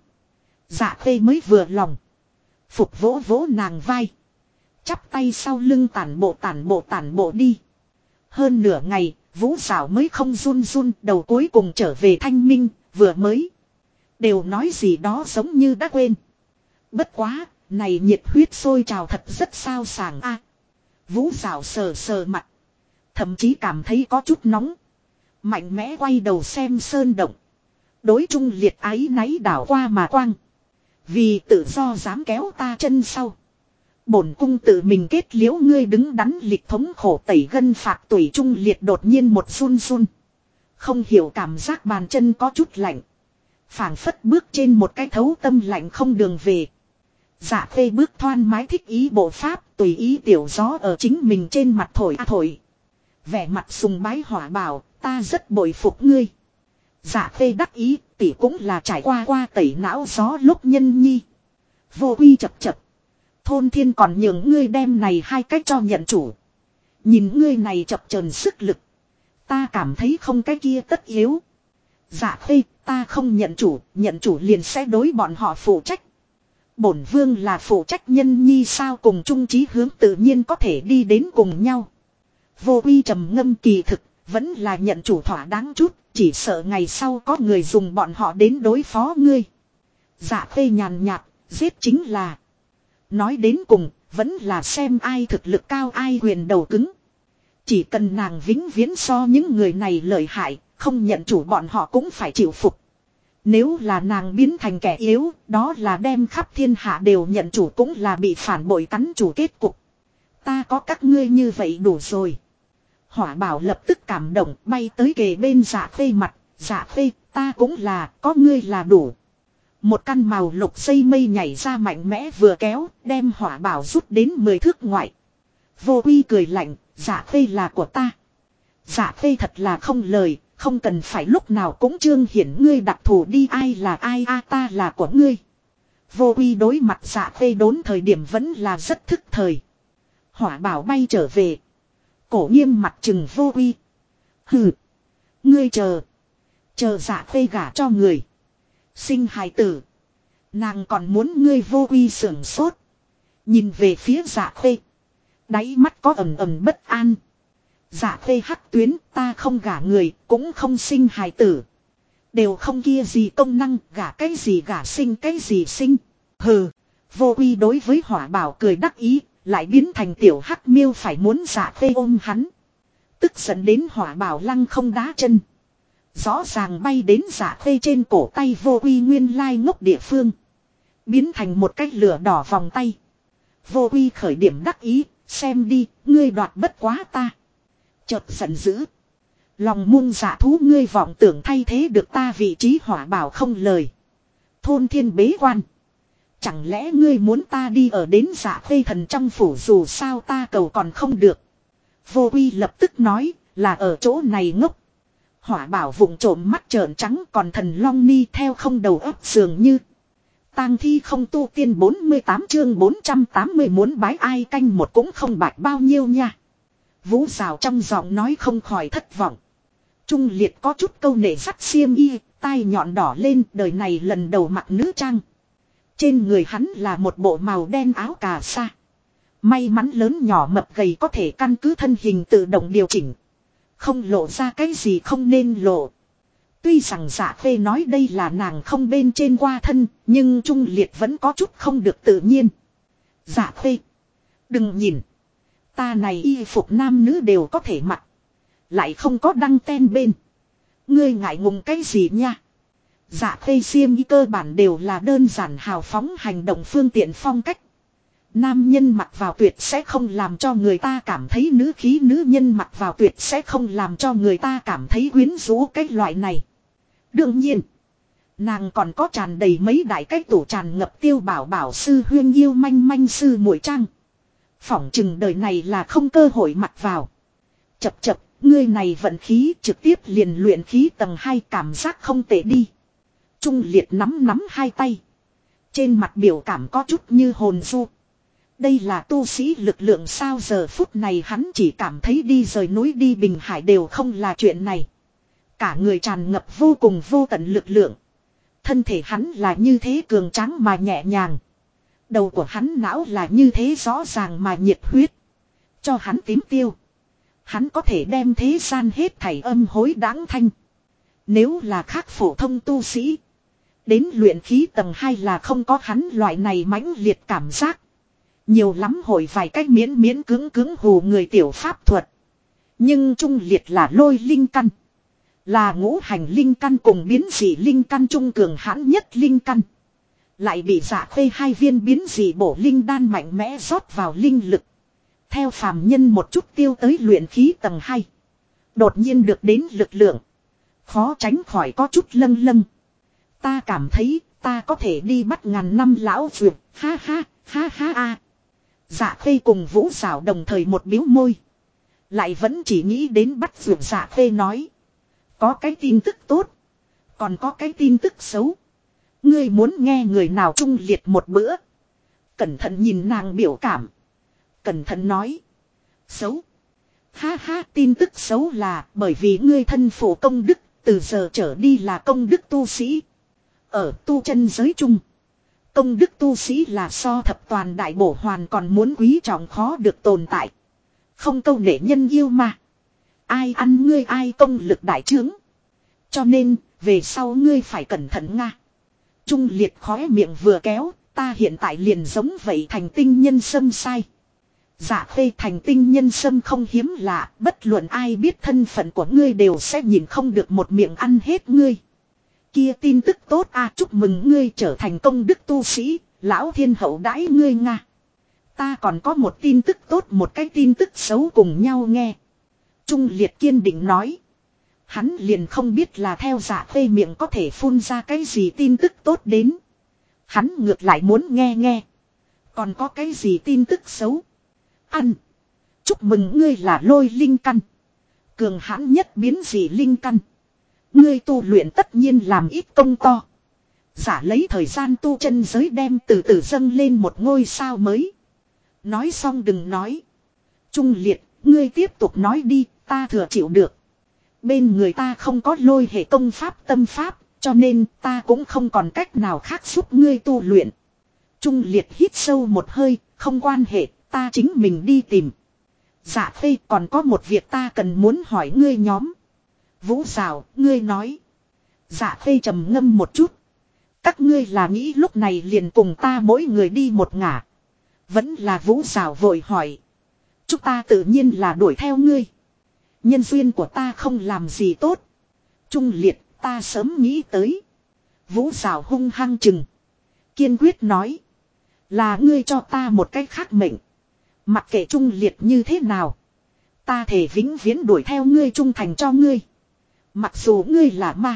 Dạ Khê mới vừa lòng. Phục vỗ vỗ nàng vai. Chắp tay sau lưng tản bộ đi. Hơn nửa ngày, Vũ Sảo mới không run run đầu cuối cùng trở về thanh minh, vừa mới. Đều nói gì đó giống như đã quên. Bất quá, này nhiệt huyết sôi trào thật rất sao sảng a. Vũ Sảo sờ sờ mặt. Thậm chí cảm thấy có chút nóng. Mạnh mẽ quay đầu xem sơn động. Đối Trung Liệt áy náy đảo qua mà quang. Vì tự do dám kéo ta chân sau. Bổn cung tự mình kết liễu ngươi đứng đắn lịch thống khổ tẩy gân phạt tủy Trung Liệt đột nhiên một run run. Không hiểu cảm giác bàn chân có chút lạnh. Phảng phất bước trên một cái thấu tâm lạnh không đường về. Dạ Khê bước thoăn mái thích ý bộ pháp tùy ý tiểu gió ở chính mình trên mặt thổi thổi. Vẻ mặt sùng bái hỏa bảo ta rất bội phục ngươi. Dạ Khê đắc ý tỷ cũng là trải qua tẩy não gió lúc nhân nhi. Vô uy chập. Thôn thiên còn nhường ngươi đem này hai cách cho nhận chủ. Nhìn ngươi này chập chờn sức lực. Ta cảm thấy không cái kia tất yếu. Dạ Khê ta không nhận chủ liền sẽ đối bọn họ phụ trách. Bổn vương là phụ trách nhân nhi sao cùng chung chí hướng tự nhiên có thể đi đến cùng nhau. Vô uy trầm ngâm kỳ thực, vẫn là nhận chủ thỏa đáng chút, chỉ sợ ngày sau có người dùng bọn họ đến đối phó ngươi. Dạ Khê nhàn nhạt, giết chính là. Nói đến cùng, vẫn là xem ai thực lực cao ai quyền đầu cứng. Chỉ cần nàng vĩnh viễn so những người này lợi hại, không nhận chủ bọn họ cũng phải chịu phục. Nếu là nàng biến thành kẻ yếu, đó là đem khắp thiên hạ đều nhận chủ cũng là bị phản bội cắn chủ kết cục. Ta có các ngươi như vậy đủ rồi. Hỏa Bảo lập tức cảm động bay tới kề bên Dạ Khê mặt. Dạ Khê, ta cũng là, có ngươi là đủ. Một căn màu lục dây mây nhảy ra mạnh mẽ vừa kéo, đem Hỏa Bảo rút đến 10 thước ngoại. Vô uy cười lạnh, Dạ Khê là của ta. Dạ Khê thật là không lời, không cần phải lúc nào cũng trương hiển ngươi đặc thù đi ai là ai a ta là của ngươi. Vô uy đối mặt Dạ Khê đốn thời điểm vẫn là rất thức thời. Hỏa Bảo bay trở về. Cổ nghiêm mặt trừng Vô uy. Hừ. Ngươi chờ. Chờ Dạ Khê gả cho người. Sinh hài tử. Nàng còn muốn ngươi Vô uy sưởng sốt. Nhìn về phía Dạ Khê. Đáy mắt có ầm ầm bất an. Dạ Khê hắc tuyến ta không gả người cũng không sinh hài tử. Đều không kia gì công năng gả cái gì gả sinh cái gì sinh. Hừ. Vô uy đối với Hỏa Bảo cười đắc ý. Lại biến thành tiểu hắc miêu phải muốn Dạ Khê ôm hắn. Tức giận đến Hỏa Bảo lăng không đá chân. Rõ ràng bay đến Dạ Khê trên cổ tay Vô Quy nguyên lai ngốc địa phương. Biến thành một cái lửa đỏ vòng tay. Vô Quy khởi điểm đắc ý, xem đi, ngươi đoạt bất quá ta. Chợt giận dữ. Lòng muông dạ thú ngươi vọng tưởng thay thế được ta vị trí hỏa bảo không lời. Thôn thiên bế quan. Chẳng lẽ ngươi muốn ta đi ở đến Dạ Khê thần trong phủ dù sao ta cầu còn không được. Vô Quy lập tức nói là ở chỗ này ngốc. Hỏa bảo vụng trộm mắt trợn trắng còn thần long ni theo không đầu óc dường như. Tang thi không tu tiên 48 chương 480 muốn bái ai canh một cũng không bạch bao nhiêu nha. Vũ Rào trong giọng nói không khỏi thất vọng. Trung Liệt có chút câu nệ sắt xiêm y, tai nhọn đỏ lên đời này lần đầu mặc nữ trang. Trên người hắn là một bộ màu đen áo cà sa. May mắn lớn nhỏ mập gầy có thể căn cứ thân hình tự động điều chỉnh. Không lộ ra cái gì không nên lộ. Tuy rằng Dạ Khê nói đây là nàng không bên trên qua thân, nhưng Trung Liệt vẫn có chút không được tự nhiên. Dạ Khê, đừng nhìn. Ta này y phục nam nữ đều có thể mặc. Lại không có đăng ten bên. Ngươi ngại ngùng cái gì nha. Dạ Khê xiêm y cơ bản đều là đơn giản hào phóng hành động phương tiện phong cách. Nam nhân mặc vào tuyệt sẽ không làm cho người ta cảm thấy nữ khí, nữ nhân mặc vào tuyệt sẽ không làm cho người ta cảm thấy quyến rũ cái loại này. Đương nhiên, nàng còn có tràn đầy mấy đại cái tủ tràn ngập tiêu bảo bảo sư huyên yêu manh manh sư muội trang. Phỏng chừng đời này là không cơ hội mặc vào. Chập chập, ngươi này vận khí trực tiếp liền luyện khí tầng 2 cảm giác không tệ đi. Trung Liệt nắm hai tay. Trên mặt biểu cảm có chút như hồn du. Đây là tu sĩ lực lượng sao giờ phút này hắn chỉ cảm thấy đi rời núi đi Bình Hải đều không là chuyện này. Cả người tràn ngập vô cùng vô tận lực lượng. Thân thể hắn là như thế cường tráng mà nhẹ nhàng. Đầu của hắn não là như thế rõ ràng mà nhiệt huyết. Cho hắn tím tiêu. Hắn có thể đem thế gian hết thảy âm hối đáng thanh. Nếu là khác phổ thông tu sĩ. Đến luyện khí tầng 2 là không có hắn loại này mãnh liệt cảm giác. Nhiều lắm hồi vài cách miễn cứng hù người tiểu pháp thuật. Nhưng Trung Liệt là lôi linh căn. Là ngũ hành linh căn cùng biến dị linh căn trung cường hãn nhất linh căn. Lại bị Dạ Khê 2 viên biến dị bổ linh đan mạnh mẽ rót vào linh lực. Theo phàm nhân một chút tiêu tới luyện khí tầng 2. Đột nhiên được đến lực lượng. Khó tránh khỏi có chút lâng lâng. Ta cảm thấy ta có thể đi bắt ngàn năm lão vượt. Ha ha a. Dạ Khê cùng Vũ Giảo đồng thời một biếu môi. Lại vẫn chỉ nghĩ đến bắt vượt. Dạ Khê nói. Có cái tin tức tốt. Còn có cái tin tức xấu. Ngươi muốn nghe người nào Trung Liệt một bữa. Cẩn thận nhìn nàng biểu cảm. Cẩn thận nói. Xấu. Ha ha, tin tức xấu là bởi vì ngươi thân phụ công đức. Từ giờ trở đi là công đức tu sĩ. Ở tu chân giới chung. Công đức tu sĩ là so thập toàn đại bổ hoàn còn muốn quý trọng khó được tồn tại. Không câu nể nhân yêu mà. Ai ăn ngươi ai công lực đại trướng. Cho nên, về sau ngươi phải cẩn thận nga. Trung Liệt khóe miệng vừa kéo, ta hiện tại liền giống vậy thành tinh nhân sâm sai. Dạ Khê thành tinh nhân sâm không hiếm lạ, bất luận ai biết thân phận của ngươi đều sẽ nhìn không được một miệng ăn hết ngươi. Kia tin tức tốt a, chúc mừng ngươi trở thành công đức tu sĩ, lão thiên hậu đãi ngươi nga. Ta còn có một tin tức tốt một cái tin tức xấu cùng nhau nghe. Trung Liệt kiên định nói. Hắn liền không biết là theo Dạ Khê miệng có thể phun ra cái gì tin tức tốt đến. Hắn ngược lại muốn nghe. Còn có cái gì tin tức xấu? Ăn. Chúc mừng ngươi là lôi linh căn. Cường hãn nhất biến dị linh căn. Ngươi tu luyện tất nhiên làm ít công to. Giả lấy thời gian tu chân giới đem từ từ dâng lên một ngôi sao mới. Nói xong đừng nói. Trung Liệt, ngươi tiếp tục nói đi, ta thừa chịu được. Bên người ta không có lôi hệ công pháp tâm pháp, cho nên ta cũng không còn cách nào khác giúp ngươi tu luyện. Trung Liệt hít sâu một hơi, không quan hệ, ta chính mình đi tìm. Dạ Khê còn có một việc ta cần muốn hỏi ngươi nhóm. Vũ Giảo, ngươi nói. Dạ Khê trầm ngâm một chút. Các ngươi là nghĩ lúc này liền cùng ta mỗi người đi một ngả. Vẫn là Vũ Giảo vội hỏi. Chúng ta tự nhiên là đuổi theo ngươi. Nhân duyên của ta không làm gì tốt. Trung liệt, ta sớm nghĩ tới. Vũ Giảo hung hăng chừng. Kiên quyết nói. Là ngươi cho ta một cách khác mệnh. Mặc kệ Trung liệt như thế nào. Ta thể vĩnh viễn đuổi theo ngươi, trung thành cho ngươi. Mặc dù ngươi là ma.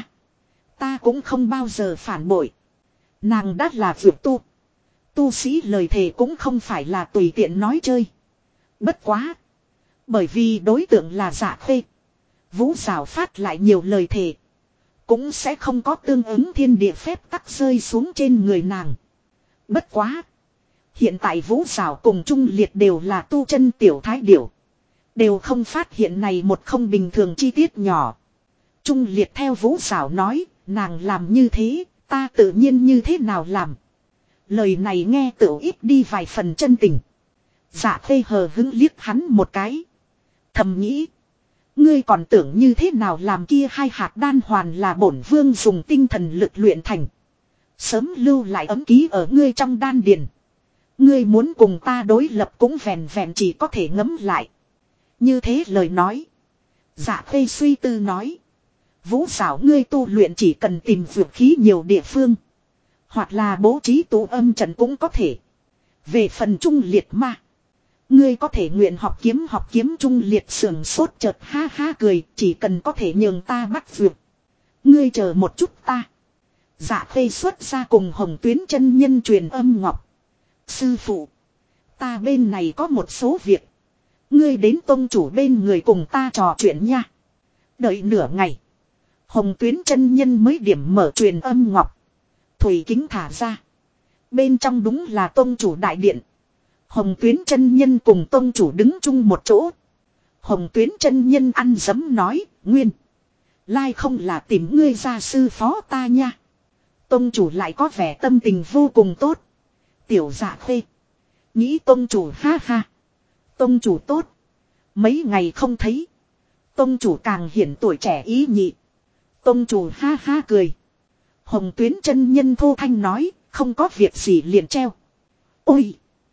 Ta cũng không bao giờ phản bội. Nàng đã là vượt tu. Tu sĩ lời thề cũng không phải là tùy tiện nói chơi. Bất quá. Bởi vì đối tượng là Dạ Khê. Vũ Giảo phát lại nhiều lời thề. Cũng sẽ không có tương ứng thiên địa phép tắc rơi xuống trên người nàng. Bất quá. Hiện tại Vũ Giảo cùng Trung Liệt đều là tu chân tiểu thái điểu. Đều không phát hiện này một không bình thường chi tiết nhỏ. Trung Liệt theo Vũ Giảo nói, nàng làm như thế, ta tự nhiên như thế nào làm. Lời này nghe tựu ít đi vài phần chân tình. Dạ Khê hờ hững liếc hắn một cái. Thầm nghĩ. Ngươi còn tưởng như thế nào làm kia hai hạt đan hoàn là bổn vương dùng tinh thần lực luyện thành. Sớm lưu lại ấm ký ở ngươi trong đan điền. Ngươi muốn cùng ta đối lập cũng vẹn vẹn chỉ có thể ngấm lại. Như thế lời nói. Dạ Khê suy tư nói. Vũ Giảo ngươi tu luyện chỉ cần tìm vượt khí nhiều địa phương. Hoặc là bố trí tụ âm trận cũng có thể. Về phần Trung Liệt ma. Ngươi có thể nguyện học kiếm Trung Liệt sườn sốt chợt ha ha cười. Chỉ cần có thể nhường ta bắt vượt. Ngươi chờ một chút ta. Dạ Khê xuất ra cùng Hồng Tuyến chân nhân truyền âm ngọc. Sư phụ. Ta bên này có một số việc. Ngươi đến tông chủ bên người cùng ta trò chuyện nha. Đợi nửa ngày. Hồng Tuyến chân nhân mới điểm mở truyền âm ngọc. Thủy kính thả ra. Bên trong đúng là tông chủ đại điện. Hồng Tuyến chân nhân cùng tông chủ đứng chung một chỗ. Hồng Tuyến chân nhân ăn dấm nói, Nguyên. Lai không là tìm ngươi ra sư phó ta nha. Tông chủ lại có vẻ tâm tình vô cùng tốt. Tiểu Dạ Khê. Nghĩ tông chủ ha ha. Tông chủ tốt. Mấy ngày không thấy. Tông chủ càng hiển tuổi trẻ ý nhị. Tông chủ ha ha cười. Hồng Tuyến chân nhân thô thanh nói, không có việc gì liền treo. Ôi!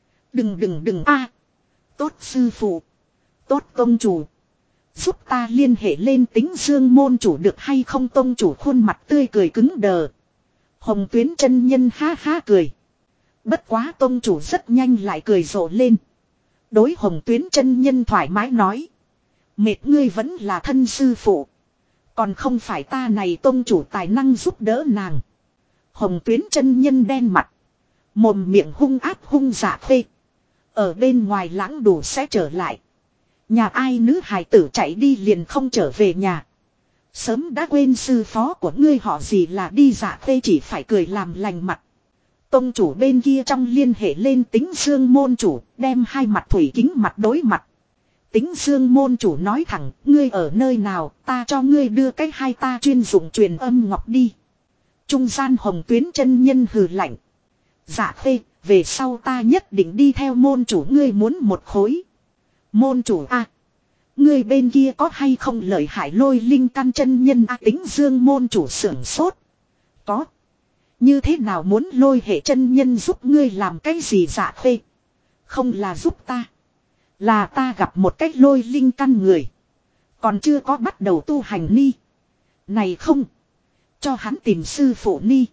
Đừng a. Tốt sư phụ. Tốt tông chủ. Giúp ta liên hệ lên Tính Dương môn chủ được hay không, tông chủ khuôn mặt tươi cười cứng đờ. Hồng Tuyến chân nhân ha ha cười. Bất quá tông chủ rất nhanh lại cười rộ lên. Đối Hồng Tuyến chân nhân thoải mái nói. Mệt ngươi vẫn là thân sư phụ. Còn không phải ta này tông chủ tài năng giúp đỡ nàng. Hồng Tuyến chân nhân đen mặt. Mồm miệng hung áp hung Dạ Khê. Ở bên ngoài lãng đủ sẽ trở lại. Nhà ai nữ hài tử chạy đi liền không trở về nhà. Sớm đã quên sư phó của ngươi họ gì là đi. Dạ Khê chỉ phải cười làm lành mặt. Tông chủ bên kia trong liên hệ lên Tính Dương môn chủ, đem hai mặt thủy kính mặt đối mặt. Tính Dương môn chủ nói thẳng, ngươi ở nơi nào, ta cho ngươi đưa cái hai ta chuyên dụng truyền âm ngọc đi. Trung gian Hồng Tuyến chân nhân hừ lạnh. Dạ Khê, về sau ta nhất định đi theo môn chủ, ngươi muốn một khối. Môn chủ a, ngươi bên kia có hay không lợi hại Lôi Linh căn chân nhân a? Tính Dương môn chủ sưởng sốt. Có. Như thế nào muốn Lôi hệ chân nhân giúp ngươi làm cái gì? Dạ Khê. Không là giúp ta. Là ta gặp một cách Lôi Linh căn người. Còn chưa có bắt đầu tu hành ni. Này không. Cho hắn tìm sư phụ ni.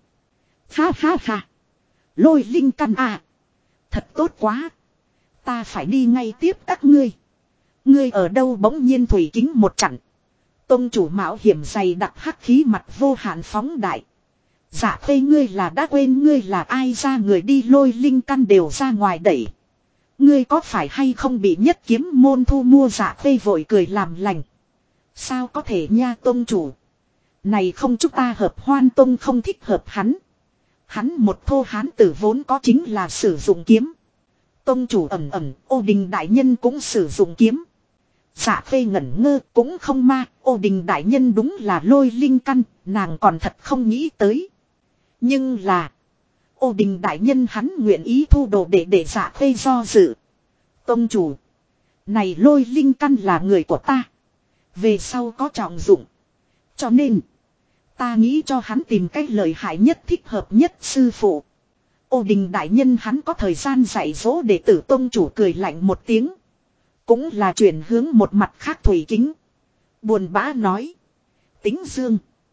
Ha ha ha. Lôi Linh căn à. Thật tốt quá. Ta phải đi ngay tiếp các ngươi. Ngươi ở đâu? Bỗng nhiên thủy kính một chặn. Tông chủ mạo hiểm dày đặc hắc khí mặt vô hạn phóng đại. Dạ Khê, ngươi là đã quên ngươi là ai? Ra người đi, Lôi Linh căn đều ra ngoài đẩy. Ngươi có phải hay không bị Nhất Kiếm môn thu mua? Dạ Khê vội cười làm lành. Sao có thể nha tông chủ. Này không, chúng ta hợp Hoan tông không thích hợp hắn. Hắn một thô hán tử vốn có chính là sử dụng kiếm. Tông chủ ẩm ẩm, Ô Đình đại nhân cũng sử dụng kiếm. Dạ Khê ngẩn ngơ, cũng không ma, Ô Đình đại nhân đúng là Lôi Linh căn, nàng còn thật không nghĩ tới. Nhưng là Ô Đình đại nhân hắn nguyện ý thu đồ để Dạ Khê do dự. Tông chủ, này Lôi Linh căn là người của ta. Về sau có trọng dụng. Cho nên ta nghĩ cho hắn tìm cách lợi hại nhất, thích hợp nhất sư phụ. Ô Đình đại nhân hắn có thời gian dạy dỗ đệ tử. Tông chủ cười lạnh một tiếng. Cũng là chuyển hướng một mặt khác thủy kính. Buồn bã nói. Tính Dương,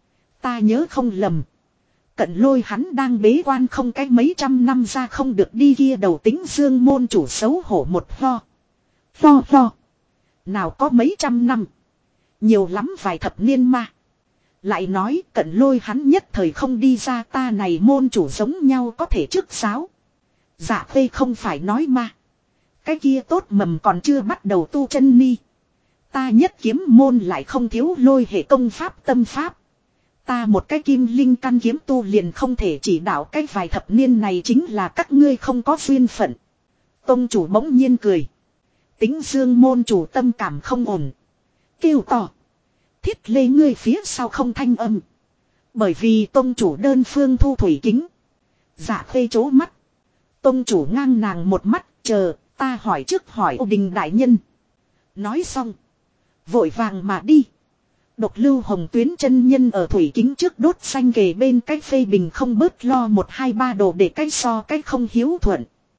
Ta nhớ không lầm. Cận Lôi hắn đang bế quan không cái mấy trăm năm ra không được đi kia đầu Tính Dương môn chủ xấu hổ một ho. Ho. Nào có mấy trăm năm. Nhiều lắm vài thập niên mà. Lại nói Cận Lôi hắn nhất thời không đi ra, ta này môn chủ giống nhau có thể trước giáo. Dạ Khê không phải nói mà. Cái kia tốt mầm còn chưa bắt đầu tu chân ni. Ta nhất kiếm môn lại không thiếu lôi hệ công pháp tâm pháp. Ta một cái kim linh căn kiếm tu liền không thể chỉ đạo cái vài thập niên này, chính là các ngươi không có duyên phận. Tông chủ bỗng nhiên cười. Tính Dương môn chủ tâm cảm không ổn. Kêu to. Thiết lê ngươi phía sau không thanh âm. Bởi vì tông chủ đơn phương thu thủy kính. Dạ Khê chố mắt. Tông chủ ngang nàng một mắt, chờ, ta hỏi trước hỏi Ô Đình đại nhân. Nói xong. Vội vàng mà đi. Độc Lưu Hồng Tuyến chân nhân ở thủy kính trước đốt xanh kề bên cái phê bình không bớt lo 1 2 3 đồ để cái so cái không hiếu thuận.